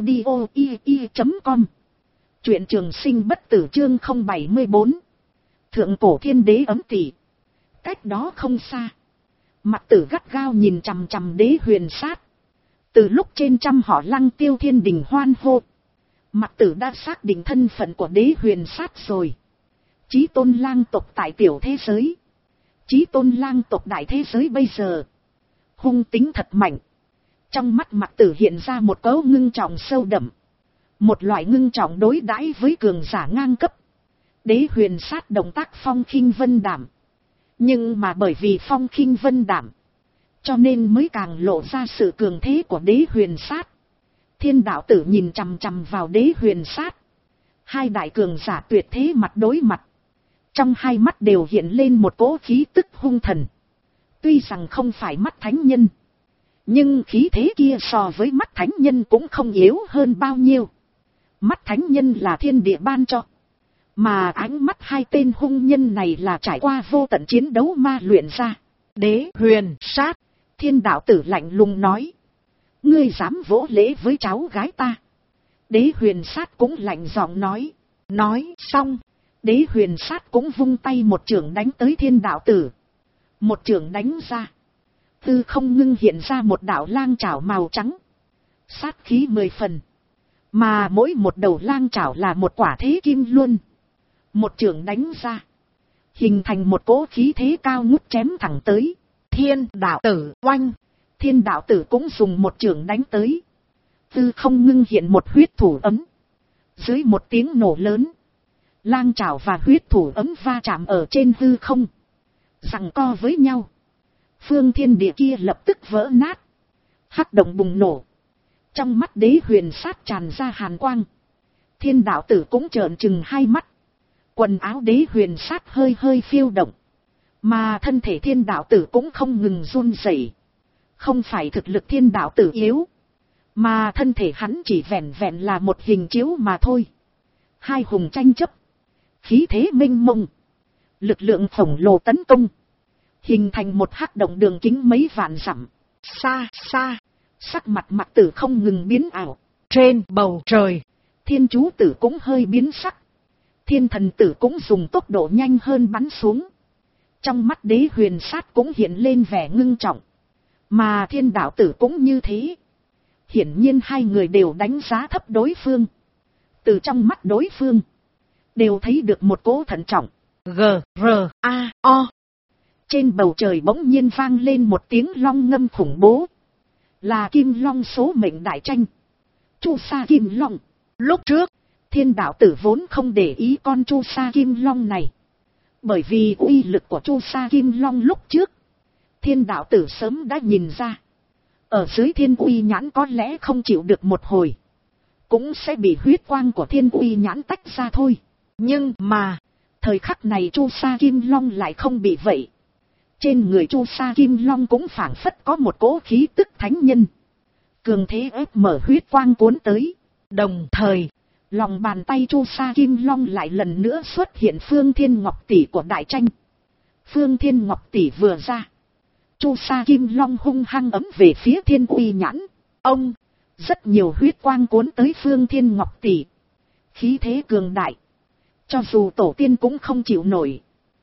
audio.com. Truyện trường sinh bất tử chương 074. Thượng cổ thiên đế ấm tỷ. Cách đó không xa. Mặc tử gắt gao nhìn chằm chằm đế huyền sát. Từ lúc trên trăm họ Lăng Tiêu Thiên Đình hoan hô. Mặc tử đã xác định thân phận của đế huyền sát rồi. Chí tôn lang tộc tại tiểu thế giới. Chí tôn lang tộc đại thế giới bây giờ. Hung tính thật mạnh. Trong mắt Mạc Tử hiện ra một cấu ngưng trọng sâu đậm. Một loại ngưng trọng đối đãi với cường giả ngang cấp. Đế huyền sát động tác phong khinh vân đảm. Nhưng mà bởi vì phong khinh vân đảm, cho nên mới càng lộ ra sự cường thế của đế huyền sát. Thiên đạo tử nhìn chằm chằm vào đế huyền sát. Hai đại cường giả tuyệt thế mặt đối mặt. Trong hai mắt đều hiện lên một cỗ khí tức hung thần. Tuy rằng không phải mắt thánh nhân, nhưng khí thế kia so với mắt thánh nhân cũng không yếu hơn bao nhiêu. Mắt thánh nhân là thiên địa ban cho. Mà ánh mắt hai tên hung nhân này là trải qua vô tận chiến đấu ma luyện ra. Đế huyền sát. Thiên đạo tử lạnh lùng nói. Ngươi dám vỗ lễ với cháu gái ta. Đế huyền sát cũng lạnh giọng nói. Nói xong, đế huyền sát cũng vung tay một chưởng đánh tới thiên đạo tử. Một chưởng đánh ra, tư không ngưng hiện ra một đạo lang chảo màu trắng. Sát khí 10 phần. Mà mỗi một đầu lang chảo là một quả thế kim luân. Một chưởng đánh ra, hình thành một cỗ khí thế cao ngút chém thẳng tới. Thiên đạo tử oanh. Thiên đạo tử cũng dùng một chưởng đánh tới. Tư không ngưng hiện một huyết thủ ấm. Dưới một tiếng nổ lớn, lang chảo và huyết thủ ấm va chạm ở trên hư không, giằng co với nhau. Phương thiên địa kia lập tức vỡ nát. Hắc động bùng nổ. Trong mắt đế huyền sát tràn ra hàn quang. Thiên đạo tử cũng trợn trừng hai mắt. Quần áo đế huyền sát hơi hơi phiêu động. Mà thân thể thiên đạo tử cũng không ngừng run rẩy. Không phải thực lực thiên đạo tử yếu, mà thân thể hắn chỉ vẹn vẹn là một hình chiếu mà thôi. Hai hùng tranh chấp, khí thế mênh mông, lực lượng khổng lồ tấn công, hình thành một hắc động đường kính mấy vạn dặm. Xa xa, sắc mặt Mạc Tử không ngừng biến ảo. Trên bầu trời, thiên chú tử cũng hơi biến sắc. Thiên thần tử cũng dùng tốc độ nhanh hơn bắn xuống. Trong mắt đế huyền sát cũng hiện lên vẻ ngưng trọng. Mà thiên đạo tử cũng như thế. Hiển nhiên hai người đều đánh giá thấp đối phương. Từ trong mắt đối phương, đều thấy được một cỗ thận trọng. G-R-A-O. Trên bầu trời bỗng nhiên vang lên một tiếng long ngâm khủng bố. Là Kim Long số mệnh đại tranh. Chu Sa Kim Long. Lúc trước, thiên đạo tử vốn không để ý con Chu Sa Kim Long này. Bởi vì uy lực của Chu Sa Kim Long lúc trước, thiên đạo tử sớm đã nhìn ra. Ở dưới thiên uy nhãn có lẽ không chịu được một hồi, cũng sẽ bị huyết quang của thiên uy nhãn tách ra thôi. Nhưng mà, thời khắc này Chu Sa Kim Long lại không bị vậy. Trên người Chu Sa Kim Long cũng phảng phất có một cỗ khí tức thánh nhân. Cường thế ép mở huyết quang cuốn tới. Đồng thời, lòng bàn tay Chu Sa Kim Long lại lần nữa xuất hiện Phương Thiên Ngọc Tỷ của đại tranh. Phương Thiên Ngọc Tỷ vừa ra, Chu Sa Kim Long hung hăng ấm về phía thiên uy nhãn. Ông, rất nhiều huyết quang cuốn tới Phương Thiên Ngọc Tỷ. Khí thế cường đại, cho dù tổ tiên cũng không chịu nổi.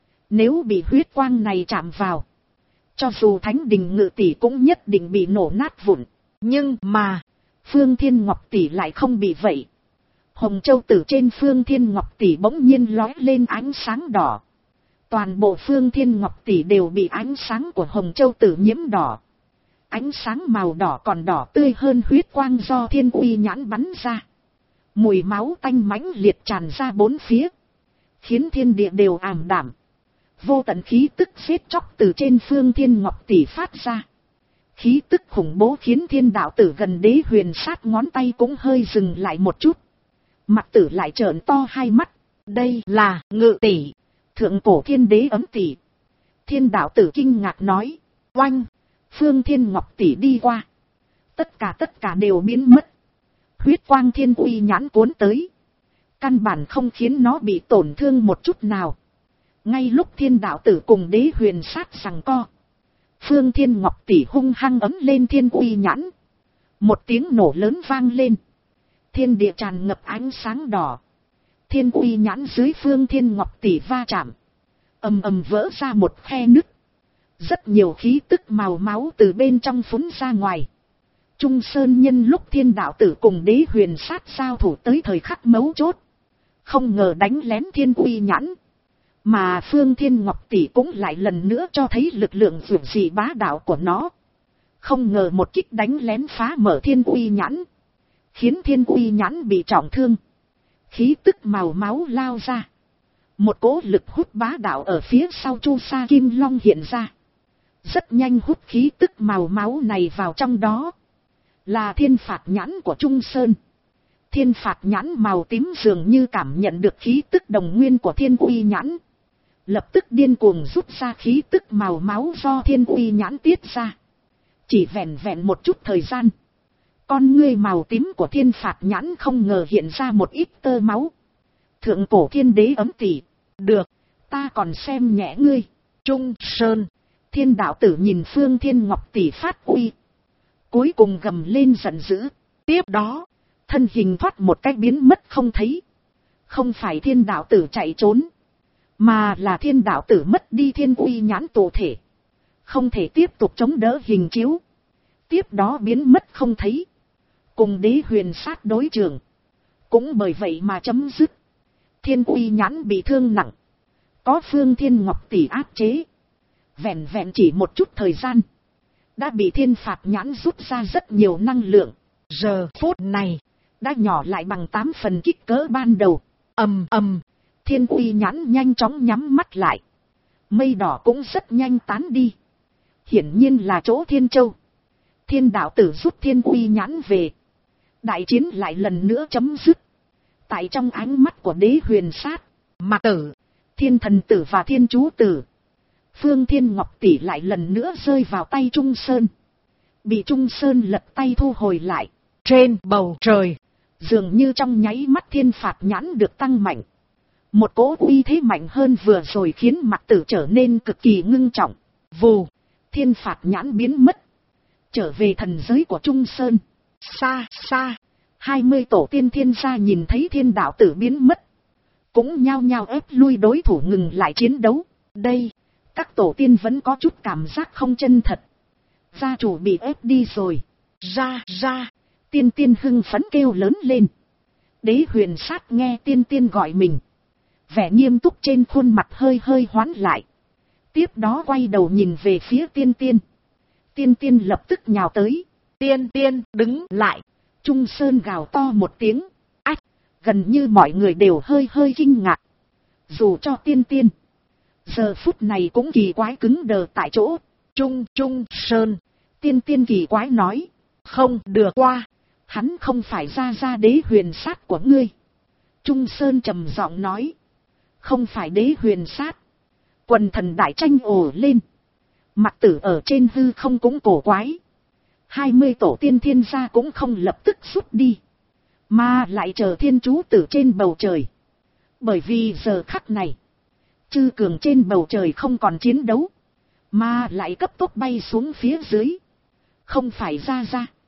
Nếu bị huyết quang này chạm vào, cho dù Thánh Đình Ngự Tỷ cũng nhất định bị nổ nát vụn. Nhưng mà, Phương Thiên Ngọc Tỷ lại không bị vậy. Hồng Châu Tử trên Phương Thiên Ngọc Tỷ bỗng nhiên lói lên ánh sáng đỏ. Toàn bộ Phương Thiên Ngọc Tỷ đều bị ánh sáng của Hồng Châu Tử nhiễm đỏ. Ánh sáng màu đỏ còn đỏ tươi hơn huyết quang do thiên uy nhãn bắn ra. Mùi máu tanh mãnh liệt tràn ra bốn phía, khiến thiên địa đều ảm đạm. Vô tận khí tức giết chóc từ trên Phương Thiên Ngọc Tỷ phát ra. Khí tức khủng bố khiến thiên đạo tử gần đế huyền sát ngón tay cũng hơi dừng lại một chút. Mạc Tử lại trợn to hai mắt. Đây là Ngự Tỷ, thượng cổ thiên đế ấm tỷ. Thiên đạo tử kinh ngạc nói. Oanh! Phương Thiên Ngọc Tỷ đi qua. Tất cả đều biến mất. Huyết quang thiên uy nhãn cuốn tới, căn bản không khiến nó bị tổn thương một chút nào. Ngay lúc thiên đạo tử cùng đế huyền sát giằng co, Phương Thiên Ngọc Tỷ hung hăng ấm lên thiên uy nhãn. Một tiếng nổ lớn vang lên. Thiên địa tràn ngập ánh sáng đỏ. Thiên uy nhãn dưới Phương Thiên Ngọc Tỷ va chạm, ầm ầm vỡ ra một khe nứt. Rất nhiều khí tức màu máu từ bên trong phún ra ngoài. Trung Sơn nhân lúc thiên đạo tử cùng đế huyền sát giao thủ tới thời khắc mấu chốt, không ngờ đánh lén thiên uy nhãn. Mà Phương Thiên Ngọc Tỷ cũng lại lần nữa cho thấy lực lượng vượt dị bá đạo của nó. Không ngờ một kích đánh lén phá mở thiên uy nhãn, khiến thiên uy nhãn bị trọng thương. Khí tức màu máu lao ra. Một cỗ lực hút bá đạo ở phía sau Chu Sa Kim Long hiện ra. Rất nhanh hút khí tức màu máu này vào trong đó. Là thiên phạt nhãn của Trung Sơn. Thiên phạt nhãn màu tím dường như cảm nhận được khí tức đồng nguyên của thiên uy nhãn. Lập tức điên cuồng rút ra khí tức màu máu do thiên uy nhãn tiết ra. Chỉ vẹn vẹn một chút thời gian. Con ngươi màu tím của thiên phạt nhãn không ngờ hiện ra một ít tơ máu. Thượng cổ thiên đế ấm tỉ. Được, ta còn xem nhẹ ngươi. Trung Sơn. Thiên đạo tử nhìn Phương Thiên Ngọc tỷ phát uy. Cuối cùng gầm lên giận dữ. Tiếp đó, thân hình thoát một cách biến mất không thấy. Không phải thiên đạo tử chạy trốn, mà là thiên đạo tử mất đi thiên uy nhãn tổ thể. Không thể tiếp tục chống đỡ hình chiếu. Tiếp đó biến mất không thấy. Cùng đế huyền sát đối trường. Cũng bởi vậy mà chấm dứt. Thiên uy nhãn bị thương nặng. Có Phương Thiên Ngọc tỷ áp chế. Vẹn vẹn chỉ một chút thời gian. Đã bị thiên phạt nhãn rút ra rất nhiều năng lượng. Giờ phút này. Đã nhỏ lại bằng 8 phần kích cỡ ban đầu. Ầm ầm. Thiên uy nhãn nhanh chóng nhắm mắt lại. Mây đỏ cũng rất nhanh tán đi. Hiển nhiên là chỗ Thiên Châu. Thiên đạo tử rút thiên uy nhãn về. Đại chiến lại lần nữa chấm dứt. Tại trong ánh mắt của đế huyền sát, Mạc Tử, Thiên Thần Tử và Thiên Chú Tử, Phương Thiên Ngọc tỷ lại lần nữa rơi vào tay Trung Sơn. Bị Trung Sơn lật tay thu hồi lại. Trên bầu trời, dường như trong nháy mắt thiên phạt nhãn được tăng mạnh. Một cỗ uy thế mạnh hơn vừa rồi khiến Mạc Tử trở nên cực kỳ ngưng trọng. Vù, thiên phạt nhãn biến mất. Trở về thần giới của Trung Sơn. Xa xa, 20 tổ tiên thiên gia nhìn thấy thiên đạo tử biến mất. Cũng nhao nhao ép lui đối thủ ngừng lại chiến đấu. Đây, các tổ tiên vẫn có chút cảm giác không chân thật. Gia chủ bị ép đi rồi. Ra, tiên tiên hưng phấn kêu lớn lên. Đế huyền sát nghe tiên tiên gọi mình. Vẻ nghiêm túc trên khuôn mặt hơi hơi hoán lại. Tiếp đó quay đầu nhìn về phía tiên tiên. Tiên tiên lập tức nhào tới. Tiên tiên đứng lại. Trung Sơn gào to một tiếng. Ách, gần như mọi người đều hơi hơi kinh ngạc. Dù cho tiên tiên, giờ phút này cũng kỳ quái cứng đờ tại chỗ. Trung Sơn, tiên tiên kỳ quái nói. Không được qua, hắn không phải ra đế huyền sát của ngươi. Trung Sơn trầm giọng nói. Không phải đế huyền sát. Quần thần đại tranh ồ lên. Mạc Tử ở trên hư không cũng cổ quái. 20 tổ tiên thiên gia cũng không lập tức rút đi, mà lại chờ Thiên Chú Tử trên bầu trời. Bởi vì giờ khắc này, chư cường trên bầu trời không còn chiến đấu, mà lại cấp tốc bay xuống phía dưới. Không phải ra.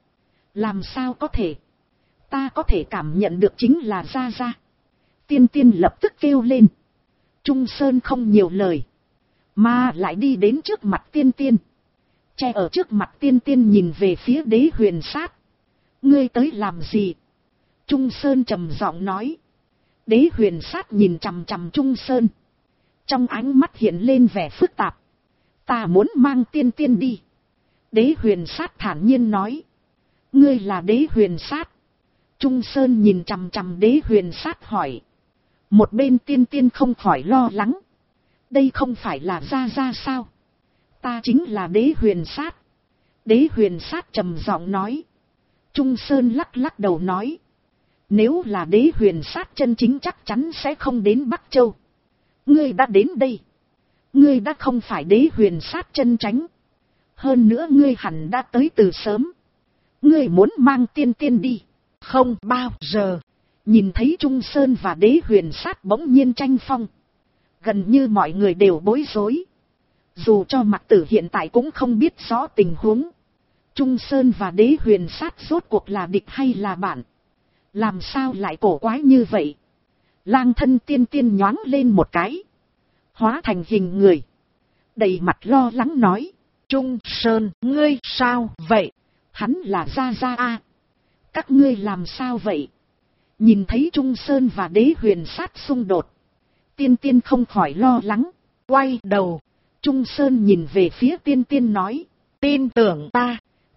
Làm sao có thể? Ta có thể cảm nhận được chính là ra. Tiên tiên lập tức kêu lên. Trung Sơn không nhiều lời, mà lại đi đến trước mặt tiên tiên. Che ở trước mặt tiên tiên nhìn về phía đế huyền sát. Ngươi tới làm gì? Trung Sơn trầm giọng nói. Đế huyền sát nhìn chằm chằm Trung Sơn. Trong ánh mắt hiện lên vẻ phức tạp. Ta muốn mang tiên tiên đi. Đế huyền sát thản nhiên nói. Ngươi là đế huyền sát. Trung Sơn nhìn chằm chằm đế huyền sát hỏi. Một bên tiên tiên không khỏi lo lắng. Đây không phải là ra sao? Ta chính là đế huyền sát. Đế huyền sát trầm giọng nói. Trung Sơn lắc đầu nói. Nếu là đế huyền sát chân chính chắc chắn sẽ không đến Bắc Châu. Ngươi đã đến đây. Ngươi đã không phải đế huyền sát chân chánh. Hơn nữa ngươi hẳn đã tới từ sớm. Ngươi muốn mang tiên tiên đi. Không bao giờ. Nhìn thấy Trung Sơn và đế huyền sát bỗng nhiên tranh phong. Gần như mọi người đều bối rối. Dù cho Mạc Tử hiện tại cũng không biết rõ tình huống. Trung Sơn và đế huyền sát rốt cuộc là địch hay là bạn? Làm sao lại cổ quái như vậy? Lang thân tiên tiên nhoáng lên một cái. Hóa thành hình người. Đầy mặt lo lắng nói. Trung Sơn, ngươi sao vậy? Hắn là ra a. Các ngươi làm sao vậy? Nhìn thấy Trung Sơn và đế huyền sát xung đột. Tiên tiên không khỏi lo lắng. Quay đầu. Trung Sơn nhìn về phía tiên tiên nói. Tin tưởng ta.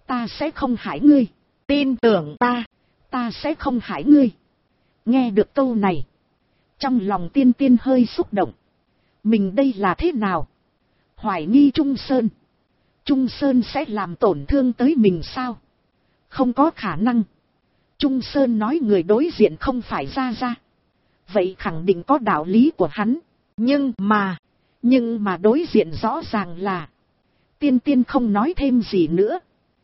Ta sẽ không hại ngươi. Tin tưởng ta. Ta sẽ không hại ngươi. Nghe được câu này, trong lòng Tiên Tiên hơi xúc động. Mình đây là thế nào? Hoài nghi Trung Sơn. Trung Sơn sẽ làm tổn thương tới mình sao? Không có khả năng. Trung Sơn nói người đối diện không phải Gia Gia. Vậy khẳng định có đạo lý của hắn. Nhưng mà đối diện rõ ràng là. Tiên Tiên không nói thêm gì nữa.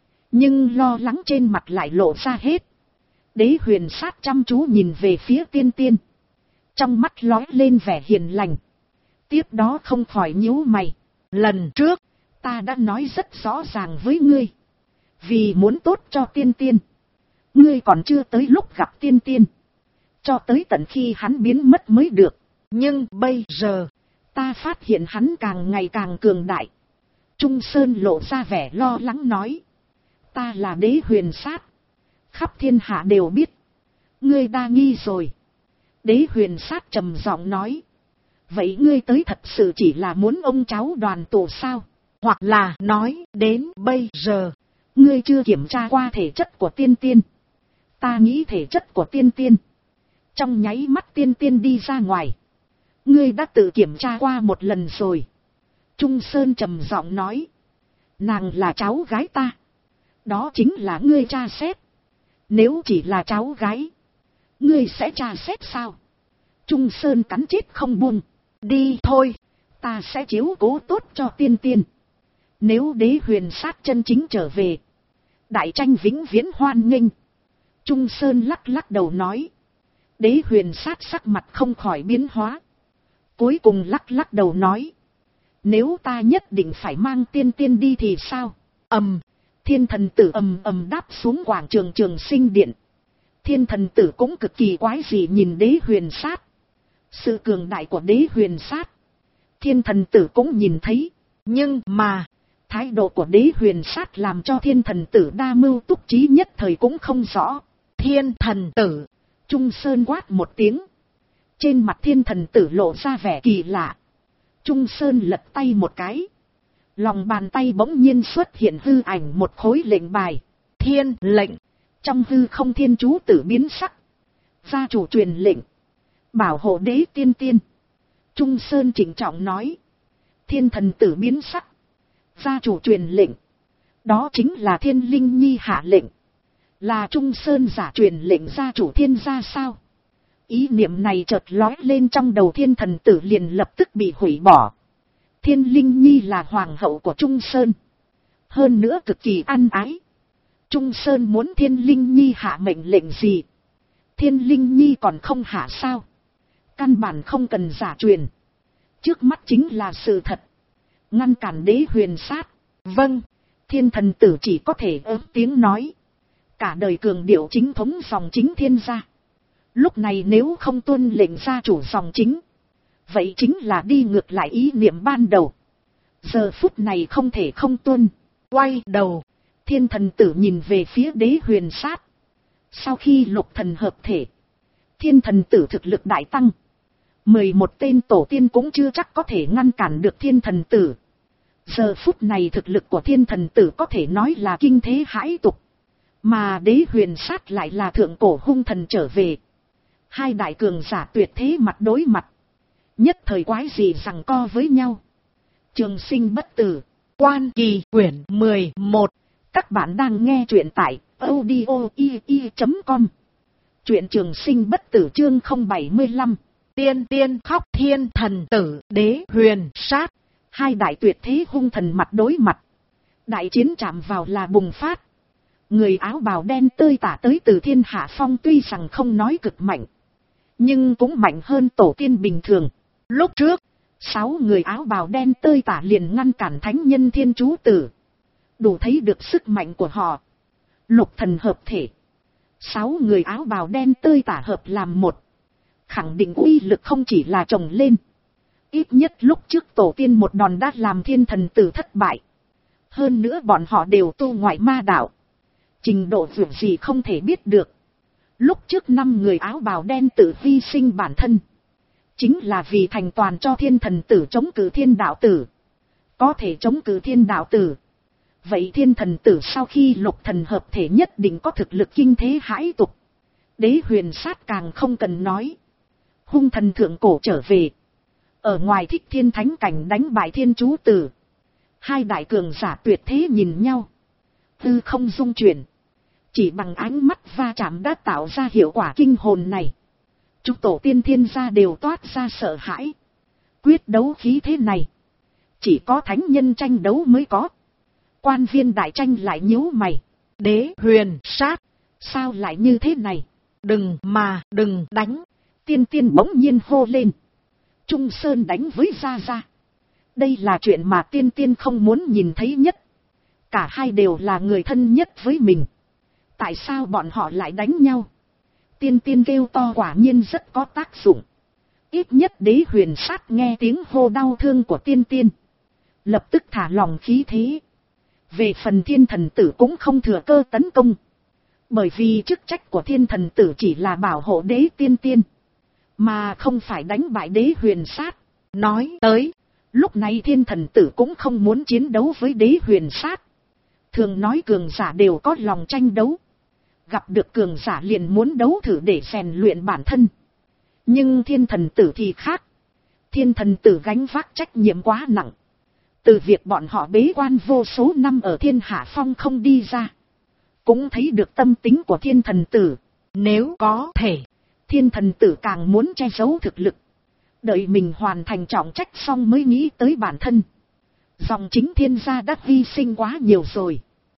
Nhưng lo lắng trên mặt lại lộ ra hết. Đế Huyền Sát chăm chú nhìn về phía Tiên Tiên. Trong mắt lóe lên vẻ hiền lành. Tiếp đó không khỏi nhíu mày. Lần trước, ta đã nói rất rõ ràng với ngươi. Vì muốn tốt cho Tiên Tiên. Ngươi còn chưa tới lúc gặp Tiên Tiên. Cho tới tận khi hắn biến mất mới được. Nhưng bây giờ, ta phát hiện hắn càng ngày càng cường đại. Trung Sơn lộ ra vẻ lo lắng nói. Ta là Đế Huyền Sát. Khắp thiên hạ đều biết. Ngươi đa nghi rồi. Đế Huyền Sát trầm giọng nói. Vậy ngươi tới thật sự chỉ là muốn ông cháu đoàn tụ sao? Hoặc là nói đến bây giờ, ngươi chưa kiểm tra qua thể chất của Tiên Tiên. Ta nghĩ thể chất của Tiên Tiên. Trong nháy mắt Tiên Tiên đi ra ngoài. Ngươi đã tự kiểm tra qua một lần rồi. Trung Sơn trầm giọng nói. Nàng là cháu gái ta. Đó chính là ngươi tra xét. Nếu chỉ là cháu gái, ngươi sẽ tra xét sao? Trung Sơn cắn chết không buông. Đi thôi, ta sẽ chiếu cố tốt cho Tiên Tiên. Nếu Đế Huyền Sát chân chính trở về, đại tranh vĩnh viễn hoan nghênh. Trung Sơn lắc lắc đầu nói. Đế Huyền Sát sắc mặt không khỏi biến hóa. Cuối cùng lắc lắc đầu nói. Nếu ta nhất định phải mang Tiên Tiên đi thì sao? Thiên thần tử ầm đáp xuống quảng trường Trường Sinh Điện. Thiên thần tử cũng cực kỳ quái dị nhìn Đế Huyền Sát. Sự cường đại của Đế Huyền Sát, thiên thần tử cũng nhìn thấy. Nhưng mà, thái độ của Đế Huyền Sát làm cho thiên thần tử đa mưu túc trí nhất thời cũng không rõ. Thiên thần tử, Trung Sơn quát một tiếng. Trên mặt thiên thần tử lộ ra vẻ kỳ lạ. Trung Sơn lật tay một cái. Lòng bàn tay bỗng nhiên xuất hiện hư ảnh một khối lệnh bài. Thiên lệnh. Trong hư không thiên chú tử biến sắc. Gia chủ truyền lệnh. Bảo hộ Đế Tiên Tiên. Trung Sơn trịnh trọng nói. Thiên thần tử biến sắc. Gia chủ truyền lệnh. Đó chính là Thiên Linh Nhi hạ lệnh. Là Trung Sơn giả truyền lệnh gia chủ thiên gia sao? Ý niệm này chợt lóe lên trong đầu thiên thần tử liền lập tức bị hủy bỏ. Thiên Linh Nhi là hoàng hậu của Trung Sơn. Hơn nữa cực kỳ ăn ái. Trung Sơn muốn Thiên Linh Nhi hạ mệnh lệnh gì? Thiên Linh Nhi còn không hạ sao? Căn bản không cần giả truyền. Trước mắt chính là sự thật. Ngăn cản Đế Huyền Sát. Vâng. Thiên thần tử chỉ có thể ớt tiếng nói. Cả đời cường điệu chính thống dòng chính thiên gia. Lúc này nếu không tuân lệnh gia chủ dòng chính, vậy chính là đi ngược lại ý niệm ban đầu. Giờ phút này không thể không tuân. Quay đầu, thiên thần tử nhìn về phía Đế Huyền Sát. Sau khi lục thần hợp thể, thiên thần tử thực lực đại tăng. 11 tên tổ tiên cũng chưa chắc có thể ngăn cản được thiên thần tử. Giờ phút này thực lực của thiên thần tử có thể nói là kinh thế hãi tục. Mà Đế Huyền Sát lại là thượng cổ hung thần trở về. Hai đại cường giả tuyệt thế mặt đối mặt. Nhất thời quái gì giằng co với nhau. Trường Sinh bất tử. Quan Kỳ quyển 11. Các bạn đang nghe truyện tại audio.com. Truyện Trường Sinh bất tử chương 075. Tiên Tiên khóc thiên thần tử Đế Huyền Sát. Hai đại tuyệt thế hung thần mặt đối mặt. Đại chiến chạm vào là bùng phát. Người áo bào đen tơi tả tới từ Thiên Hạ Phong tuy rằng không nói cực mạnh, nhưng cũng mạnh hơn tổ tiên bình thường. Lúc trước, 6 người áo bào đen tơi tả liền ngăn cản thánh nhân thiên chú tử. Đủ thấy được sức mạnh của họ. Lục thần hợp thể. 6 người áo bào đen tơi tả hợp làm một. Khẳng định uy lực không chỉ là chồng lên. Ít nhất lúc trước tổ tiên một đòn đã làm thiên thần tử thất bại. Hơn nữa bọn họ đều tu ngoại ma đạo. Trình độ vượt gì không thể biết được. Lúc trước 5 người áo bào đen tự hy sinh bản thân. Chính là vì thành toàn cho thiên thần tử chống cự thiên đạo tử. Có thể chống cự thiên đạo tử. Vậy thiên thần tử sau khi lục thần hợp thể nhất định có thực lực kinh thế hãi tục. Đế huyền sát càng không cần nói. Hung thần thượng cổ trở về. Ở ngoài thích thiên thánh cảnh đánh bại thiên chú tử. Hai đại cường giả tuyệt thế nhìn nhau. Tư không dung chuyển. Chỉ bằng ánh mắt va chạm đã tạo ra hiệu quả kinh hồn này. Chúng tổ tiên thiên gia đều toát ra sợ hãi. Quyết đấu khí thế này. Chỉ có thánh nhân tranh đấu mới có. Quan viên đại tranh lại nhíu mày. Đế huyền sát. Sao lại như thế này? Đừng đánh. Tiên tiên bỗng nhiên hô lên. Trung Sơn đánh với Gia Gia. Đây là chuyện mà tiên tiên không muốn nhìn thấy nhất. Cả hai đều là người thân nhất với mình. Tại sao bọn họ lại đánh nhau? Tiên tiên kêu to quả nhiên rất có tác dụng. Ít nhất đế huyền sát nghe tiếng hô đau thương của tiên tiên. Lập tức thả lòng khí thế. Về phần thiên thần tử cũng không thừa cơ tấn công. Bởi vì chức trách của thiên thần tử chỉ là bảo hộ đế tiên tiên. Mà không phải đánh bại đế huyền sát. Nói tới. Lúc này thiên thần tử cũng không muốn chiến đấu với đế huyền sát. Thường nói cường giả đều có lòng tranh đấu. Gặp được cường giả liền muốn đấu thử để rèn luyện bản thân. Nhưng thiên thần tử thì khác. Thiên thần tử gánh vác trách nhiệm quá nặng. Từ việc bọn họ bế quan vô số năm ở thiên hạ phong không đi ra. Cũng thấy được tâm tính của thiên thần tử. Nếu có thể, thiên thần tử càng muốn che giấu thực lực. Đợi mình hoàn thành trọng trách xong mới nghĩ tới bản thân. Dòng chính thiên gia đã hy sinh quá nhiều rồi.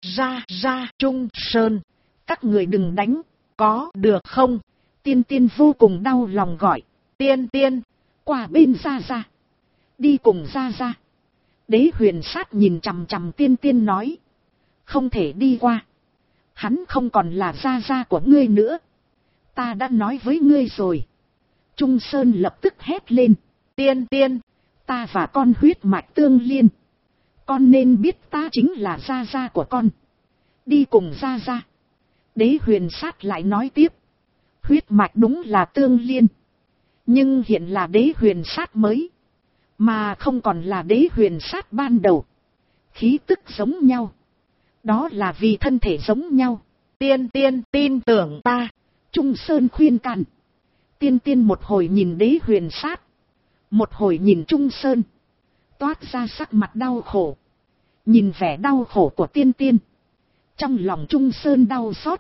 Ra Trung Sơn. Các người đừng đánh. Có được không? Tiên tiên vô cùng đau lòng gọi. Tiên tiên. Qua bên Gia Gia. Đi cùng Gia Gia. Đế huyền sát nhìn chằm chằm tiên tiên nói. Không thể đi qua. Hắn không còn là Gia Gia của ngươi nữa. Ta đã nói với ngươi rồi. Trung Sơn lập tức hét lên. Tiên tiên. Ta và con huyết mạch tương liên. Con nên biết ta chính là Gia Gia của con. Đi cùng Gia Gia. Đế huyền sát lại nói tiếp. Huyết mạch đúng là tương liên. Nhưng hiện là đế huyền sát mới. Mà không còn là đế huyền sát ban đầu. Khí tức giống nhau. Đó là vì thân thể giống nhau. Tiên tiên tin tưởng ta. Trung Sơn khuyên can. Tiên tiên một hồi nhìn đế huyền sát. Một hồi nhìn Trung Sơn. Toát ra sắc mặt đau khổ. Nhìn vẻ đau khổ của tiên tiên. Trong lòng Trung Sơn đau xót.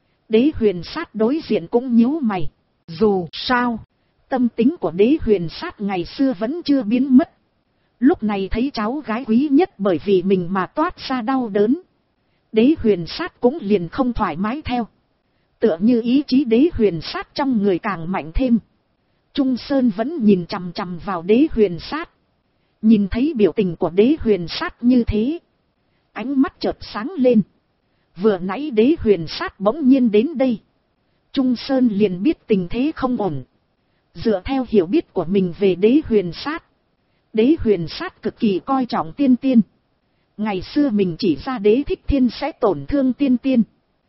Đế huyền sát đối diện cũng nhíu mày. Dù sao, tâm tính của đế huyền sát ngày xưa vẫn chưa biến mất. Lúc này thấy cháu gái quý nhất bởi vì mình mà toát ra đau đớn. Đế huyền sát cũng liền không thoải mái theo. Tựa như ý chí đế huyền sát trong người càng mạnh thêm. Trung Sơn vẫn nhìn chằm chằm vào đế huyền sát. Nhìn thấy biểu tình của đế huyền sát như thế. Ánh mắt chợt sáng lên. Vừa nãy đế huyền sát bỗng nhiên đến đây. Trung Sơn liền biết tình thế không ổn. Dựa theo hiểu biết của mình về đế huyền sát. Đế huyền sát cực kỳ coi trọng tiên tiên. Ngày xưa mình chỉ ra đế thích thiên sẽ tổn thương tiên tiên.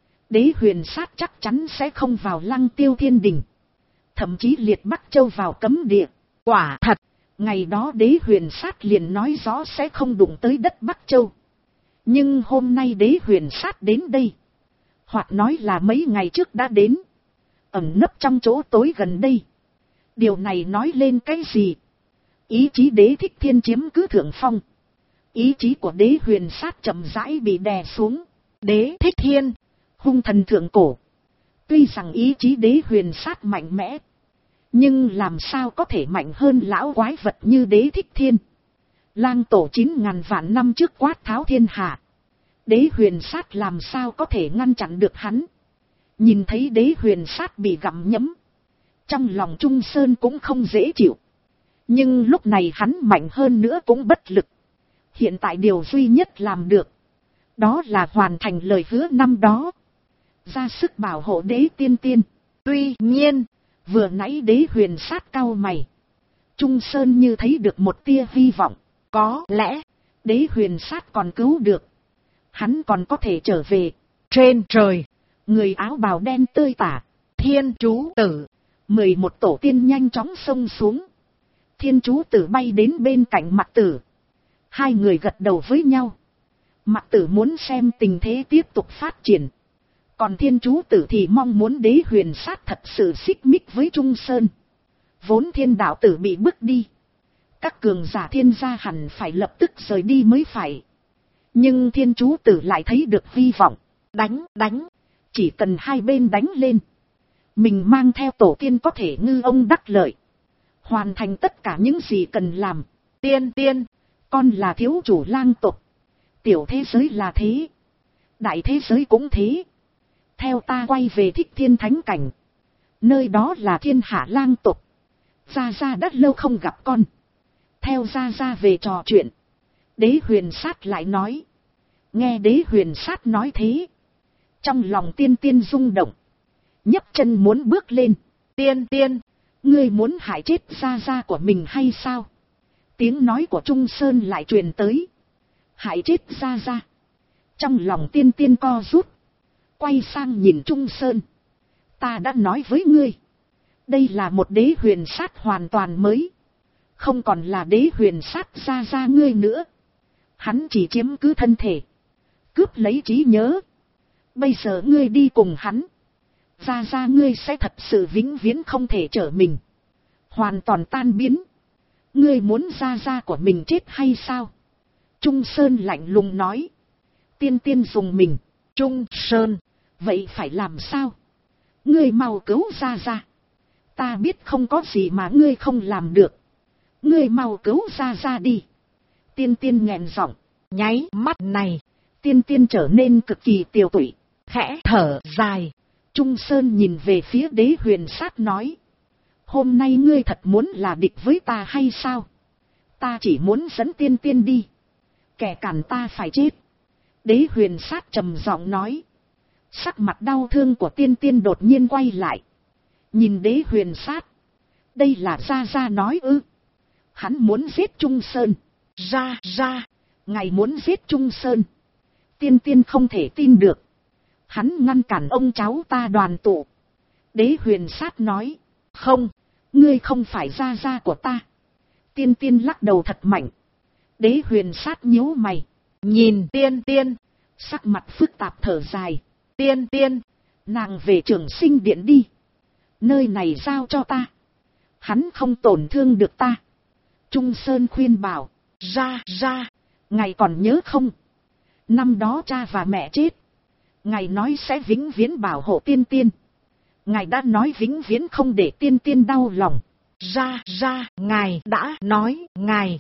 Đế huyền sát chắc chắn sẽ không vào Lăng Tiêu Thiên Đình. Thậm chí liệt Bắc Châu vào cấm địa. Quả thật, ngày đó đế huyền sát liền nói rõ sẽ không đụng tới đất Bắc Châu. Nhưng hôm nay đế huyền sát đến đây. Hoặc nói là mấy ngày trước đã đến. Ẩn nấp trong chỗ tối gần đây. Điều này nói lên cái gì? Ý chí đế thích thiên chiếm cứ thượng phong. Ý chí của đế huyền sát chậm rãi bị đè xuống. đế thích thiên, hung thần thượng cổ. Tuy rằng ý chí đế huyền sát mạnh mẽ. Nhưng làm sao có thể mạnh hơn lão quái vật như đế thích thiên. Lang tổ 9.000 vạn năm trước quát tháo thiên hạ. Đế huyền sát làm sao có thể ngăn chặn được hắn. Nhìn thấy đế huyền sát bị gặm nhấm. Trong lòng Trung Sơn cũng không dễ chịu. Nhưng lúc này hắn mạnh hơn nữa cũng bất lực. Hiện tại điều duy nhất làm được. Đó là hoàn thành lời hứa năm đó. Ra sức bảo hộ đế tiên tiên. Tuy nhiên, vừa nãy đế huyền sát cau mày. Trung Sơn như thấy được một tia hy vọng. Có lẽ, đế huyền sát còn cứu được. Hắn còn có thể trở về. Trên trời, người áo bào đen tươi tả. Thiên chú tử. 11 tổ tiên nhanh chóng xông xuống. Thiên chú tử bay đến bên cạnh Mặc Tử. Hai người gật đầu với nhau. Mặc Tử muốn xem tình thế tiếp tục phát triển. Còn Thiên Chú Tử thì mong muốn Đế Huyền Sát thật sự xích mích với Trung Sơn. Vốn Thiên Đạo Tử bị bước đi, các cường giả Thiên gia hẳn phải lập tức rời đi mới phải. Nhưng Thiên Chú Tử lại thấy được hy vọng. Đánh. Chỉ cần hai bên đánh lên, mình mang theo tổ tiên có thể ngư ông đắc lợi, hoàn thành tất cả những gì cần làm. Tiên, con là thiếu chủ lang tộc. Tiểu thế giới là thế, đại thế giới cũng thế. Theo ta quay về Thích Thiên Thánh Cảnh, nơi đó là thiên hạ lang tộc. Gia Gia đã lâu không gặp con, theo Gia Gia về trò chuyện. Đế Huyền Sát lại nói. Nghe Đế Huyền Sát nói thế, trong lòng Tiên Tiên rung động, nhấc chân muốn bước lên. Tiên, ngươi muốn hại chết Gia Gia của mình hay sao? Tiếng nói của Trung Sơn lại truyền tới. Hại chết Gia Gia. Trong lòng Tiên Tiên co rút, quay sang nhìn Trung Sơn. Ta đã nói với ngươi, đây là một Đế Huyền Sát hoàn toàn mới, không còn là Đế Huyền Sát Gia Gia ngươi nữa. Hắn chỉ chiếm cứ thân thể, cướp lấy trí nhớ. Bây giờ ngươi đi cùng hắn, Gia Gia ngươi sẽ thật sự vĩnh viễn không thể trở mình, hoàn toàn tan biến. Ngươi muốn Gia Gia của mình chết hay sao? Trung Sơn lạnh lùng nói. Tiên Tiên dùng mình. Trung Sơn, vậy phải làm sao? Ngươi mau cứu Gia Gia. Ta biết không có gì mà ngươi không làm được. Ngươi mau cứu Gia Gia đi. Tiên Tiên nghẹn giọng. Nháy mắt này, Tiên Tiên trở nên cực kỳ tiều tụy, khẽ thở dài. Trung Sơn nhìn về phía Đế Huyền Sát nói. Hôm nay ngươi thật muốn là địch với ta hay sao? Ta chỉ muốn dẫn Tiên Tiên đi, kẻ cản ta phải chết. Đế Huyền Sát trầm giọng nói. Sắc mặt đau thương của Tiên Tiên đột nhiên quay lại, nhìn Đế Huyền Sát. Đây là Gia Gia nói ư? Hắn muốn giết Trung Sơn. Ra, ngài muốn giết Trung Sơn? Tiên Tiên không thể tin được. Hắn ngăn cản ông cháu ta đoàn tụ. Đế Huyền Sát nói. Không, ngươi không phải Gia Gia của ta. Tiên Tiên lắc đầu thật mạnh. Đế Huyền Sát nhíu mày, nhìn Tiên Tiên, sắc mặt phức tạp thở dài. Tiên, nàng về Trường Sinh Điện đi. Nơi này giao cho ta, hắn không tổn thương được ta. Trung Sơn khuyên bảo. Ra, ngài còn nhớ không? Năm đó cha và mẹ chết, ngài nói sẽ vĩnh viễn bảo hộ Tiên Tiên. Ngài đã nói vĩnh viễn không để Tiên Tiên đau lòng. Ra, ngài đã nói ngài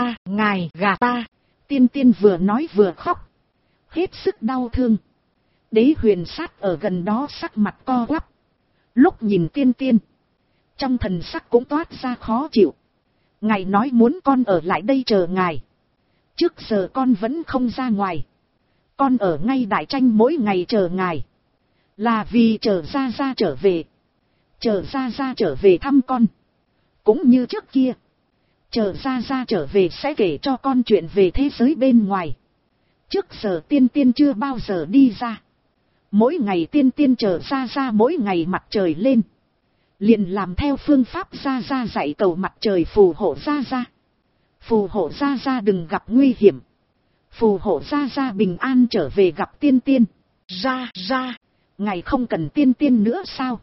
gạt ta. Tiên Tiên vừa nói vừa khóc, hết sức đau thương. Đế Huyền Sát ở gần đó sắc mặt co quắp, lúc nhìn Tiên Tiên, trong thần sắc cũng toát ra khó chịu. Ngài nói muốn con ở lại đây chờ ngài. Trước giờ con vẫn không ra ngoài, con ở ngay Đại Tranh mỗi ngày chờ ngài, là vì chờ Gia Gia trở về. Chờ Gia Gia trở về thăm con, cũng như trước kia, chờ Gia Gia trở về sẽ kể cho con chuyện về thế giới bên ngoài. Trước giờ Tiên Tiên chưa bao giờ đi ra. Mỗi ngày Tiên Tiên chờ Gia Gia, mỗi ngày mặt trời lên, liền làm theo phương pháp Gia Gia dạy, cầu mặt trời phù hộ Gia Gia. Phù hộ Gia Gia đừng gặp nguy hiểm, phù hộ Gia Gia bình an trở về gặp Tiên Tiên. Ra, ngài không cần Tiên Tiên nữa sao?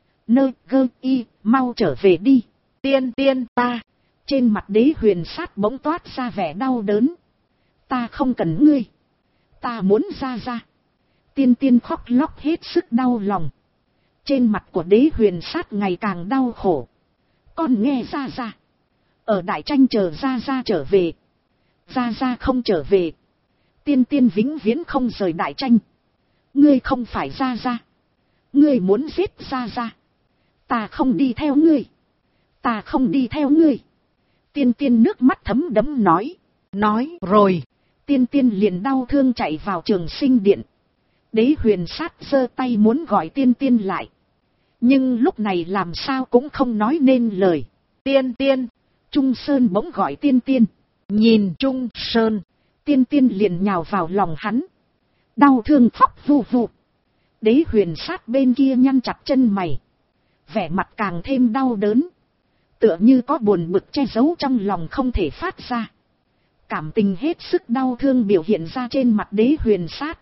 Mau trở về đi. Tiên ta. Trên mặt Đế Huyền Sát bỗng toát ra vẻ đau đớn. Ta không cần ngươi, ta muốn Gia Gia. Tiên Tiên khóc lóc hết sức đau lòng. Trên mặt của Đế Huyền Sát ngày càng đau khổ. Con nghe Gia Gia, ở Đại Tranh chờ Gia Gia trở về. Gia Gia không trở về, Tiên Tiên vĩnh viễn không rời Đại Tranh. Ngươi không phải Gia Gia, ngươi muốn giết Gia Gia. Ta không đi theo ngươi, ta không đi theo ngươi. Tiên Tiên nước mắt thấm đẫm nói. Nói rồi, Tiên Tiên liền đau thương chạy vào Trường Sinh Điện. Đế Huyền Sát giơ tay muốn gọi Tiên Tiên lại, nhưng lúc này làm sao cũng không nói nên lời. Tiên, Trung Sơn bỗng gọi Tiên Tiên. Nhìn Trung Sơn, Tiên Tiên liền nhào vào lòng hắn, đau thương khóc vu vu. Đế Huyền Sát bên kia nhăn chặt chân mày, vẻ mặt càng thêm đau đớn, tựa như có buồn bực che giấu trong lòng không thể phát ra. Cảm tình hết sức đau thương biểu hiện ra trên mặt Đế Huyền Sát.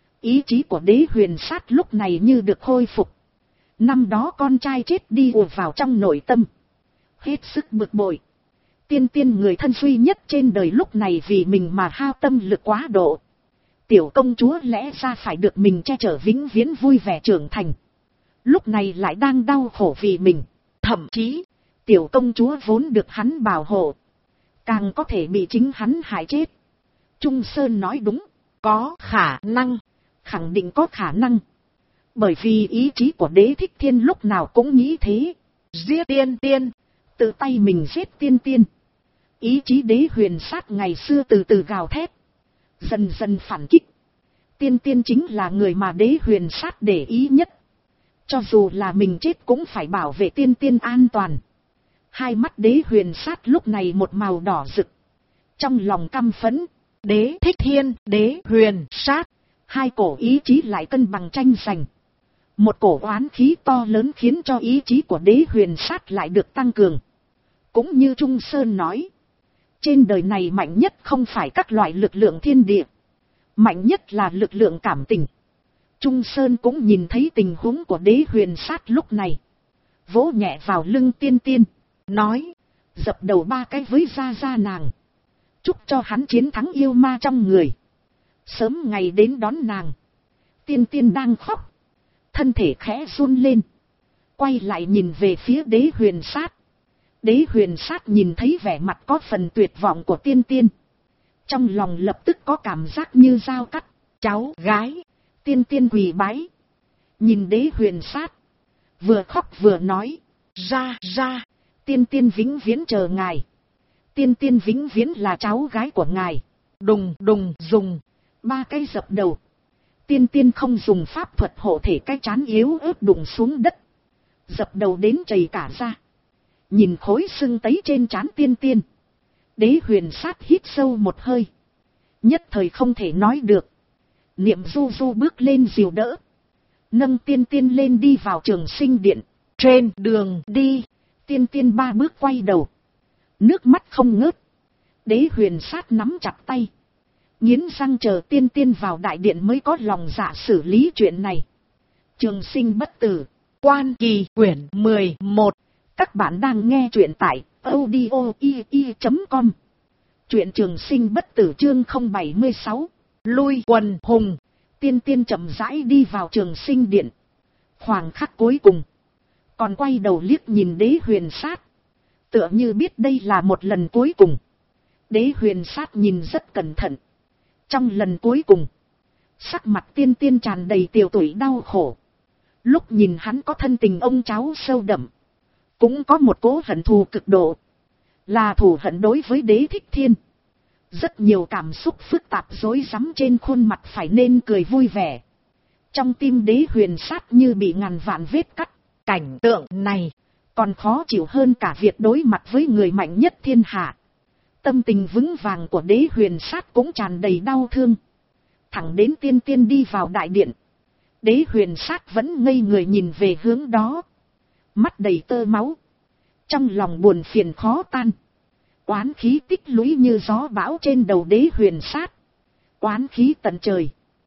Ý chí của Đế Huyền Sát lúc này như được khôi phục. Năm đó con trai chết đi ùa vào trong nội tâm. Hết sức bực bội. Tiên tiên người thân duy nhất trên đời lúc này vì mình mà hao tâm lực quá độ. Tiểu công chúa lẽ ra phải được mình che chở vĩnh viễn vui vẻ trưởng thành. Lúc này lại đang đau khổ vì mình. Thậm chí, tiểu công chúa vốn được hắn bảo hộ, càng có thể bị chính hắn hại chết. Trung Sơn nói đúng, có khả năng, khẳng định có khả năng. Bởi vì ý chí của Đế Thích Thiên lúc nào cũng nghĩ thế. Giết tiên tiên, tự tay mình giết tiên tiên. Ý chí Đế Huyền Sát ngày xưa từ từ gào thét, dần dần phản kích. Tiên tiên chính là người mà Đế Huyền Sát để ý nhất. Cho dù là mình chết cũng phải bảo vệ tiên tiên an toàn. Hai mắt Đế Huyền Sát lúc này một màu đỏ rực. Trong lòng căm phẫn, Đế Thích Thiên, Đế Huyền Sát. Hai cổ ý chí lại cân bằng tranh giành. Một cổ oán khí to lớn khiến cho ý chí của Đế Huyền Sát lại được tăng cường. Cũng như Trung Sơn nói, trên đời này mạnh nhất không phải các loại lực lượng thiên địa. Mạnh nhất là lực lượng cảm tình. Trung Sơn cũng nhìn thấy tình huống của Đế Huyền Sát lúc này. Vỗ nhẹ vào lưng tiên tiên, nói, dập đầu 3 cái với gia gia nàng. Chúc cho hắn chiến thắng yêu ma trong người. Sớm ngày đến đón nàng. Tiên tiên đang khóc. Thân thể khẽ run lên. Quay lại nhìn về phía Đế Huyền Sát. Đế Huyền Sát nhìn thấy vẻ mặt có phần tuyệt vọng của tiên tiên. Trong lòng lập tức có cảm giác như dao cắt. Cháu gái. Tiên tiên quỳ bái. Nhìn Đế Huyền Sát. Vừa khóc vừa nói. Ra ra. Tiên tiên vĩnh viễn chờ ngài. Tiên tiên vĩnh viễn là cháu gái của ngài. Đùng đùng dùng. 3 cái dập đầu. Tiên tiên không dùng pháp thuật hộ thể, cái trán yếu ớt đụng xuống đất. Dập đầu đến chảy cả ra. Nhìn khối sưng tấy trên trán tiên tiên. Đế Huyền Sát hít sâu một hơi. Nhất thời không thể nói được. Niệm du du bước lên dìu đỡ. Nâng tiên tiên lên đi vào Trường Sinh Điện. Trên đường đi, tiên tiên 3 bước quay đầu. Nước mắt không ngớt. Đế Huyền Sát nắm chặt tay. Nghiến răng chờ tiên tiên vào đại điện mới có lòng dạ xử lý chuyện này. Trường Sinh Bất Tử, Quan Kỳ quyển 11. Các bạn đang nghe truyện tại audio.com. Truyện Trường Sinh Bất Tử chương 076. Lui quần hùng. Tiên tiên chậm rãi đi vào Trường Sinh Điện. Khoảng khắc cuối cùng, còn quay đầu liếc nhìn Đế Huyền Sát. Tựa như biết đây là một lần cuối cùng. Đế Huyền Sát nhìn rất cẩn thận. Trong lần cuối cùng, sắc mặt tiên tiên tràn đầy tiều tụy đau khổ. Lúc nhìn hắn có thân tình ông cháu sâu đậm, cũng có một cỗ hận thù cực độ. Là thù hận đối với Đế Thích Thiên. Rất nhiều cảm xúc phức tạp rối rắm trên khuôn mặt phải nên cười vui vẻ. Trong tim Đế Huyền Sát như bị ngàn vạn vết cắt. Cảnh tượng này còn khó chịu hơn cả việc đối mặt với người mạnh nhất thiên hạ. Tâm tình vững vàng của Đế Huyền Sát cũng tràn đầy đau thương. Thẳng đến tiên tiên đi vào đại điện, Đế Huyền Sát vẫn ngây người nhìn về hướng đó. Mắt đầy tơ máu. Trong lòng buồn phiền khó tan. Oán khí tích lũy như gió bão trên đầu Đế Huyền Sát. Oán khí tận trời.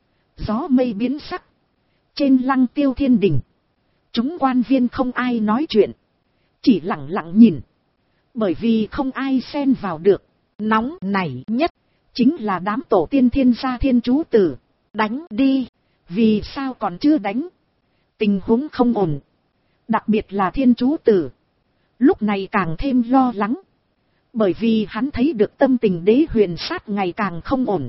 Gió mây biến sắc. Trên Lăng Tiêu Thiên Đình, chúng quan viên không ai nói chuyện. Chỉ lặng lặng nhìn. Bởi vì không ai xen vào được. Nóng nảy nhất chính là đám tổ tiên Thiên gia Thiên Chú Tử. Đánh đi. Vì sao còn chưa đánh? Tình huống không ổn. Đặc biệt là Thiên Chú Tử. Lúc này càng thêm lo lắng. Bởi vì hắn thấy được tâm tình Đế Huyền Sát ngày càng không ổn.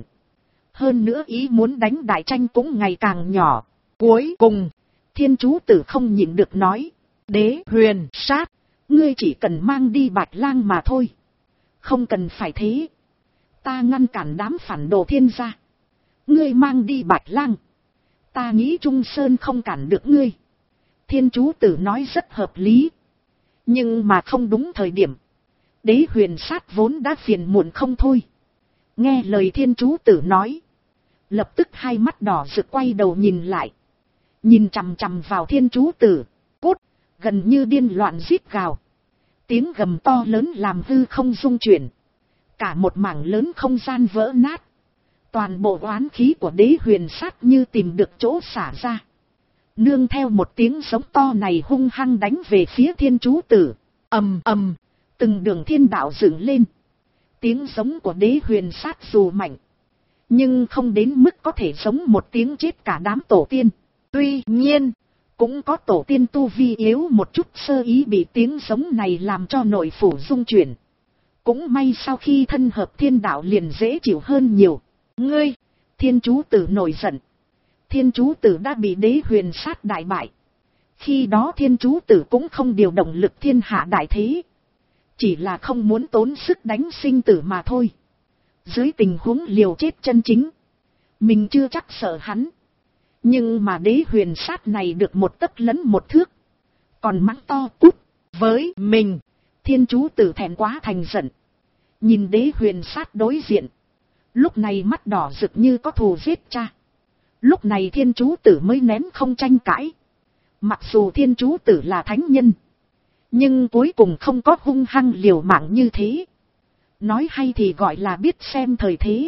Hơn nữa ý muốn đánh đại tranh cũng ngày càng nhỏ. Cuối cùng, Thiên Chú Tử không nhịn được nói. Đế Huyền Sát, ngươi chỉ cần mang đi Bạch Lang mà thôi. Không cần phải thế. Ta ngăn cản đám phản đồ Thiên gia. Ngươi mang đi Bạch Lang. Ta nghĩ Trung Sơn không cản được ngươi. Thiên Chú Tử nói rất hợp lý. Nhưng mà không đúng thời điểm. Đế Huyền Sát vốn đã phiền muộn không thôi. Nghe lời Thiên Chú Tử nói, lập tức hai mắt đỏ rực quay đầu nhìn lại. Nhìn chằm chằm vào Thiên Chú Tử. Cút. Gần như điên loạn rít gào. Tiếng gầm to lớn làm hư không rung chuyển. Cả một mảng lớn không gian vỡ nát. Toàn bộ oán khí của đế huyền sát như tìm được chỗ xả ra. Nương theo một tiếng giống to này hung hăng đánh về phía thiên chú tử. Ầm ầm, từng đường thiên đạo dựng lên. Tiếng giống của đế huyền sát dù mạnh, nhưng không đến mức có thể giống một tiếng chết cả đám tổ tiên. Tuy nhiên, cũng có tổ tiên tu vi yếu một chút sơ ý bị tiếng giống này làm cho nội phủ rung chuyển. Cũng may sau khi thân hợp thiên đạo liền dễ chịu hơn nhiều. Ngươi, thiên chú tử nổi giận. Thiên chú tử đã bị đế huyền sát đại bại. Khi đó thiên chú tử cũng không điều động lực thiên hạ đại thế. Chỉ là không muốn tốn sức đánh sinh tử mà thôi. Dưới tình huống liều chết chân chính, mình chưa chắc sợ hắn. Nhưng mà đế huyền sát này được một tấc lấn một thước. Còn mắng to cút với mình. Thiên chú tử thẹn quá thành giận. Nhìn đế huyền sát đối diện. Lúc này mắt đỏ rực như có thù giết cha. Lúc này thiên chú tử mới nén không tranh cãi. Mặc dù thiên chú tử là thánh nhân, nhưng cuối cùng không có hung hăng liều mạng như thế. Nói hay thì gọi là biết xem thời thế.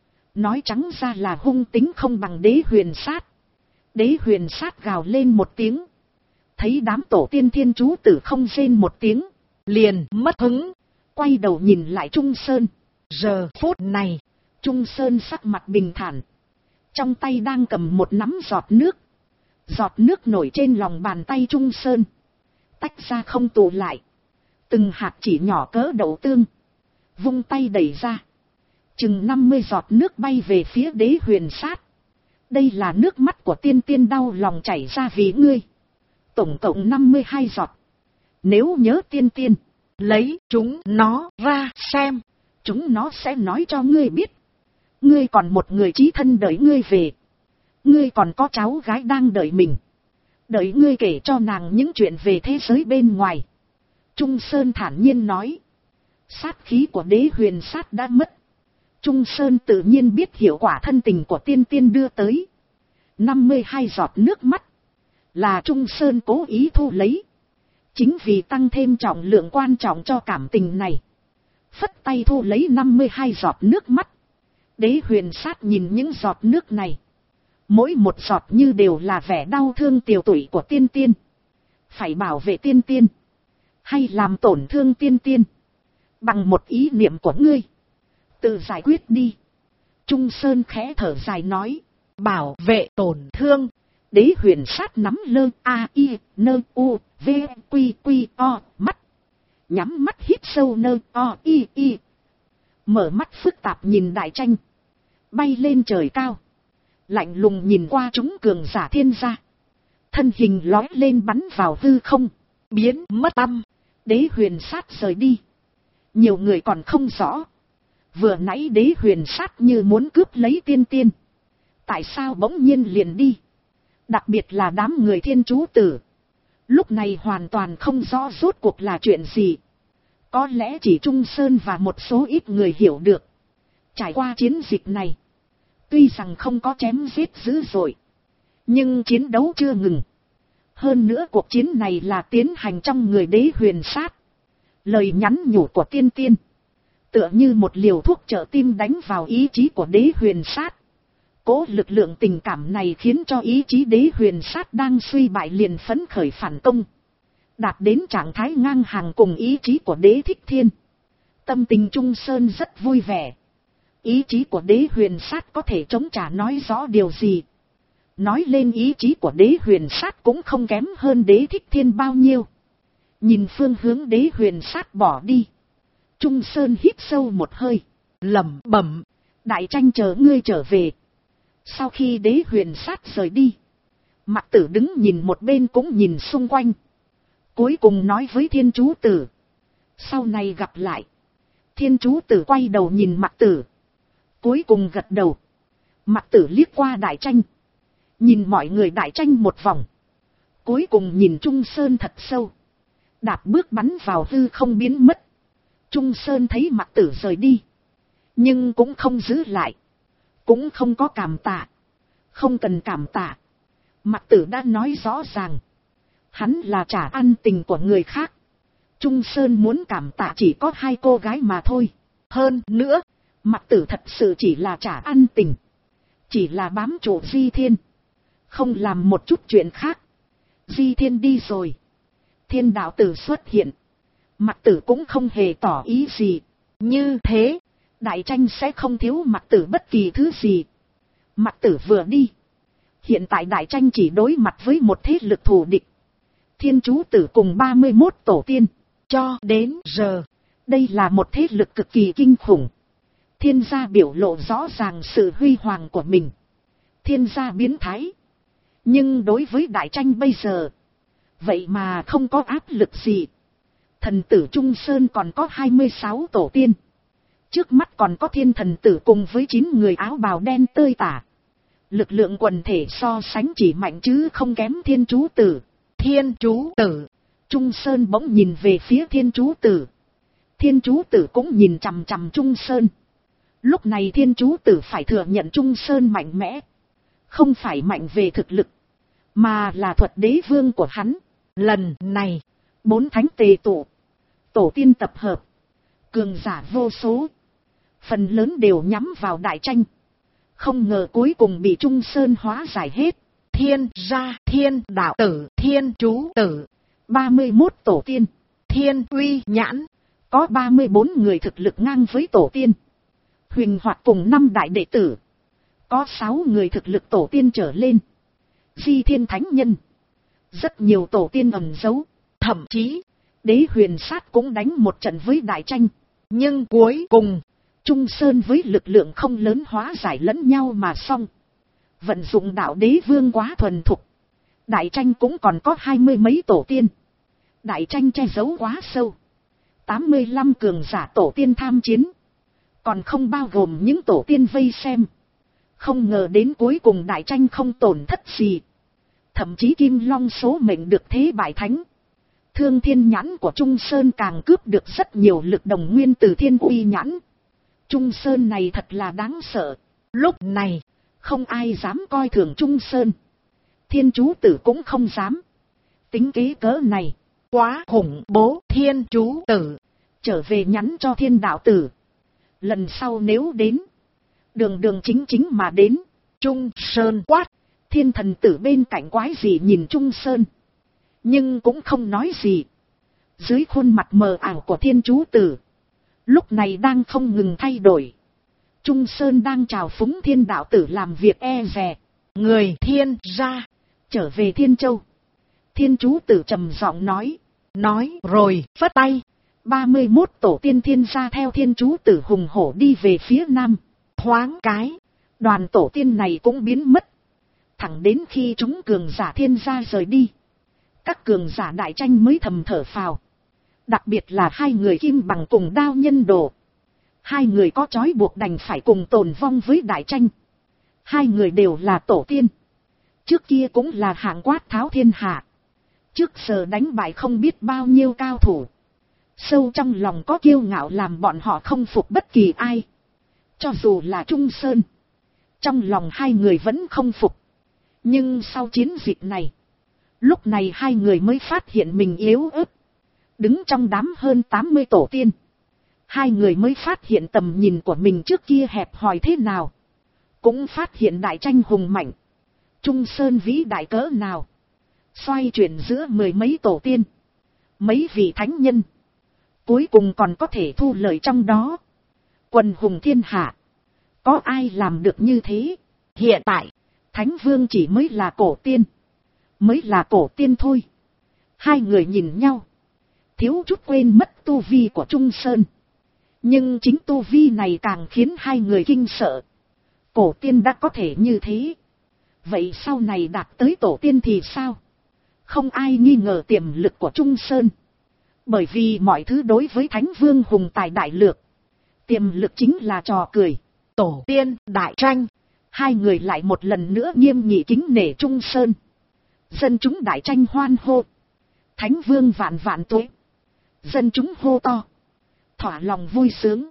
Nói trắng ra là hung tính không bằng đế huyền sát. Đế huyền sát gào lên một tiếng. Thấy đám tổ tiên thiên chú tử không rên một tiếng, liền mất hứng. Quay đầu nhìn lại Trung Sơn. Giờ phút này, Trung Sơn sắc mặt bình thản. Trong tay đang cầm một nắm giọt nước. Giọt nước nổi trên lòng bàn tay Trung Sơn. Tách ra không tụ lại. Từng hạt chỉ nhỏ cỡ đậu tương. Vung tay đẩy ra. Chừng 50 giọt nước bay về phía đế huyền sát. Đây là nước mắt của tiên tiên đau lòng chảy ra vì ngươi. Tổng cộng 52 giọt. Nếu nhớ tiên tiên, lấy chúng nó ra xem. Chúng nó sẽ nói cho ngươi biết. Ngươi còn một người chí thân đợi ngươi về. Ngươi còn có cháu gái đang đợi mình. Đợi ngươi kể cho nàng những chuyện về thế giới bên ngoài. Trung Sơn thản nhiên nói. Sát khí của đế huyền sát đã mất. Trung Sơn tự nhiên biết hiệu quả thân tình của tiên tiên đưa tới. 52 giọt nước mắt là Trung Sơn cố ý thu lấy. Chính vì tăng thêm trọng lượng quan trọng cho cảm tình này. Phất tay thu lấy 52 giọt nước mắt. Đế huyền sát nhìn những giọt nước này. Mỗi một giọt như đều là vẻ đau thương tiều tụy của tiên tiên. Phải bảo vệ tiên tiên, hay làm tổn thương tiên tiên, bằng một ý niệm của ngươi, tự giải quyết đi. Trung Sơn khẽ thở dài nói. Bảo vệ tổn thương. Đế huyền sát nắm lơ a i nơ u v q q o mắt. Nhắm mắt hít sâu nơ o i i. Mở mắt phức tạp nhìn đại tranh. Bay lên trời cao. Lạnh lùng nhìn qua chúng cường giả thiên gia. Thân hình lói lên bắn vào hư không. Biến mất tăm. Đế huyền sát rời đi. Nhiều người còn không rõ. Vừa nãy đế huyền sát như muốn cướp lấy tiên tiên. Tại sao bỗng nhiên liền đi? Đặc biệt là đám người thiên chú tử. Lúc này hoàn toàn không rõ rốt cuộc là chuyện gì. Có lẽ chỉ Trung Sơn và một số ít người hiểu được. Trải qua chiến dịch này, tuy rằng không có chém giết dữ dội, nhưng chiến đấu chưa ngừng. Hơn nữa cuộc chiến này là tiến hành trong người đế huyền sát. Lời nhắn nhủ của tiên tiên tựa như một liều thuốc trợ tim đánh vào ý chí của đế huyền sát. Cố lực lượng tình cảm này khiến cho ý chí đế huyền sát đang suy bại liền phấn khởi phản công. Đạt đến trạng thái ngang hàng cùng ý chí của đế thích thiên. Tâm tình Trung Sơn rất vui vẻ. Ý chí của đế huyền sát có thể chống trả nói rõ điều gì. Nói lên ý chí của đế huyền sát cũng không kém hơn đế thích thiên bao nhiêu. Nhìn phương hướng đế huyền sát bỏ đi. Trung Sơn hít sâu một hơi. Lẩm bẩm. Đại tranh chờ ngươi trở về. Sau khi đế huyền sát rời đi, Mạc Tử đứng nhìn một bên cũng nhìn xung quanh. Cuối cùng nói với thiên chú tử. Sau này gặp lại. Thiên chú tử quay đầu nhìn Mạc Tử. Cuối cùng gật đầu. Mạc Tử liếc qua đại tranh. Nhìn mọi người đại tranh một vòng. Cuối cùng nhìn Trung Sơn thật sâu. Đạp bước bắn vào hư không biến mất. Trung Sơn thấy Mạc Tử rời đi. Nhưng cũng không giữ lại. Cũng không có cảm tạ. Không cần cảm tạ. Mạc Tử đã nói rõ ràng. Hắn là trả ăn tình của người khác. Trung Sơn muốn cảm tạ chỉ có hai cô gái mà thôi. hơn nữa, Mặc Tử thật sự chỉ là trả ăn tình, chỉ là bám trụ Di Thiên, không làm một chút chuyện khác. Di Thiên đi rồi, Thiên đạo tử xuất hiện, Mặc Tử cũng không hề tỏ ý gì. như thế, Đại tranh sẽ không thiếu Mặc Tử bất kỳ thứ gì. Mặc Tử vừa đi, hiện tại đại tranh chỉ đối mặt với một thế lực thù địch, Thiên Chú Tử cùng 31 tổ tiên. cho đến giờ, Đây là một thế lực cực kỳ kinh khủng. Thiên gia biểu lộ rõ ràng sự huy hoàng của mình. Thiên gia biến thái. Nhưng đối với đại tranh bây giờ, vậy mà không có áp lực gì. Thần tử Trung Sơn còn có 26 tổ tiên. Trước mắt còn có thiên thần tử cùng với 9 người áo bào đen tơi tả. Lực lượng quần thể so sánh chỉ mạnh chứ không kém Thiên Chú Tử. Thiên Chú Tử. Trung Sơn bỗng nhìn về phía Thiên Chú Tử. Thiên Chú Tử cũng nhìn chằm chằm Trung Sơn. Lúc này Thiên Chú Tử phải thừa nhận Trung Sơn mạnh mẽ. Không phải mạnh về thực lực, mà là thuật đế vương của hắn. Lần này, 4 thánh tề tụ, tổ tiên tập hợp, cường giả vô số. Phần lớn đều nhắm vào đại tranh. Không ngờ cuối cùng bị Trung Sơn hóa giải hết. Thiên gia, Thiên đạo tử, Thiên Chú Tử, 31 tổ tiên, Thiên Uy Nhãn. có 34 người thực lực ngang với tổ tiên. Huỳnh Hoạt cùng 5 đại đệ tử, có 6 người thực lực tổ tiên trở lên. Di Thiên Thánh Nhân, rất nhiều tổ tiên ẩn giấu. Thậm chí, Đế Huyền Sát cũng đánh một trận với đại tranh. nhưng cuối cùng, Trung Sơn với lực lượng không lớn hóa giải lẫn nhau mà xong. Vận dụng đạo đế vương quá thuần thục. Đại tranh cũng còn có 20 mấy tổ tiên. Đại tranh che giấu quá sâu. 85 cường giả tổ tiên tham chiến, còn không bao gồm những tổ tiên vây xem. Không ngờ đến cuối cùng đại tranh không tổn thất gì. Thậm chí Kim Long số mệnh được thế bại thánh. Thương Thiên Nhãn của Trung Sơn càng cướp được rất nhiều lực đồng nguyên từ Thiên Uy Nhãn. Trung Sơn này thật là đáng sợ. lúc này, Không ai dám coi thường Trung Sơn. Thiên Chú Tử cũng không dám. Tính kế cỡ này, quá khủng bố. Thiên Chú Tử, trở về nhắn cho Thiên Đạo Tử. Lần sau nếu đến, đường đường chính chính mà đến. Trung Sơn quát. Thiên Thần Tử bên cạnh quái gì nhìn Trung Sơn, nhưng cũng không nói gì. Dưới khuôn mặt mờ ảo của Thiên Chú Tử, lúc này đang không ngừng thay đổi. Trung Sơn đang chào phúng Thiên Đạo Tử làm việc e dè. Người Thiên gia, Trở về Thiên Châu, Thiên Chú Tử trầm giọng nói rồi phất tay. 31 tổ tiên Thiên gia theo Thiên Chú Tử hùng hổ đi về phía nam. Thoáng cái, Đoàn tổ tiên này cũng biến mất. Thẳng đến khi chúng cường giả Thiên gia rời đi, các cường giả đại tranh mới thầm thở phào. Đặc biệt là 2 người Kim Bằng cùng Đao Nhân Đồ. 2 người có trói buộc đành phải cùng tồn vong với đại tranh. 2 người đều là tổ tiên. Trước kia cũng là hạng quát tháo thiên hạ. Trước giờ đánh bại không biết bao nhiêu cao thủ. Sâu trong lòng có kiêu ngạo làm bọn họ không phục bất kỳ ai. Cho dù là Trung Sơn, trong lòng 2 người vẫn không phục. Nhưng sau chiến dịch này, lúc này 2 người mới phát hiện mình yếu ớt. Đứng trong đám hơn 80 tổ tiên, 2 người mới phát hiện tầm nhìn của mình trước kia hẹp hòi thế nào. Cũng phát hiện đại tranh hùng mạnh, Trung Sơn vĩ đại cỡ nào. Xoay chuyển giữa 10 mấy tổ tiên, mấy vị thánh nhân, cuối cùng còn có thể thu lợi trong đó. Quần hùng thiên hạ, có ai làm được như thế? hiện tại, Thánh Vương chỉ mới là cổ tiên. Mới là cổ tiên thôi. 2 người nhìn nhau, thiếu chút quên mất tu vi của Trung Sơn. Nhưng chính tu vi này càng khiến 2 người kinh sợ. Cổ tiên đã có thể như thế, vậy sau này đạt tới tổ tiên thì sao? Không ai nghi ngờ tiềm lực của Trung Sơn. Bởi vì mọi thứ đối với Thánh Vương hùng tài đại lược, tiềm lực chính là trò cười. tổ tiên đại tranh, 2 người lại một lần nữa nghiêm nghị kính nể Trung Sơn. Dân chúng đại tranh hoan hô. Thánh Vương vạn vạn tuế. Dân chúng hô to, thỏa lòng vui sướng.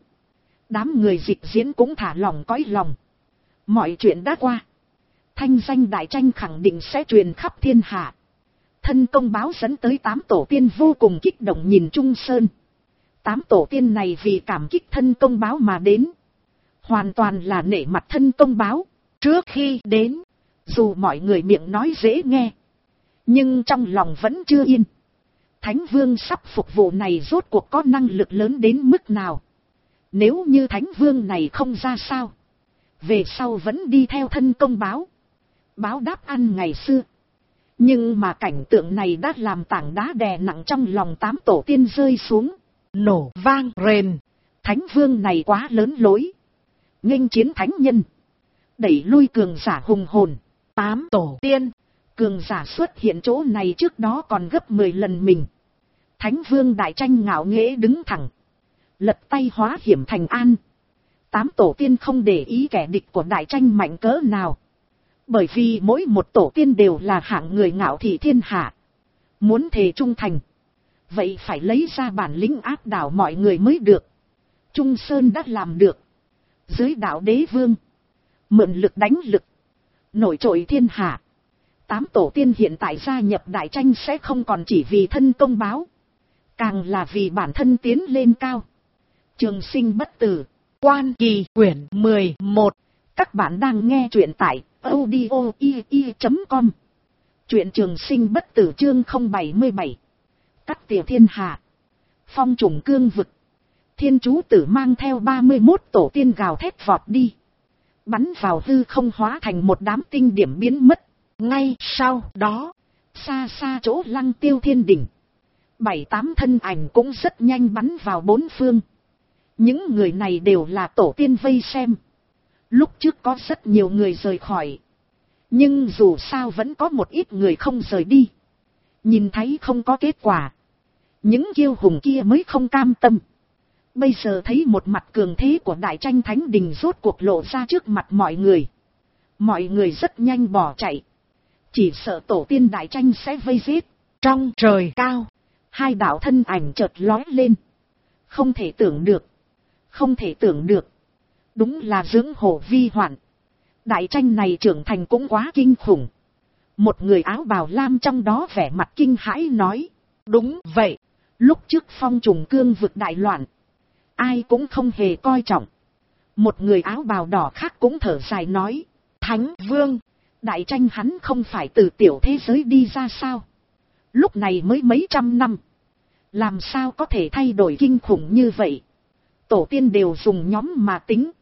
Đám người dịch diễn cũng thả lòng cõi lòng. Mọi chuyện đã qua, thanh danh đại tranh khẳng định sẽ truyền khắp thiên hạ. Thân công báo dẫn tới 8 tổ tiên vô cùng kích động nhìn Trung Sơn. 8 tổ tiên này vì cảm kích thân công báo mà đến. Hoàn toàn là nể mặt thân công báo. Trước khi đến, dù mọi người miệng nói dễ nghe, nhưng trong lòng vẫn chưa yên. Thánh Vương sắp phục vụ này rốt cuộc có năng lực lớn đến mức nào. Nếu như Thánh Vương này không ra sao, về sau vẫn đi theo thân công báo, báo đáp ăn ngày xưa. Nhưng mà cảnh tượng này đã làm tảng đá đè nặng trong lòng 8 tổ tiên rơi xuống. nổ vang rền. Thánh Vương này quá lớn lối. Nghênh chiến thánh nhân, đẩy lui cường giả hùng hồn. 8 tổ tiên, cường giả xuất hiện chỗ này trước đó còn gấp 10 lần mình. Thánh Vương Đại Tranh ngạo nghễ đứng thẳng, lật tay hóa hiểm thành an. 8 tổ tiên không để ý kẻ địch của Đại Tranh mạnh cỡ nào. Bởi vì mỗi một tổ tiên đều là hạng người ngạo thị thiên hạ. Muốn thề trung thành, vậy phải lấy ra bản lĩnh áp đảo mọi người mới được. Trung Sơn đã làm được. Dưới đạo đế vương, mượn lực đánh lực, nổi trội thiên hạ. 8 tổ tiên hiện tại gia nhập Đại Tranh sẽ không còn chỉ vì thân công báo, càng là vì bản thân tiến lên cao. Trường sinh bất tử. Quan Kỳ quyển 11. Các bạn đang nghe truyện tại audio.com. Truyện Trường Sinh bất tử chương 077. Cắt tỉa thiên hạ. Phong trùng cương vực. Thiên chú tử mang theo 31 tổ tiên gào thét vọt đi, bắn vào hư không hóa thành một đám tinh điểm biến mất. Ngay sau đó, xa xa chỗ Lăng Tiêu Thiên đỉnh, 7-8 thân ảnh cũng rất nhanh bắn vào bốn phương. Những người này đều là tổ tiên vây xem. Lúc trước có rất nhiều người rời khỏi, nhưng dù sao vẫn có một ít người không rời đi. Nhìn thấy không có kết quả, những kiêu hùng kia mới không cam tâm. Bây giờ thấy một mặt cường thế của Đại Tranh Thánh Đình rốt cuộc lộ ra trước mặt mọi người. Mọi người rất nhanh bỏ chạy, chỉ sợ tổ tiên Đại Tranh sẽ vây giết. Trong trời cao, 2 đạo thân ảnh chợt lói lên. Không thể tưởng được, không thể tưởng được. Đúng là dưỡng hổ vi hoạn. Đại Tranh này trưởng thành cũng quá kinh khủng. Một người áo bào lam trong đó vẻ mặt kinh hãi nói. Đúng vậy, lúc trước phong trùng cương vực đại loạn, ai cũng không hề coi trọng. Một người áo bào đỏ khác cũng thở dài nói. Thánh Vương, Đại Tranh hắn không phải từ tiểu thế giới đi ra sao? Lúc này mới mấy trăm năm, làm sao có thể thay đổi kinh khủng như vậy? Tổ tiên đều dùng nhóm mà tính.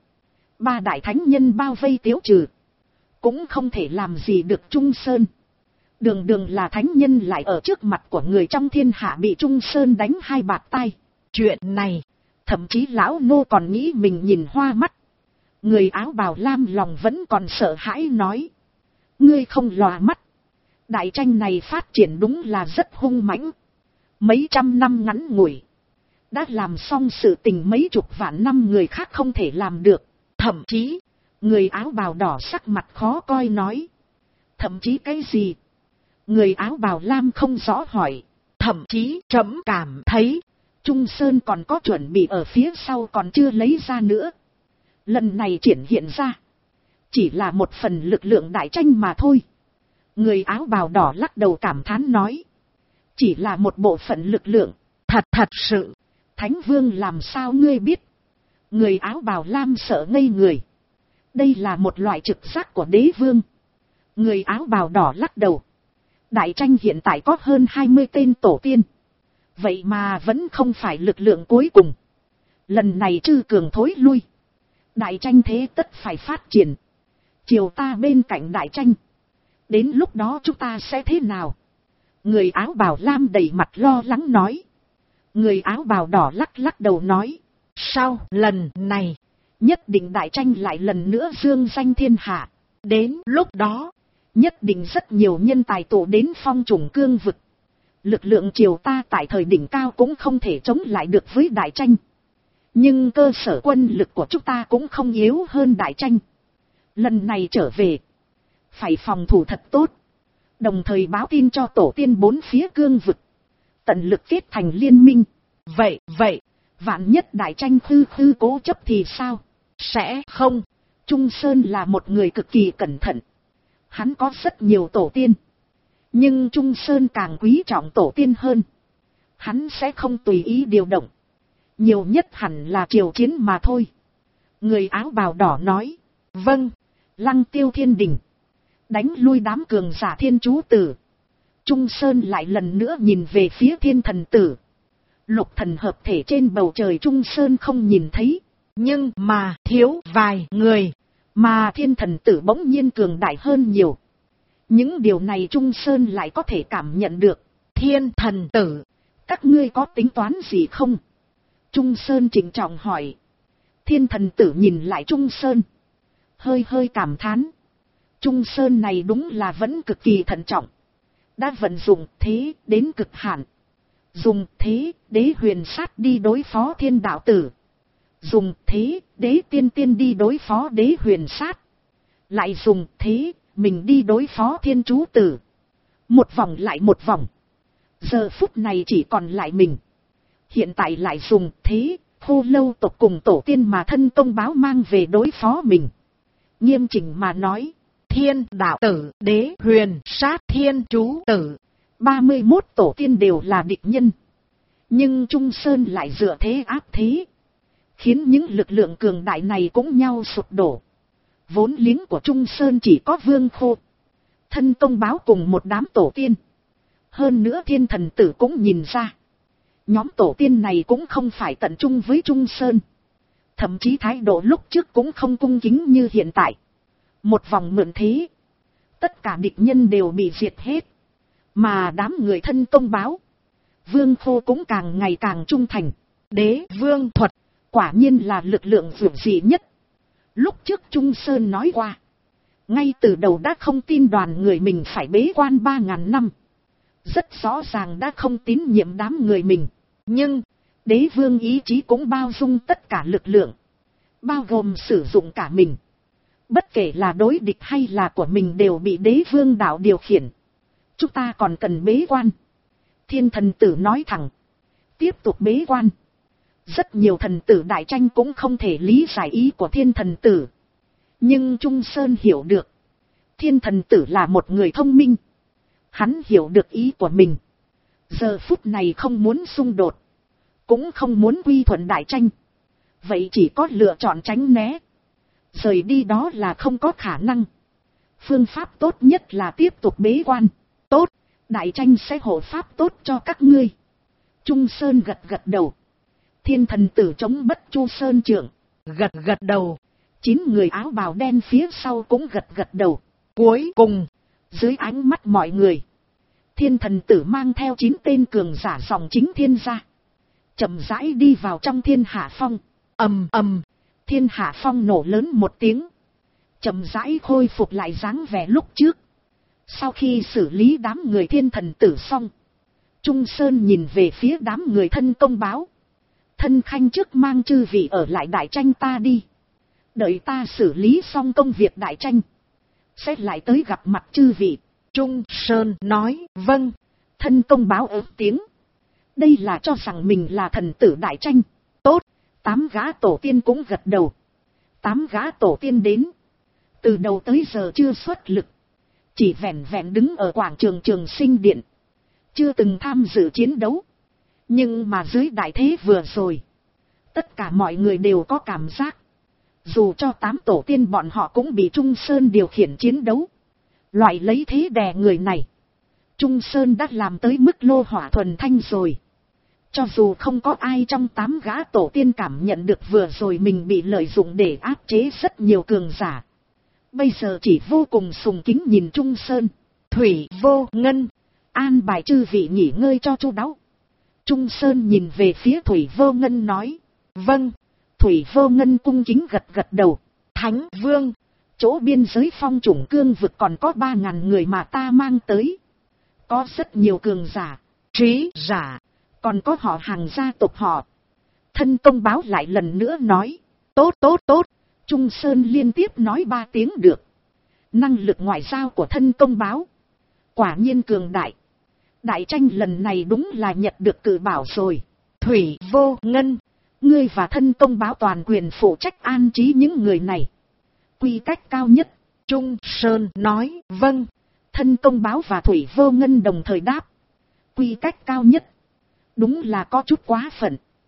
3 đại thánh nhân bao vây tiêu trừ, cũng không thể làm gì được Trung Sơn. Đường đường là thánh nhân lại ở trước mặt của người trong thiên hạ bị Trung Sơn đánh 2 bạt tai. Chuyện này, thậm chí lão nô còn nghĩ mình nhìn hoa mắt. Người áo bào lam lòng vẫn còn sợ hãi nói. Ngươi không lòa mắt. Đại Tranh này phát triển đúng là rất hung mãnh. Mấy trăm năm ngắn ngủi, đã làm xong sự tình mấy chục vạn năm người khác không thể làm được. Thậm chí, người áo bào đỏ sắc mặt khó coi nói. Thậm chí cái gì? Người áo bào lam không rõ hỏi. Thậm chí trẫm cảm thấy Trung Sơn còn có chuẩn bị ở phía sau còn chưa lấy ra nữa. Lần này triển hiện ra, chỉ là một phần lực lượng Đại Tranh mà thôi. Người áo bào đỏ lắc đầu cảm thán nói. Chỉ là một bộ phận lực lượng. Thật sự. Thánh Vương làm sao ngươi biết? Người áo bào lam sợ ngây người. Đây là một loại trực giác của đế vương. Người áo bào đỏ lắc đầu. Đại Tranh hiện tại có hơn 20 tên tổ tiên. Vậy mà vẫn không phải lực lượng cuối cùng. Lần này Trư Cường thối lui, Đại Tranh thế tất phải phát triển. Chiều ta bên cạnh Đại Tranh, đến lúc đó chúng ta sẽ thế nào? Người áo bào lam đầy mặt lo lắng nói. Người áo bào đỏ lắc đầu nói. Sau lần này, nhất định Đại Tranh lại lần nữa dương danh thiên hạ. Đến lúc đó, nhất định rất nhiều nhân tài tụ đến phong trùng cương vực. Lực lượng triều ta tại thời đỉnh cao cũng không thể chống lại được với Đại Tranh. Nhưng cơ sở quân lực của chúng ta cũng không yếu hơn Đại Tranh. Lần này trở về, phải phòng thủ thật tốt. Đồng thời báo tin cho tổ tiên 4 phía cương vực, tận lực kết thành liên minh. Vậy, vạn nhất Đại Tranh khư cố chấp thì sao? Sẽ không. Trung Sơn là một người cực kỳ cẩn thận. Hắn có rất nhiều tổ tiên, nhưng Trung Sơn càng quý trọng tổ tiên hơn. Hắn sẽ không tùy ý điều động. Nhiều nhất hẳn là triều chiến mà thôi. Người áo bào đỏ nói. Vâng. Lăng Tiêu Thiên Đình. Đánh lui đám cường giả thiên chú tử. Trung Sơn lại lần nữa nhìn về phía thiên thần tử. Lục thần hợp thể trên bầu trời Trung Sơn không nhìn thấy. Nhưng mà thiếu vài người. Mà thiên thần tử bỗng nhiên cường đại hơn nhiều. Những điều này Trung Sơn lại có thể cảm nhận được. Thiên thần tử, các ngươi có tính toán gì không? Trung Sơn trịnh trọng hỏi. Thiên thần tử nhìn lại Trung Sơn. Hơi hơi cảm thán. Trung Sơn này đúng là vẫn cực kỳ thận trọng. Đã vận dụng thế đến cực hạn. Dùng thế đế huyền sát đi đối phó thiên đạo tử. Dùng thế đế tiên tiên đi đối phó đế huyền sát. Lại dùng thế mình đi đối phó thiên chú tử. Một vòng lại một vòng. Giờ phút này chỉ còn lại mình. Hiện tại lại dùng thế Khô Lâu tộc cùng tổ tiên mà thân công báo mang về đối phó mình. Nghiêm chỉnh mà nói. thiên đạo tử, đế huyền sát, thiên chú tử. 31 tổ tiên đều là địch nhân. Nhưng Trung Sơn lại dựa thế áp thế. Khiến những lực lượng cường đại này cũng nhau sụp đổ. Vốn liếng của Trung Sơn chỉ có Vương Khô, thân công báo cùng một đám tổ tiên. Hơn nữa thiên thần tử cũng nhìn ra. Nhóm tổ tiên này cũng không phải tận trung với Trung Sơn. Thậm chí thái độ lúc trước cũng không cung kính như hiện tại. Một vòng mượn thế. Tất cả địch nhân đều bị diệt hết. Mà đám người thân công báo, Vương Khô cũng càng ngày càng trung thành. Đế vương thuật quả nhiên là lực lượng vượt dị nhất. Lúc trước Trung Sơn nói qua. Ngay từ đầu đã không tin đoàn người mình phải bế quan 3.000 năm. Rất rõ ràng đã không tín nhiệm đám người mình. Nhưng đế vương ý chí cũng bao dung tất cả lực lượng. Bao gồm sử dụng cả mình. Bất kể là đối địch hay là của mình đều bị đế vương đạo điều khiển. Chúng ta còn cần bế quan. Thiên thần tử nói thẳng. Tiếp tục bế quan. Rất nhiều thần tử đại tranh cũng không thể lý giải ý của thiên thần tử. Nhưng Trung Sơn hiểu được. Thiên thần tử là một người thông minh. Hắn hiểu được ý của mình. Giờ phút này không muốn xung đột. Cũng không muốn quy thuận đại tranh. Vậy chỉ có lựa chọn tránh né. Rời đi đó là không có khả năng. Phương pháp tốt nhất là tiếp tục bế quan. Tốt, đại tranh sẽ hộ pháp tốt cho các ngươi. Trung Sơn gật gật đầu. Thiên thần tử chống bất chu sơn trưởng. Gật gật đầu. 9 người áo bào đen phía sau cũng gật gật đầu. Cuối cùng, dưới ánh mắt mọi người, thiên thần tử mang theo 9 tên cường giả dòng chính thiên gia. Chậm rãi đi vào trong thiên hạ phong. Ầm ầm. Thiên hạ phong nổ lớn một tiếng. Chậm rãi khôi phục lại dáng vẻ lúc trước. Sau khi xử lý đám người thiên thần tử xong, Trung Sơn nhìn về phía đám người thân công báo. Thân khanh trước mang chư vị ở lại đại tranh ta đi. Đợi ta xử lý xong công việc đại tranh, sẽ lại tới gặp mặt chư vị. Trung Sơn nói vâng. Thân công báo ớt tiếng. Đây là cho rằng mình là thần tử đại tranh. Tốt, 8 gã tổ tiên cũng gật đầu. 8 gã tổ tiên đến. Từ đầu tới giờ chưa xuất lực. Chỉ vẹn vẹn đứng ở quảng trường Trường Sinh Điện. Chưa từng tham dự chiến đấu. Nhưng mà dưới đại thế vừa rồi, tất cả mọi người đều có cảm giác. Dù cho 8 tổ tiên bọn họ cũng bị Trung Sơn điều khiển chiến đấu. Loại lấy thế đè người này, Trung Sơn đã làm tới mức lô hỏa thuần thanh rồi. Cho dù không có ai trong 8 gã tổ tiên cảm nhận được vừa rồi mình bị lợi dụng để áp chế rất nhiều cường giả. Bây giờ chỉ vô cùng sùng kính nhìn Trung Sơn. Thủy Vô Ngân, an bài chư vị nghỉ ngơi cho chu đáo. Trung Sơn nhìn về phía Thủy Vô Ngân nói. Vâng. Thủy Vô Ngân cung kính gật gật đầu. Thánh Vương, chỗ biên giới phong chủng cương vực còn có 3.000 người mà ta mang tới. Có rất nhiều cường giả, trí giả, còn có họ hàng gia tộc họ. Thân công báo lại lần nữa nói. Tốt tốt tốt. Trung Sơn liên tiếp nói 3 tiếng được. Năng lực ngoại giao của thân công báo quả nhiên cường đại. Đại tranh lần này đúng là nhận được cử bảo rồi. Thủy Vô Ngân, ngươi và thân công báo toàn quyền phụ trách an trí những người này. Quy cách cao nhất. Trung Sơn nói vâng. Thân công báo và Thủy Vô Ngân đồng thời đáp. Quy cách cao nhất. Đúng là có chút quá phận.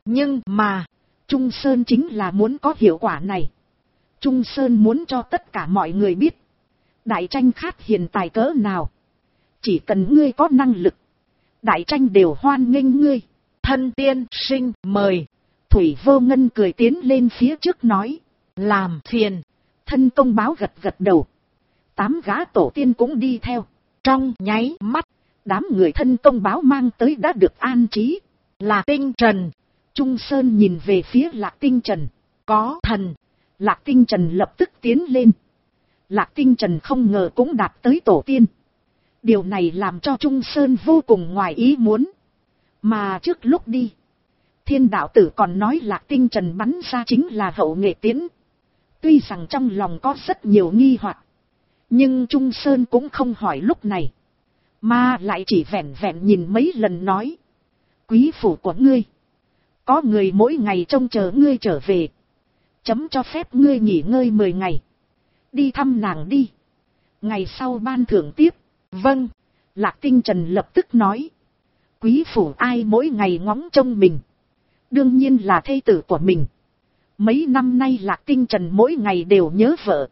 Nhưng mà, Trung Sơn chính là muốn có hiệu quả này. Trung Sơn muốn cho tất cả mọi người biết. Đại tranh khát hiền tài cỡ nào. Chỉ cần ngươi có năng lực. Đại tranh đều hoan nghênh ngươi. thân tiên sinh mời. Thủy Vô Ngân cười tiến lên phía trước nói. Làm phiền. Thân công báo gật gật đầu. 8 gã tổ tiên cũng đi theo. Trong nháy mắt, đám người thân công báo mang tới đã được an trí. Lạc Tinh Trần. Trung Sơn nhìn về phía Lạc Tinh Trần. Có thần. Lạc Tinh Trần lập tức tiến lên. Lạc Tinh Trần không ngờ cũng đạt tới tổ tiên. Điều này làm cho Trung Sơn vô cùng ngoài ý muốn. Mà trước lúc đi, Thiên đạo tử còn nói Lạc Tinh Trần bắn ra chính là hậu nghệ tiễn. Tuy rằng trong lòng có rất nhiều nghi hoặc, nhưng Trung Sơn cũng không hỏi lúc này. Mà lại chỉ vẹn vẹn nhìn mấy lần nói. Quý phủ của ngươi, có người mỗi ngày trông chờ ngươi trở về. Chấm cho phép ngươi nghỉ ngơi 10 ngày. Đi thăm nàng đi. Ngày sau ban thưởng tiếp. Vâng. Lạc Tinh Trần lập tức nói. Quý phủ ai mỗi ngày ngóng trông mình. Đương nhiên là thê tử của mình. Mấy năm nay Lạc Tinh Trần mỗi ngày đều nhớ vợ.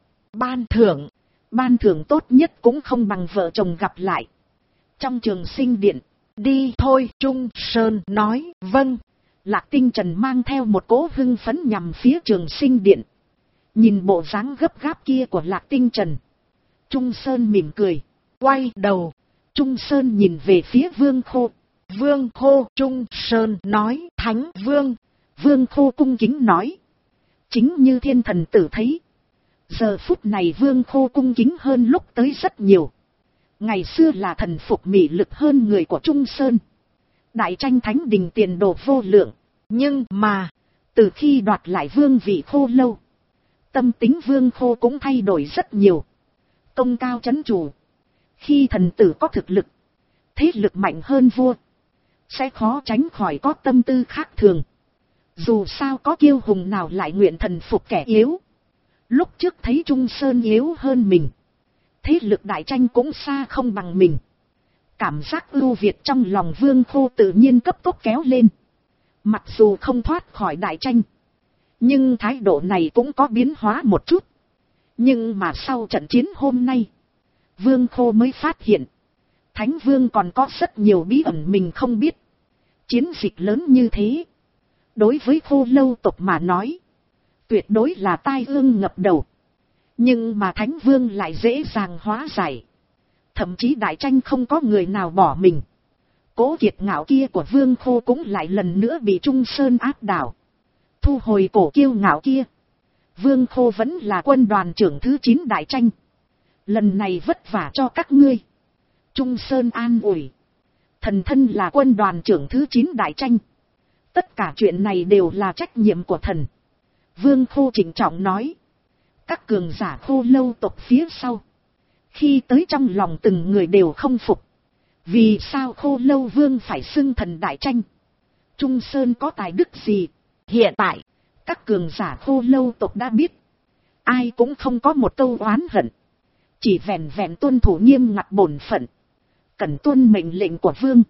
Ban thưởng tốt nhất cũng không bằng vợ chồng gặp lại. Trong trường sinh điện. Đi thôi, Trung Sơn nói. Vâng. Lạc Tinh Trần mang theo một cỗ hưng phấn nhằm phía trường sinh điện. Nhìn bộ dáng gấp gáp kia của Lạc Tinh Trần. Trung Sơn mỉm cười. Quay đầu. Trung Sơn nhìn về phía Vương Khô. Vương Khô. Trung Sơn nói. Thánh Vương. Vương Khô cung kính nói. Chính như thiên thần tử thấy. Giờ phút này Vương Khô cung kính hơn lúc tới rất nhiều. Ngày xưa là thần phục mị lực hơn người của Trung Sơn. Đại tranh thánh đình tiền đồ vô lượng. Nhưng mà, từ khi đoạt lại vương vị Khô Lâu, tâm tính Vương Khô cũng thay đổi rất nhiều. Công cao chấn chủ. Khi thần tử có thực lực, thế lực mạnh hơn vua, sẽ khó tránh khỏi có tâm tư khác thường. Dù sao có kiêu hùng nào lại nguyện thần phục kẻ yếu. Lúc trước thấy Trung Sơn yếu hơn mình, thế lực đại tranh cũng xa không bằng mình. Cảm giác ưu việt trong lòng Vương Khô tự nhiên cấp tốc kéo lên. Mặc dù không thoát khỏi đại tranh, nhưng thái độ này cũng có biến hóa một chút. Nhưng mà sau trận chiến hôm nay, Vương Khô mới phát hiện, Thánh Vương còn có rất nhiều bí ẩn mình không biết. Chiến dịch lớn như thế, đối với Khô Lâu tộc mà nói, tuyệt đối là tai ương ngập đầu. Nhưng mà Thánh Vương lại dễ dàng hóa giải. Thậm chí đại tranh không có người nào bỏ mình. Cố kiệt ngạo kia của Vương Khô cũng lại lần nữa bị Trung Sơn áp đảo. Thu hồi cổ kiêu ngạo kia. Vương Khô vẫn là quân đoàn trưởng thứ 9 đại tranh. Lần này vất vả cho các ngươi. Trung Sơn an ủi. Thần thân là quân đoàn trưởng thứ 9 đại tranh. Tất cả chuyện này đều là trách nhiệm của thần. Vương Khô trịnh trọng nói. Các cường giả Khô Lâu tộc phía sau, khi tới trong lòng từng người đều không phục. Vì sao Khô Lâu Vương phải xưng thần đại tranh? Trung Sơn có tài đức gì? Hiện tại, các cường giả Khô Lâu tộc đã biết. Ai cũng không có một câu oán hận. Chỉ vẹn vẹn tuân thủ nghiêm ngặt bổn phận. Cần tuân mệnh lệnh của Vương.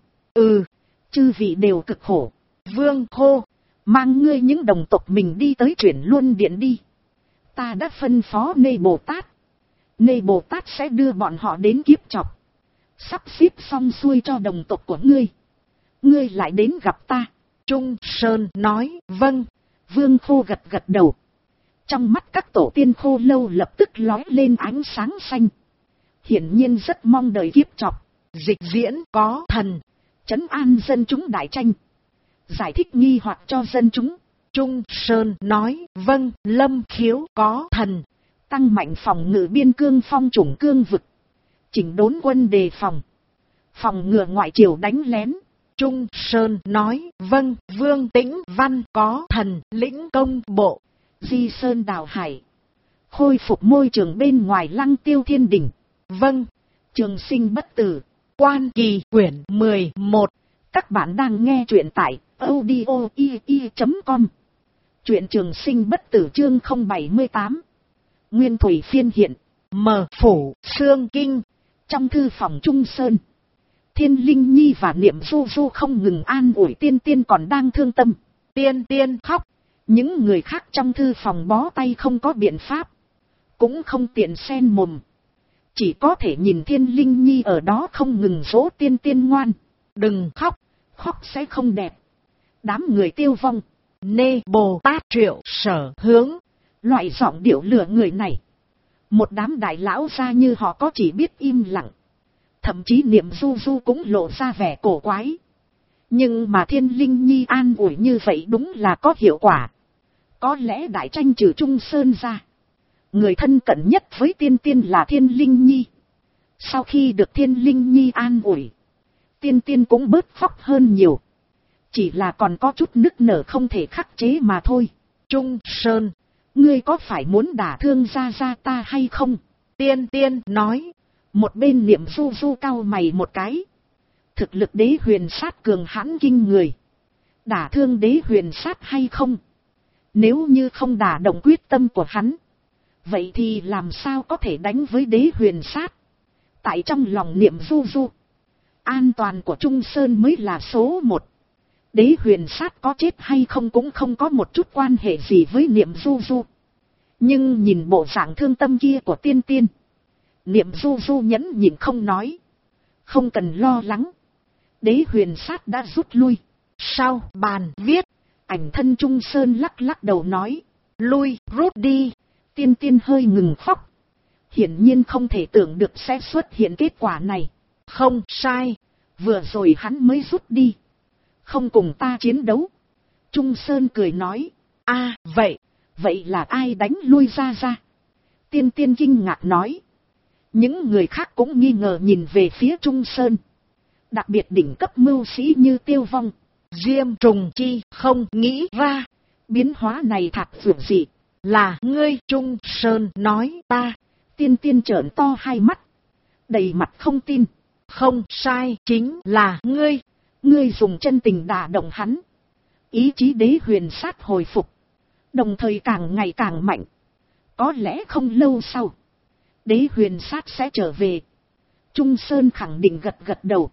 Chư vị đều cực khổ. Vương Khô, mang ngươi những đồng tộc mình đi tới Chuyển Luân Điện đi. Ta đã phân phó Nê Bồ Tát. Nê Bồ Tát sẽ đưa bọn họ đến kiếp chọc. Sắp xếp xong xuôi cho đồng tộc của ngươi. Ngươi lại đến gặp ta. Trung Sơn nói. Vâng. Vương Khô gật gật đầu. Trong mắt các tổ tiên Khô Lâu lập tức lói lên ánh sáng xanh. Hiển nhiên rất mong đợi kiếp chọc. Dịch diễn có thần. Trấn an dân chúng đại tranh. Giải thích nghi hoặc cho dân chúng. Trung Sơn nói. Vâng. Lâm Khiếu có thần. Tăng mạnh phòng ngự biên cương phong chủng cương vực. Chỉnh đốn quân đề phòng. Phòng ngừa ngoại triều đánh lén. Trung Sơn nói. Vâng. Vương Tĩnh Văn có thần. Lĩnh công bộ. Di Sơn đào hải. Khôi phục môi trường bên ngoài Lăng Tiêu Thiên Đỉnh. Vâng. Trường sinh bất tử. Quan Kỳ quyển 11. Các bạn đang nghe truyện tại audio.com. Truyện Trường Sinh Bất Tử chương 078. Nguyên thủy phiên hiện. Mở phủ xương kinh. Trong thư phòng Trung Sơn, Thiên Linh Nhi và Niệm Du Du không ngừng an ủi tiên tiên còn đang thương tâm. Tiên tiên khóc. Những người khác trong thư phòng bó tay không có biện pháp, cũng không tiện xen mồm, chỉ có thể nhìn Thiên Linh Nhi ở đó không ngừng dỗ tiên tiên ngoan. Đừng khóc, khóc sẽ không đẹp. Đám người tiêu vong. Nê Bồ Tát Triệu Sở Hướng. Loại giọng điệu lừa người này. Một đám đại lão ra như họ có chỉ biết im lặng. Thậm chí Niệm Du Du cũng lộ ra vẻ cổ quái. Nhưng mà Thiên Linh Nhi an ủi như vậy đúng là có hiệu quả. Có lẽ đại tranh trừ Trung Sơn ra, người thân cận nhất với tiên tiên là Thiên Linh Nhi. Sau khi được Thiên Linh Nhi an ủi, tiên tiên cũng bớt khóc hơn nhiều. Chỉ là còn có chút nức nở không thể khắc chế mà thôi. Trung Sơn, ngươi có phải muốn đả thương ra ta hay không? Tiên tiên nói. Một bên Niệm Du Du cau mày một cái. Thực lực đế huyền sát cường hãn kinh người. Đả thương đế huyền sát hay không? Nếu như không đả động quyết tâm của hắn, vậy thì làm sao có thể đánh với đế huyền sát? Tại trong lòng Niệm Du Du, an toàn của Trung Sơn mới là số một. Đế huyền sát có chết hay không cũng không có một chút quan hệ gì với Niệm Du Du. Nhưng nhìn bộ dạng thương tâm kia của tiên tiên, Niệm Du Du nhẫn nhịn không nói. Không cần lo lắng, đế huyền sát đã rút lui. Sau bàn viết, Ảnh thân Trung Sơn lắc lắc đầu nói. Lui, rút đi. Tiên tiên hơi ngừng khóc. Hiển nhiên không thể tưởng được sẽ xuất hiện kết quả này. Không sai, vừa rồi hắn mới rút đi, không cùng ta chiến đấu. Trung Sơn cười nói. À, vậy là ai đánh lui ra? Tiên tiên kinh ngạc nói. Những người khác cũng nghi ngờ nhìn về phía Trung Sơn. Đặc biệt đỉnh cấp mưu sĩ như Tiêu Vong, Diêm Trùng Chi không nghĩ ra. Biến hóa này thật vượt dị. Là ngươi. Trung Sơn nói. Ta. Tiên tiên trợn to hai mắt, đầy mặt không tin. Không sai, chính là ngươi. Ngươi dùng chân tình đả động hắn. Ý chí đế huyền sát hồi phục, đồng thời càng ngày càng mạnh. Có lẽ không lâu sau, đế huyền sát sẽ trở về. Trung Sơn khẳng định gật gật đầu.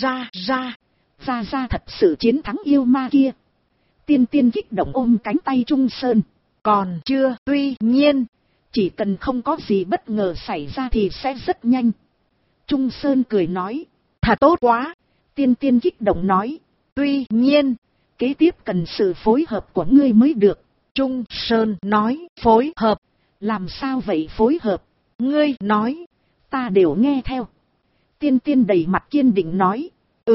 Ra thật sự chiến thắng yêu ma kia. Tiên tiên kích động ôm cánh tay Trung Sơn. Còn chưa, tuy nhiên, chỉ cần không có gì bất ngờ xảy ra thì sẽ rất nhanh. Trung Sơn cười nói. Thật tốt quá. Tiên tiên kích động nói. Tuy nhiên, kế tiếp cần sự phối hợp của ngươi mới được. Trung Sơn nói. Phối hợp? Làm sao vậy phối hợp? Ngươi nói, ta đều nghe theo. Tiên tiên đầy mặt kiên định nói.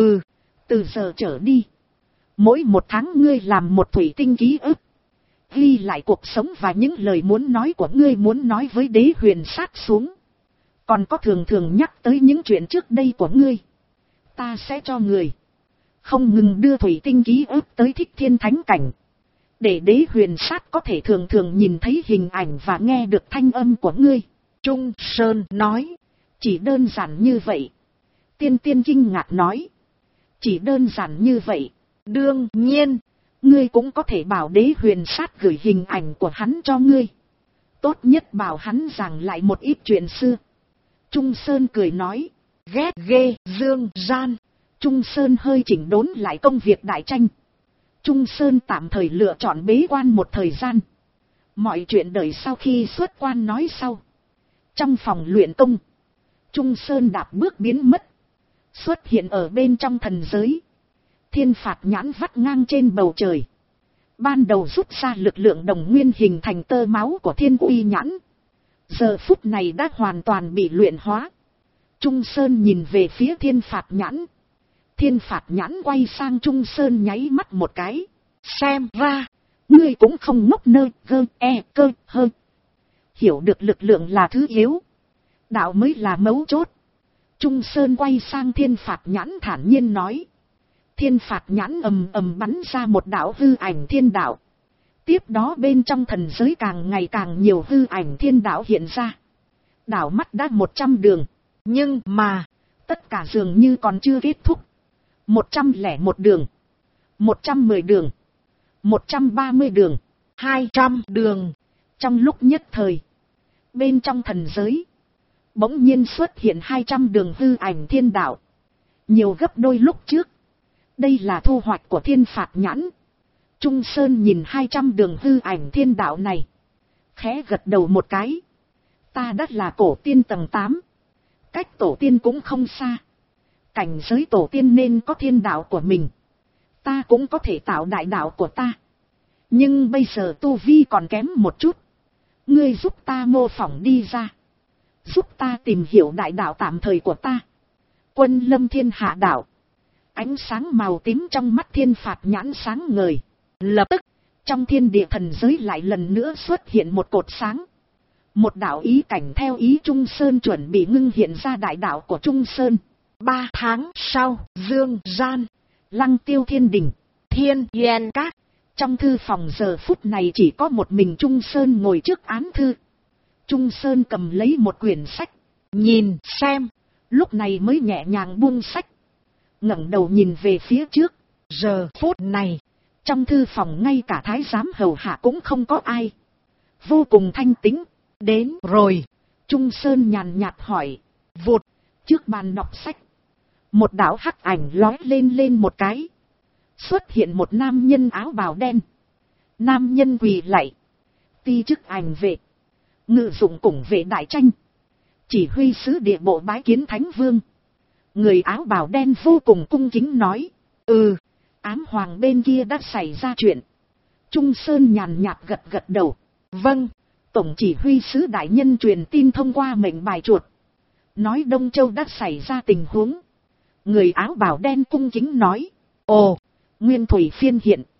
Từ giờ trở đi, mỗi một tháng ngươi làm một thủy tinh ký ức, ghi lại cuộc sống và những lời muốn nói của ngươi muốn nói với đế huyền sát xuống. Còn có thường thường nhắc tới những chuyện trước đây của ngươi. Ta sẽ cho người không ngừng đưa thủy tinh ký ức tới Thích Thiên Thánh Cảnh, để đế huyền sát có thể thường thường nhìn thấy hình ảnh và nghe được thanh âm của ngươi. Trung Sơn nói. Chỉ đơn giản như vậy? Tiên tiên kinh ngạc nói. Chỉ đơn giản như vậy? Đương nhiên. Ngươi cũng có thể bảo đế huyền sát gửi hình ảnh của hắn cho ngươi. Tốt nhất bảo hắn giảng lại một ít chuyện xưa. Trung Sơn cười nói. Ghét ghê, dương gian. Trung Sơn hơi chỉnh đốn lại công việc đại tranh. Trung Sơn tạm thời lựa chọn bế quan một thời gian. Mọi chuyện đợi sau khi xuất quan nói sau. Trong phòng luyện công, Trung Sơn đạp bước biến mất, xuất hiện ở bên trong thần giới. Thiên phạt nhãn vắt ngang trên bầu trời. Ban đầu rút ra lực lượng đồng nguyên hình thành tơ máu của thiên uy nhãn. Giờ phút này đã hoàn toàn bị luyện hóa. Trung Sơn nhìn về phía thiên phạt nhãn. Thiên phạt nhãn quay sang Trung Sơn nháy mắt một cái. Xem ra, ngươi cũng không ngốc nơ cơ hơ. Hiểu được lực lượng là thứ yếu, đạo mới là mấu chốt. Trung Sơn quay sang thiên phạt nhãn thản nhiên nói. Thiên phạt nhãn ầm ầm bắn ra một đạo hư ảnh thiên đạo. Tiếp đó bên trong thần giới càng ngày càng nhiều hư ảnh thiên đạo hiện ra. Đảo mắt đã 100 đường. Nhưng mà, tất cả dường như còn chưa kết thúc. 101 đường, 110 đường, 130 đường, 200 đường. Trong lúc nhất thời, bên trong thần giới, bỗng nhiên xuất hiện 200 đường hư ảnh thiên đạo. Nhiều gấp đôi lúc trước. Đây là thu hoạch của thiên phạt nhãn. Trung Sơn nhìn 200 đường hư ảnh thiên đạo này. Khẽ gật đầu một cái. Ta đã là cổ tiên tầng 8. Cách tổ tiên cũng không xa. Cảnh giới tổ tiên nên có thiên đạo của mình. Ta cũng có thể tạo đại đạo của ta. Nhưng bây giờ tu vi còn kém một chút. Ngươi giúp ta mô phỏng đi ra. Giúp ta tìm hiểu đại đạo tạm thời của ta. Quân lâm thiên hạ đạo. Ánh sáng màu tím trong mắt thiên phạt nhãn sáng ngời. Lập tức, trong thiên địa thần giới lại lần nữa xuất hiện một cột sáng. Một đạo ý cảnh theo ý Trung Sơn chuẩn bị ngưng hiện ra đại đạo của Trung Sơn. 3 tháng sau, Dương Gian, Lăng Tiêu Thiên Đình, Thiên Yên Các. Trong thư phòng giờ phút này chỉ có một mình Trung Sơn ngồi trước án thư. Trung Sơn cầm lấy một quyển sách. Nhìn xem. Lúc này mới nhẹ nhàng buông sách. Ngẩng đầu nhìn về phía trước. Giờ phút này, trong thư phòng ngay cả thái giám hầu hạ cũng không có ai. Vô cùng thanh tĩnh. Đến rồi. Trung Sơn nhàn nhạt hỏi. Vụt. Trước bàn đọc sách. Một đạo hắc ảnh lói lên một cái. Xuất hiện một nam nhân áo bào đen. Nam nhân quỳ lạy. Ti chức ảnh vệ. Ngự dụng củng vệ đại tranh. Chỉ huy sứ địa bộ bái kiến Thánh Vương. Người áo bào đen vô cùng cung kính nói. Ám hoàng bên kia đã xảy ra chuyện. Trung Sơn nhàn nhạt gật đầu. Vâng. Tổng chỉ huy sứ đại nhân truyền tin thông qua mệnh bài chuột. Nói Đông Châu đã xảy ra tình huống. Người áo bào đen cung kính nói. Ồ, Nguyên Thủy Phiên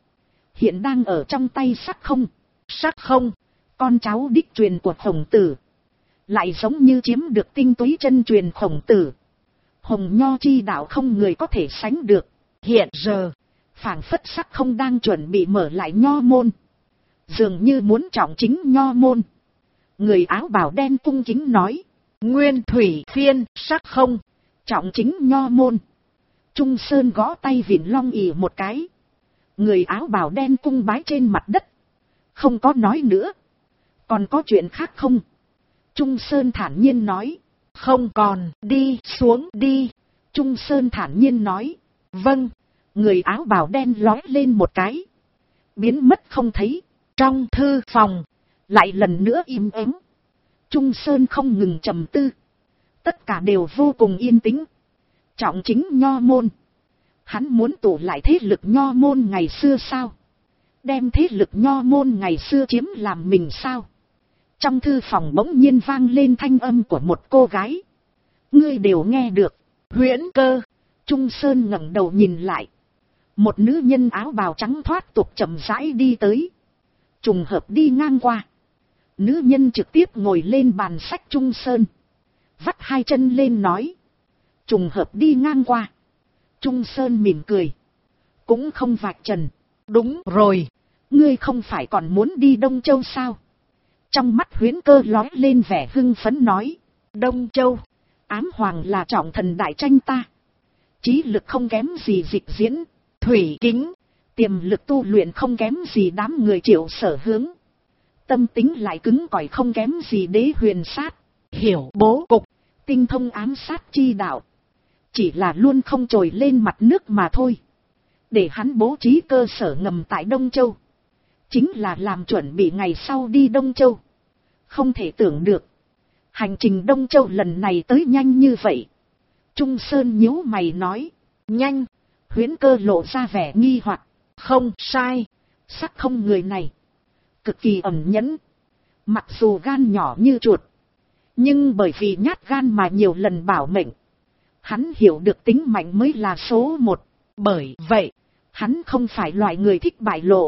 hiện đang ở trong tay Sắc Không. Sắc Không, con cháu đích truyền của Khổng Tử. Lại giống như chiếm được tinh túy chân truyền Khổng Tử. Hồng Nho chi đạo không người có thể sánh được. Hiện giờ, phảng phất Sắc Không đang chuẩn bị mở lại Nho môn. Dường như muốn trọng chính Nho môn. Người áo bào đen cung kính nói. Nguyên Thủy Phiên, Sắc Không, trọng chính Nho môn. Trung Sơn gõ tay vịn long ỉ một cái. Người áo bào đen cung bái trên mặt đất. Không có nói nữa. Còn có chuyện khác không? Trung Sơn thản nhiên nói. Không còn, đi xuống đi. Trung Sơn thản nhiên nói. Vâng. Người áo bào đen lói lên một cái. Biến mất không thấy. Trong thư phòng, lại lần nữa im ắng. Trung Sơn không ngừng trầm tư. Tất cả đều vô cùng yên tĩnh. Trọng chính Nho môn. Hắn muốn tụ lại thế lực Nho môn ngày xưa sao? Đem thế lực Nho môn ngày xưa chiếm làm mình sao? Trong thư phòng bỗng nhiên vang lên thanh âm của một cô gái. Ngươi đều nghe được. Huyễn Cơ. Trung Sơn ngẩng đầu nhìn lại. Một nữ nhân áo bào trắng thoát tục chậm rãi đi tới. Trùng hợp đi ngang qua. Nữ nhân trực tiếp ngồi lên bàn sách Trung Sơn. Vắt hai chân lên nói. Trùng hợp đi ngang qua. Trung Sơn mỉm cười. Cũng không vạch trần. Đúng rồi. Ngươi không phải còn muốn đi Đông Châu sao? Trong mắt Huyễn Cơ lói lên vẻ hưng phấn nói. Đông Châu. Ám hoàng là trọng thần đại tranh ta. Trí lực không kém gì Dịch Diễn. Thủy Kính. Tiềm lực tu luyện không kém gì đám người Triệu Sở Hướng. Tâm tính lại cứng cỏi không kém gì Đế Huyền Sát. Hiểu bố cục. Tinh thông ám sát chi đạo. Chỉ là luôn không trồi lên mặt nước mà thôi. Để hắn bố trí cơ sở ngầm tại Đông Châu. Chính là làm chuẩn bị ngày sau đi Đông Châu. Không thể tưởng được. Hành trình Đông Châu lần này tới nhanh như vậy. Trung Sơn nhíu mày nói. Nhanh. Huyễn Cơ lộ ra vẻ nghi hoặc. Không sai. Sắc Không người này. Cực kỳ ẩn nhẫn. Mặc dù gan nhỏ như chuột. Nhưng bởi vì nhát gan mà nhiều lần bảo mệnh. Hắn hiểu được tính mạnh mới là số một. Bởi vậy, hắn không phải loại người thích bại lộ.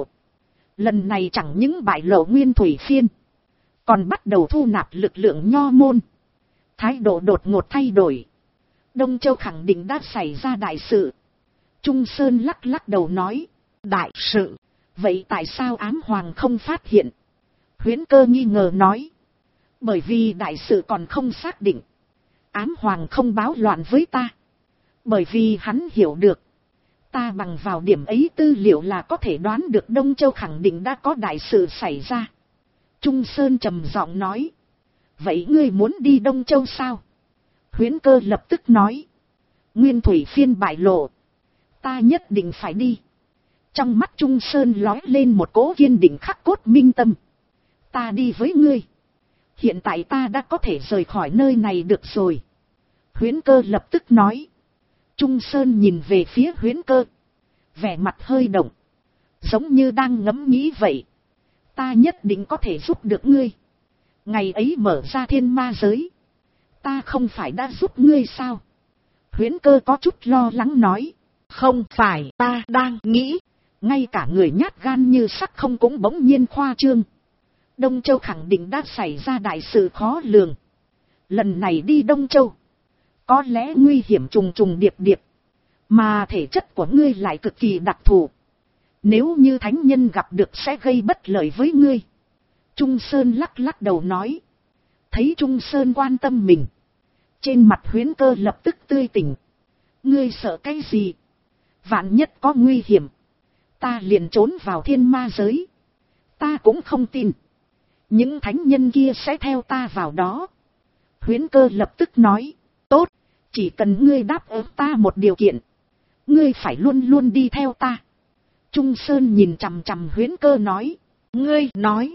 Lần này chẳng những bại lộ Nguyên Thủy Phiên. Còn bắt đầu thu nạp lực lượng Nho môn. Thái độ đột ngột thay đổi. Đông Châu khẳng định đã xảy ra đại sự. Trung Sơn lắc đầu nói. Đại sự. Vậy tại sao ám hoàng không phát hiện? Huyễn Cơ nghi ngờ nói. Bởi vì đại sự còn không xác định. Ám hoàng không báo loạn với ta. Bởi vì hắn hiểu được. Ta bằng vào điểm ấy tư liệu là có thể đoán được Đông Châu khẳng định đã có đại sự xảy ra. Trung Sơn trầm giọng nói. Vậy ngươi muốn đi Đông Châu sao? Huyễn Cơ lập tức nói. Nguyên Thủy Phiên bại lộ. Ta nhất định phải đi. Trong mắt Trung Sơn lóe lên một cỗ kiên định khắc cốt minh tâm. Ta đi với ngươi. Hiện tại ta đã có thể rời khỏi nơi này được rồi. Huyễn Cơ lập tức nói. Trung Sơn nhìn về phía Huyễn Cơ. Vẻ mặt hơi động. Giống như đang ngẫm nghĩ vậy. Ta nhất định có thể giúp được ngươi. Ngày ấy mở ra thiên ma giới. Ta không phải đã giúp ngươi sao? Huyễn Cơ có chút lo lắng nói. Không phải, ta đang nghĩ. Ngay cả người nhát gan như sắc không cũng bỗng nhiên khoa trương. Đông Châu khẳng định đã xảy ra đại sự khó lường. Lần này đi Đông Châu. Có lẽ nguy hiểm trùng trùng điệp điệp. Mà thể chất của ngươi lại cực kỳ đặc thù. Nếu như thánh nhân gặp được sẽ gây bất lợi với ngươi. Trung Sơn lắc lắc đầu nói. Thấy Trung Sơn quan tâm mình. Trên mặt Huyễn Cơ lập tức tươi tỉnh. Ngươi sợ cái gì? Vạn nhất có nguy hiểm. Ta liền trốn vào thiên ma giới. Ta cũng không tin. Những thánh nhân kia sẽ theo ta vào đó. Huyễn Cơ lập tức nói. Tốt, chỉ cần ngươi đáp ứng ta một điều kiện. Ngươi phải luôn luôn đi theo ta. Trung Sơn nhìn chằm chằm Huyễn Cơ nói. Ngươi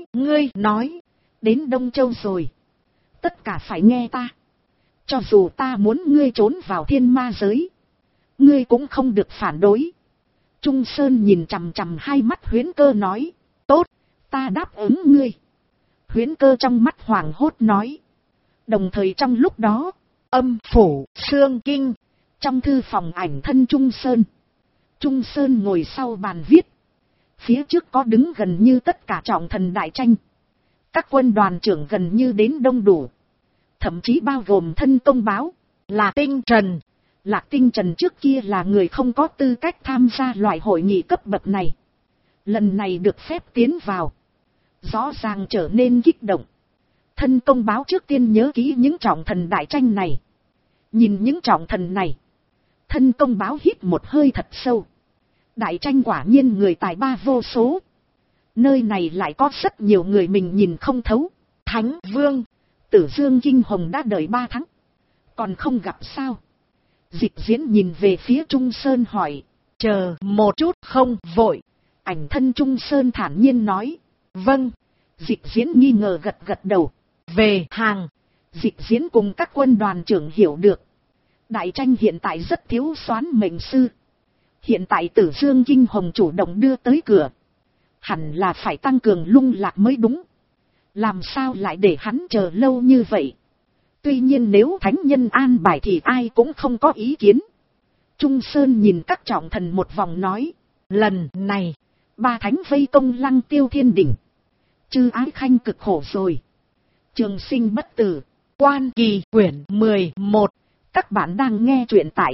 nói. Đến Đông Châu rồi. Tất cả phải nghe ta. Cho dù ta muốn ngươi trốn vào thiên ma giới. Ngươi cũng không được phản đối. Trung Sơn nhìn chằm chằm hai mắt Huyễn Cơ nói. Tốt, ta đáp ứng ngươi. Huyễn Cơ trong mắt hoảng hốt nói. Đồng thời trong lúc đó, Âm Phủ, Xương Kinh, trong thư phòng ảnh thân Trung Sơn. Trung Sơn ngồi sau bàn viết. Phía trước có đứng gần như tất cả trọng thần đại tranh. Các quân đoàn trưởng gần như đến đông đủ. Thậm chí bao gồm Thân Công Báo, Lạc Tinh Trần. Lạc Tinh Trần trước kia là người không có tư cách tham gia loại hội nghị cấp bậc này. Lần này được phép tiến vào. Rõ ràng trở nên kích động. Thân Công Báo trước tiên nhớ kỹ những trọng thần đại tranh này. Nhìn những trọng thần này. Thân Công Báo hít một hơi thật sâu. Đại tranh quả nhiên người tài ba vô số. Nơi này lại có rất nhiều người mình nhìn không thấu. Thánh Vương, Tử Dương Kinh Hồng đã đợi 3 tháng. Còn không gặp sao? Dịch Diễn nhìn về phía Trung Sơn hỏi. Chờ một chút, không vội. Ảnh thân Trung Sơn thản nhiên nói. Vâng. Dịch Diễn nghi ngờ gật gật đầu. Về hàng. Dịch Diễn cùng các quân đoàn trưởng hiểu được. Đại tranh hiện tại rất thiếu soán mệnh sư. Hiện tại Tử Dương Kinh Hồng chủ động đưa tới cửa. Hẳn là phải tăng cường Lung Lạc mới đúng. Làm sao lại để hắn chờ lâu như vậy? Tuy nhiên nếu thánh nhân an bài thì ai cũng không có ý kiến. Trung Sơn nhìn các trọng thần một vòng nói. Lần này, 3 thánh vây công Lăng Tiêu Thiên Đỉnh. Chư Ái Khanh cực khổ rồi. Trường Sinh bất tử. Quan Kỳ quyển 11. Các bạn đang nghe truyện tại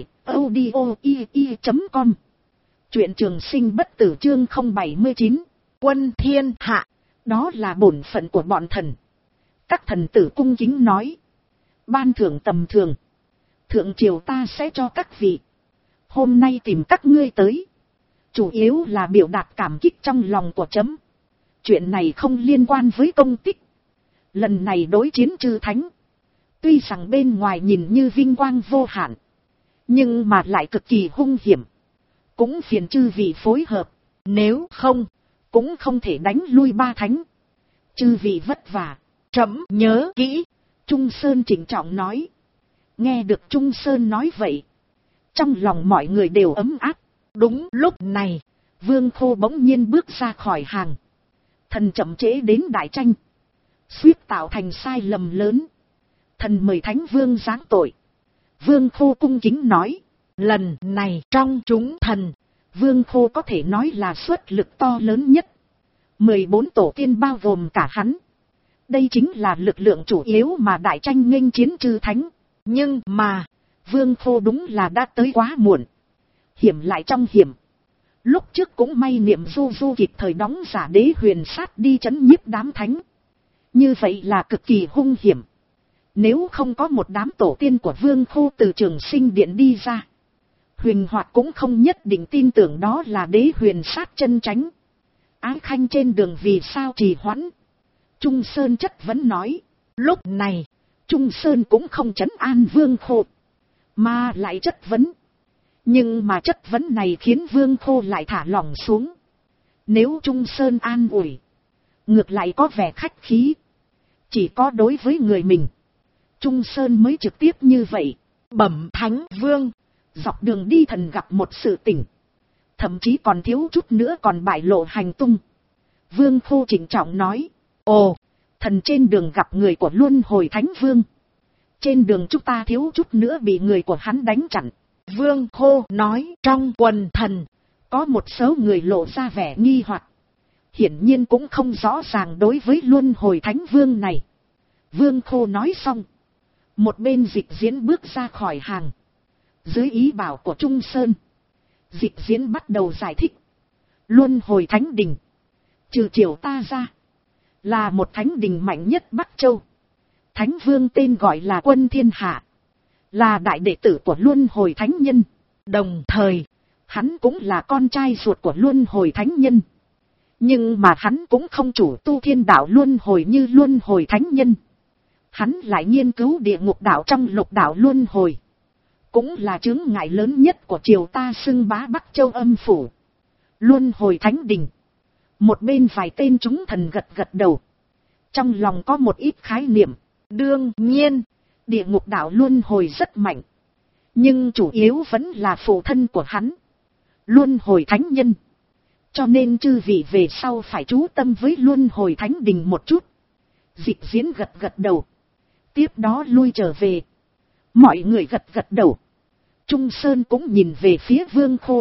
audio.com. Truyện Trường Sinh bất tử chương 079. Quân thiên hạ. Đó là bổn phận của bọn thần. Các thần tử cung kính nói. Ban thưởng tầm thường. Thượng triều ta sẽ cho các vị. Hôm nay tìm các ngươi tới. Chủ yếu là biểu đạt cảm kích trong lòng của chấm. Chuyện này không liên quan với công tích. Lần này đối chiến chư thánh. Tuy rằng bên ngoài nhìn như vinh quang vô hạn. Nhưng mà lại cực kỳ hung hiểm. Cũng phiền chư vị phối hợp. Nếu không, cũng không thể đánh lui 3 thánh. Chư vị vất vả. Trẫm nhớ kỹ. Trung Sơn trịnh trọng nói. Nghe được Trung Sơn nói vậy. Trong lòng mọi người đều ấm áp. Đúng lúc này, Vương Khô bỗng nhiên bước ra khỏi hàng. Thần chậm trễ đến đại tranh. Suýt tạo thành sai lầm lớn. Thần mời Thánh Vương giáng tội. Vương Khô cung kính nói. Lần này trong chúng thần, Vương Khô có thể nói là xuất lực to lớn nhất. 14 tổ tiên bao gồm cả hắn. Đây chính là lực lượng chủ yếu mà đại tranh nghênh chiến chư thánh. Nhưng mà, Vương Khô đúng là đã tới quá muộn. Hiểm lại trong hiểm. Lúc trước cũng may Niệm Du Du kịp thời đóng giả Đế Huyền Sát đi trấn nhiếp đám thánh. Như vậy là cực kỳ hung hiểm. Nếu không có một đám tổ tiên của Vương Khô từ Trường Sinh Điện đi ra, Huỳnh Hoạt cũng không nhất định tin tưởng đó là Đế Huyền Sát chân chánh. Ái Khanh trên đường vì sao trì hoãn? Trung Sơn chất vấn nói. Lúc này, Trung Sơn cũng không trấn an Vương Khô, mà lại chất vấn. Nhưng mà chất vấn này khiến Vương Khô lại thả lỏng xuống. Nếu Trung Sơn an ủi, ngược lại có vẻ khách khí. Chỉ có đối với người mình, Trung Sơn mới trực tiếp như vậy. Bẩm Thánh Vương, dọc đường đi thần gặp một sự tình, thậm chí còn thiếu chút nữa còn bại lộ hành tung. Vương Khô trịnh trọng nói, ồ, thần trên đường gặp người của Luân Hồi Thánh Vương. Trên đường chúng ta thiếu chút nữa bị người của hắn đánh chặn. Vương Khô nói, trong quần thần có một số người lộ ra vẻ nghi hoặc, hiển nhiên cũng không rõ ràng đối với Luân Hồi Thánh Vương này. Vương Khô nói xong, một bên Dịch Diễn bước ra khỏi hàng. Dưới ý bảo của Trung Sơn, Dịch Diễn bắt đầu giải thích. Luân Hồi Thánh Đình, trừ triều ta ra, là một thánh đình mạnh nhất Bắc Châu. Thánh Vương tên gọi là Quân Thiên Hạ, là đại đệ tử của Luân Hồi Thánh Nhân. Đồng thời, hắn cũng là con trai ruột của Luân Hồi Thánh Nhân. Nhưng mà hắn cũng không chủ tu thiên đạo Luân Hồi như Luân Hồi Thánh Nhân. Hắn lại nghiên cứu địa ngục đạo trong lục đạo Luân Hồi. Cũng là chướng ngại lớn nhất của triều ta xưng bá Bắc Châu âm phủ. Luân Hồi Thánh Đình. Một bên vài tên chúng thần gật gật đầu. Trong lòng có một ít khái niệm. Đương nhiên, địa ngục đạo Luân Hồi rất mạnh. Nhưng chủ yếu vẫn là phụ thân của hắn, Luân Hồi Thánh Nhân. Cho nên chư vị về sau phải chú tâm với Luân Hồi Thánh Đình một chút. Dịch Diễn gật gật đầu. Tiếp đó lui trở về. Mọi người gật gật đầu. Trung Sơn cũng nhìn về phía Vương Khô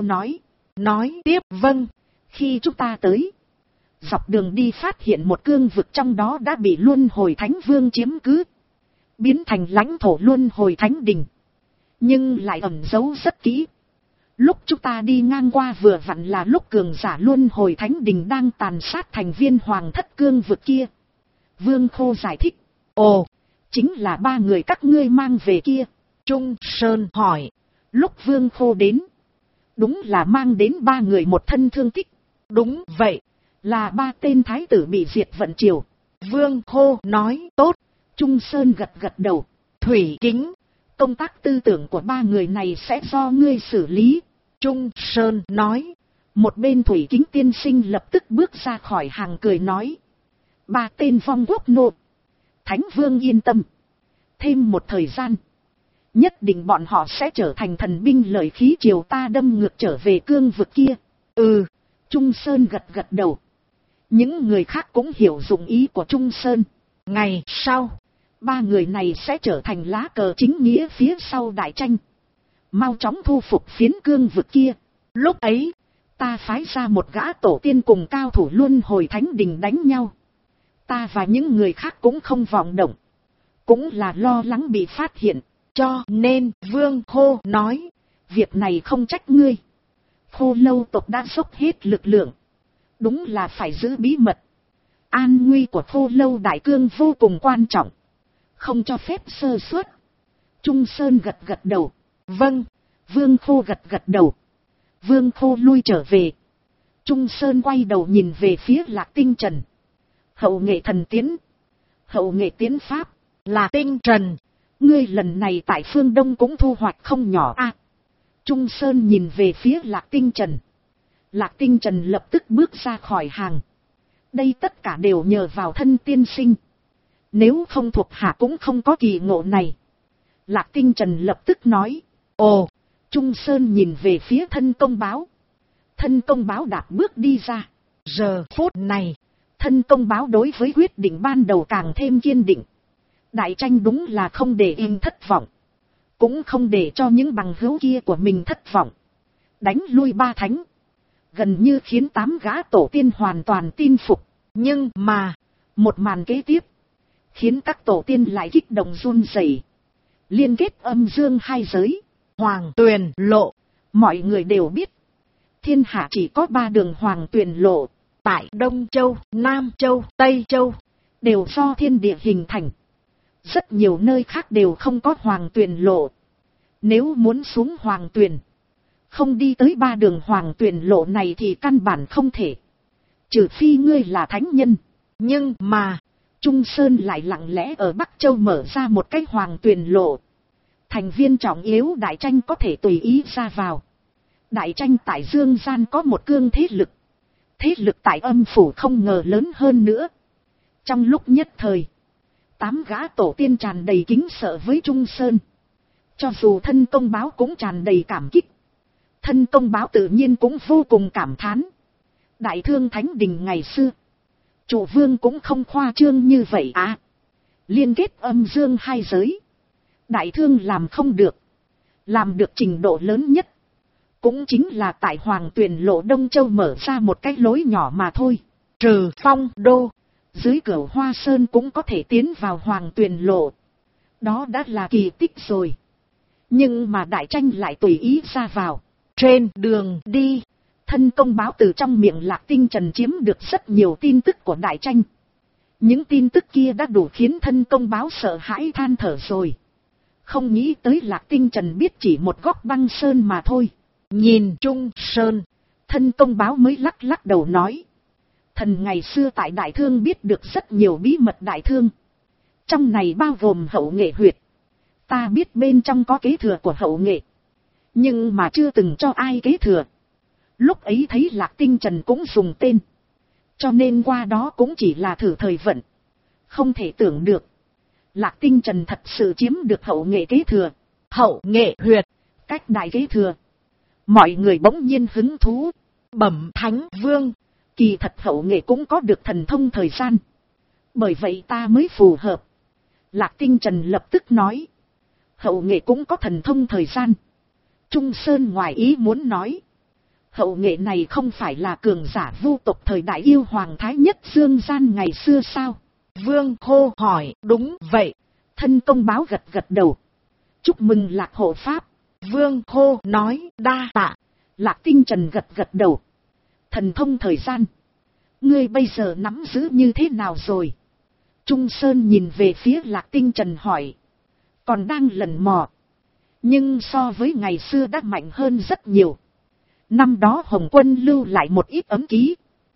nói tiếp, vâng. Khi chúng ta tới, dọc đường đi phát hiện một cương vực trong đó đã bị Luân Hồi Thánh Vương chiếm cứ, biến thành lãnh thổ Luân Hồi Thánh Đình, nhưng lại ẩn giấu rất kỹ. Lúc chúng ta đi ngang qua vừa vặn là lúc cường giả Luân Hồi Thánh Đình đang tàn sát thành viên hoàng thất cương vực kia. Vương Khô giải thích, ồ, chính là 3 người các ngươi mang về kia. Trung Sơn hỏi, lúc Vương Khô đến, đúng là mang đến 3 người một thân thương tích. Đúng vậy, là 3 tên thái tử bị diệt vận triều. Vương Khô nói, tốt. Trung Sơn gật gật đầu. Thủy Kính, công tác tư tưởng của 3 người này sẽ do ngươi xử lý. Trung Sơn nói. Một bên Thủy Kính tiên sinh lập tức bước ra khỏi hàng cười nói, 3 tên vong quốc nô, Thánh Vương yên tâm. Thêm một thời gian, nhất định bọn họ sẽ trở thành thần binh lợi khí triều ta đâm ngược trở về cương vực kia. Ừ, Trung Sơn gật gật đầu. Những người khác cũng hiểu dụng ý của Trung Sơn. Ngày sau, 3 người này sẽ trở thành lá cờ chính nghĩa phía sau đại tranh. Mau chóng thu phục phiến cương vực kia. Lúc ấy, ta phái ra một gã tổ tiên cùng cao thủ Luân Hồi Thánh Đình đánh nhau. Ta và những người khác cũng không vọng động, cũng là lo lắng bị phát hiện. Cho nên Vương Khô nói, việc này không trách ngươi. Khô Lâu tộc đã dốc hết lực lượng, đúng là phải giữ bí mật. An nguy của Khô Lâu đại cương vô cùng quan trọng, không cho phép sơ suất. Trung Sơn gật gật đầu. Vâng. Vương Khô gật gật đầu. Vương Khô lui trở về. Trung Sơn quay đầu nhìn về phía Lạc Tinh Trần. Hậu nghệ thần tiến, hậu nghệ tiến pháp. Lạc Tinh Trần, ngươi lần này tại phương Đông cũng thu hoạch không nhỏ a. Trung Sơn nhìn về phía Lạc Tinh Trần. Lạc Tinh Trần lập tức bước ra khỏi hàng. Đây tất cả đều nhờ vào thân tiên sinh. Nếu không thuộc hạ cũng không có kỳ ngộ này. Lạc Tinh Trần lập tức nói. Ồ, Trung Sơn nhìn về phía thân công báo. Thân công báo đạp bước đi ra. Giờ phút này, thân công báo đối với quyết định ban đầu càng thêm kiên định. Đại tranh đúng là không để im thất vọng, cũng không để cho những bằng hữu kia của mình thất vọng. Đánh lui 3 thánh, gần như khiến 8 gã tổ tiên hoàn toàn tin phục. Nhưng mà, một màn kế tiếp, khiến các tổ tiên lại kích động run rẩy. Liên kết âm dương 2 giới, Hoàng Tuyền Lộ. Mọi người đều biết, thiên hạ chỉ có 3 đường Hoàng Tuyền Lộ. Tại Đông Châu, Nam Châu, Tây Châu, đều do thiên địa hình thành. Rất nhiều nơi khác đều không có Hoàng Tuyền Lộ. Nếu muốn xuống Hoàng Tuyền, không đi tới 3 đường Hoàng Tuyền Lộ này thì căn bản không thể. Trừ phi ngươi là thánh nhân. Nhưng mà, Trung Sơn lại lặng lẽ ở Bắc Châu mở ra một cái Hoàng Tuyền Lộ. Thành viên trọng yếu đại tranh có thể tùy ý ra vào. Đại tranh tại Dương Gian có một cương thế lực. Thế lực tại âm phủ không ngờ lớn hơn nữa. Trong lúc nhất thời, 8 gã tổ tiên tràn đầy kính sợ với Trung Sơn. Cho dù thân công báo cũng tràn đầy cảm kích. Thân công báo tự nhiên cũng vô cùng cảm thán. Đại Thương Thánh Đình ngày xưa, chủ vương cũng không khoa trương như vậy à. Liên kết âm dương hai giới, Đại Thương làm không được. Làm được trình độ lớn nhất, cũng chính là tại Hoàng Tuyền Lộ Đông Châu mở ra một cái lối nhỏ mà thôi. Trừ Phong Đô, dưới Cửu Hoa Sơn cũng có thể tiến vào Hoàng Tuyền Lộ. Đó đã là kỳ tích rồi. Nhưng mà Đại Tranh lại tùy ý ra vào. Trên đường đi, thân công báo từ trong miệng Lạc Tinh Trần chiếm được rất nhiều tin tức của Đại Tranh. Những tin tức kia đã đủ khiến thân công báo sợ hãi than thở rồi. Không nghĩ tới Lạc Tinh Trần biết chỉ một góc băng sơn mà thôi. Nhìn Trung Sơn, thân công báo mới lắc lắc đầu nói. Thần ngày xưa tại Đại Thương biết được rất nhiều bí mật Đại Thương. Trong này bao gồm Hậu Nghệ huyệt. Ta biết bên trong có kế thừa của Hậu Nghệ, nhưng mà chưa từng cho ai kế thừa. Lúc ấy thấy Lạc Tinh Trần cũng dùng tên, cho nên qua đó cũng chỉ là thử thời vận. Không thể tưởng được, Lạc Tinh Trần thật sự chiếm được Hậu Nghệ kế thừa. Hậu Nghệ huyệt, cách đại kế thừa. Mọi người bỗng nhiên hứng thú. Bẩm Thánh Vương, kỳ thật Hậu Nghệ cũng có được thần thông thời gian, bởi vậy ta mới phù hợp. Lạc Tinh Trần lập tức nói. Hậu Nghệ cũng có thần thông thời gian. Trung Sơn ngoài ý muốn nói. Hậu Nghệ này không phải là cường giả vu tộc thời đại yêu hoàng thái nhất dương gian ngày xưa sao? Vương hô hỏi. Đúng vậy. Thân công báo gật gật đầu. Chúc mừng Lạc hộ pháp. Vương hô nói đa tạ. Lạc Tinh Trần gật gật đầu. Thần thông thời gian, ngươi bây giờ nắm giữ như thế nào rồi? Trung Sơn nhìn về phía Lạc Tinh Trần hỏi. Còn đang lần mò, nhưng so với ngày xưa đã mạnh hơn rất nhiều. Năm đó Hồng Quân lưu lại một ít ấm ký,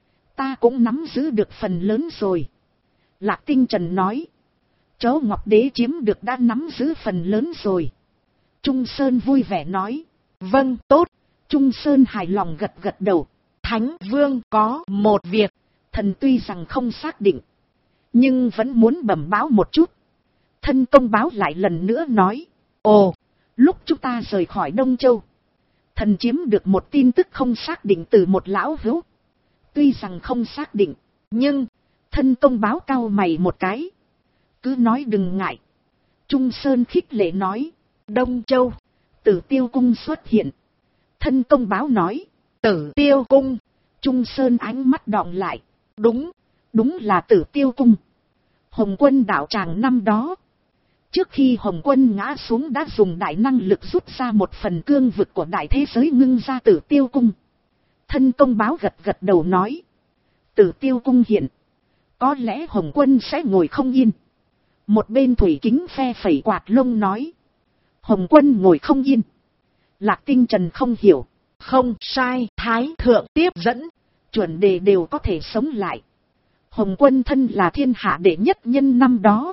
ta cũng nắm giữ được phần lớn rồi. Lạc Tinh Trần nói. Chó Ngọc Đế chiếm được đã nắm giữ phần lớn rồi. Trung Sơn vui vẻ nói. Vâng, tốt. Trung Sơn hài lòng gật gật đầu. Thánh Vương có một việc, thần tuy rằng không xác định, nhưng vẫn muốn bẩm báo một chút. Thân công báo lại lần nữa nói. Ồ, lúc chúng ta rời khỏi Đông Châu, thần chiếm được một tin tức không xác định từ một lão hữu. Tuy rằng không xác định, nhưng thân công báo cau mày một cái. Cứ nói đừng ngại. Trung Sơn khích lệ nói. Đông Châu, Tử Tiêu Cung xuất hiện. Thân công báo nói. Tử Tiêu Cung. Trung Sơn ánh mắt đọng lại. Đúng, đúng là Tử Tiêu Cung. Hồng Quân đạo tràng năm đó, trước khi Hồng Quân ngã xuống đã dùng đại năng lực rút ra một phần cương vực của đại thế giới ngưng ra Tử Tiêu Cung. Thân công báo gật gật đầu nói. Tử Tiêu Cung hiện, có lẽ Hồng Quân sẽ ngồi không yên. Một bên Thủy Kính phe phẩy quạt lông nói. Hồng Quân ngồi không yên. Lạc Tinh Trần không hiểu. Không sai, Thái Thượng tiếp dẫn, chuẩn đề đều có thể sống lại. Hồng Quân thân là thiên hạ đệ nhất nhân năm đó,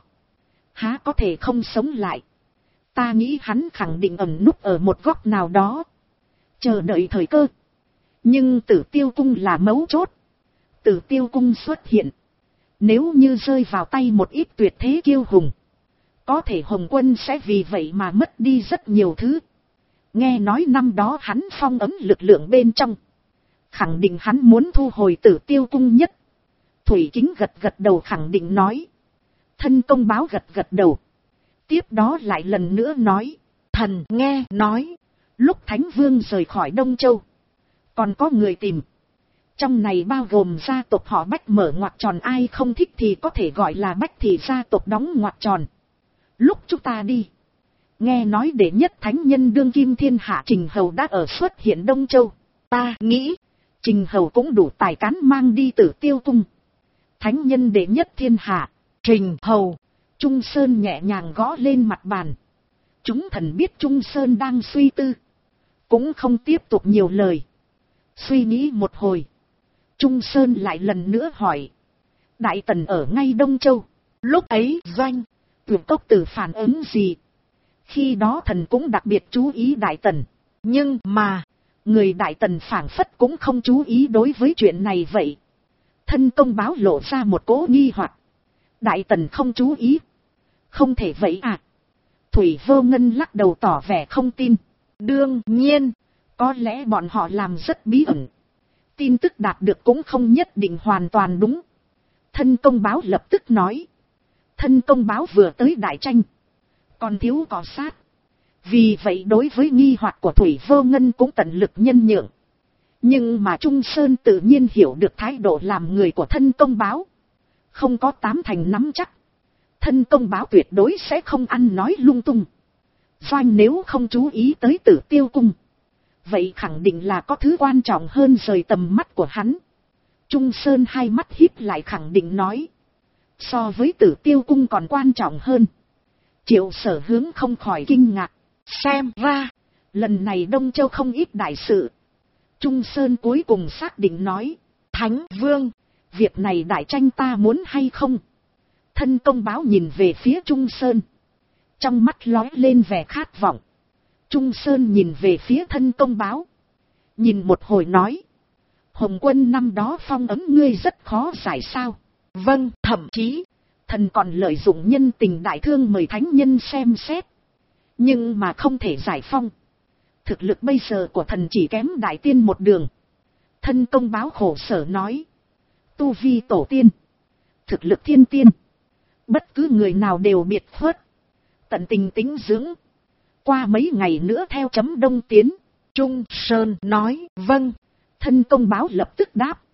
há có thể không sống lại. Ta nghĩ hắn khẳng định ẩn núp ở một góc nào đó, chờ đợi thời cơ. Nhưng Tử Tiêu Cung là mấu chốt. Tử Tiêu Cung xuất hiện, nếu như rơi vào tay một ít tuyệt thế kiêu hùng, có thể Hồng Quân sẽ vì vậy mà mất đi rất nhiều thứ. Nghe nói năm đó hắn phong ấm lực lượng bên trong, khẳng định hắn muốn thu hồi Tử Tiêu Cung nhất. Thủy Kính gật gật đầu khẳng định nói. Thân công báo gật gật đầu. Tiếp đó lại lần nữa nói. Thần nghe nói, lúc Thánh Vương rời khỏi Đông Châu, còn có người tìm. Trong này bao gồm gia tộc họ Bách mở ngoặc tròn, ai không thích thì có thể gọi là Bách thì gia tộc đóng ngoặc tròn. Lúc chúng ta đi, nghe nói đệ nhất thánh nhân đương kim thiên hạ Trình Hầu đã ở xuất hiện Đông Châu. Ta nghĩ, Trình Hầu cũng đủ tài cán mang đi Tử Tiêu Cung. Thánh nhân đệ nhất thiên hạ, Trình Hầu. Trung Sơn nhẹ nhàng gõ lên mặt bàn. Chúng thần biết Trung Sơn đang suy tư, cũng không tiếp tục nhiều lời. Suy nghĩ một hồi, Trung Sơn lại lần nữa hỏi. Đại Tần ở ngay Đông Châu, lúc ấy Doanh, Tuyển Cốc Tử phản ứng gì? Khi đó thần cũng đặc biệt chú ý Đại Tần, nhưng mà Người Đại Tần phảng phất cũng không chú ý đối với chuyện này vậy. Thân công báo lộ ra một cỗ nghi hoặc. Đại Tần không chú ý. Không thể vậy à? Thủy Vô Ngân lắc đầu tỏ vẻ không tin. Đương nhiên, có lẽ bọn họ làm rất bí ẩn. Tin tức đạt được cũng không nhất định hoàn toàn đúng. Thân công báo lập tức nói. Thân công báo vừa tới Đại Tranh, còn thiếu cọ sát. Vì vậy đối với nghi hoặc của Thủy Vô Ngân cũng tận lực nhân nhượng. Nhưng mà Trung Sơn tự nhiên hiểu được thái độ làm người của thân công báo. Không có tám thành nắm chắc. Thân công báo tuyệt đối sẽ không ăn nói lung tung. Doanh nếu không chú ý tới Tử Tiêu Cung, vậy khẳng định là có thứ quan trọng hơn rời tầm mắt của hắn. Trung Sơn hai mắt híp lại khẳng định nói. So với Tử Tiêu Cung còn quan trọng hơn. Triệu Sở Hướng không khỏi kinh ngạc. Xem ra, lần này Đông Châu không ít đại sự. Trung Sơn cuối cùng xác định nói. Thánh Vương, việc này Đại Tranh ta muốn hay không? Thân công báo nhìn về phía Trung Sơn. Trong mắt lóe lên vẻ khát vọng. Trung Sơn nhìn về phía thân công báo. Nhìn một hồi nói. Hồng Quân năm đó phong ấn ngươi rất khó giải sao? Vâng, thậm chí, thần còn lợi dụng nhân tình đại thương mời thánh nhân xem xét. Nhưng mà không thể giải phong. Thực lực bây giờ của thần chỉ kém đại tiên một đường. Thân công báo khổ sở nói. Tu vi tổ tiên. Thực lực thiên tiên. Bất cứ người nào đều biệt khuất. Tận tình tính dưỡng. Qua mấy ngày nữa theo chấm đông tiến. Trung Sơn nói vâng. Thân công báo lập tức đáp.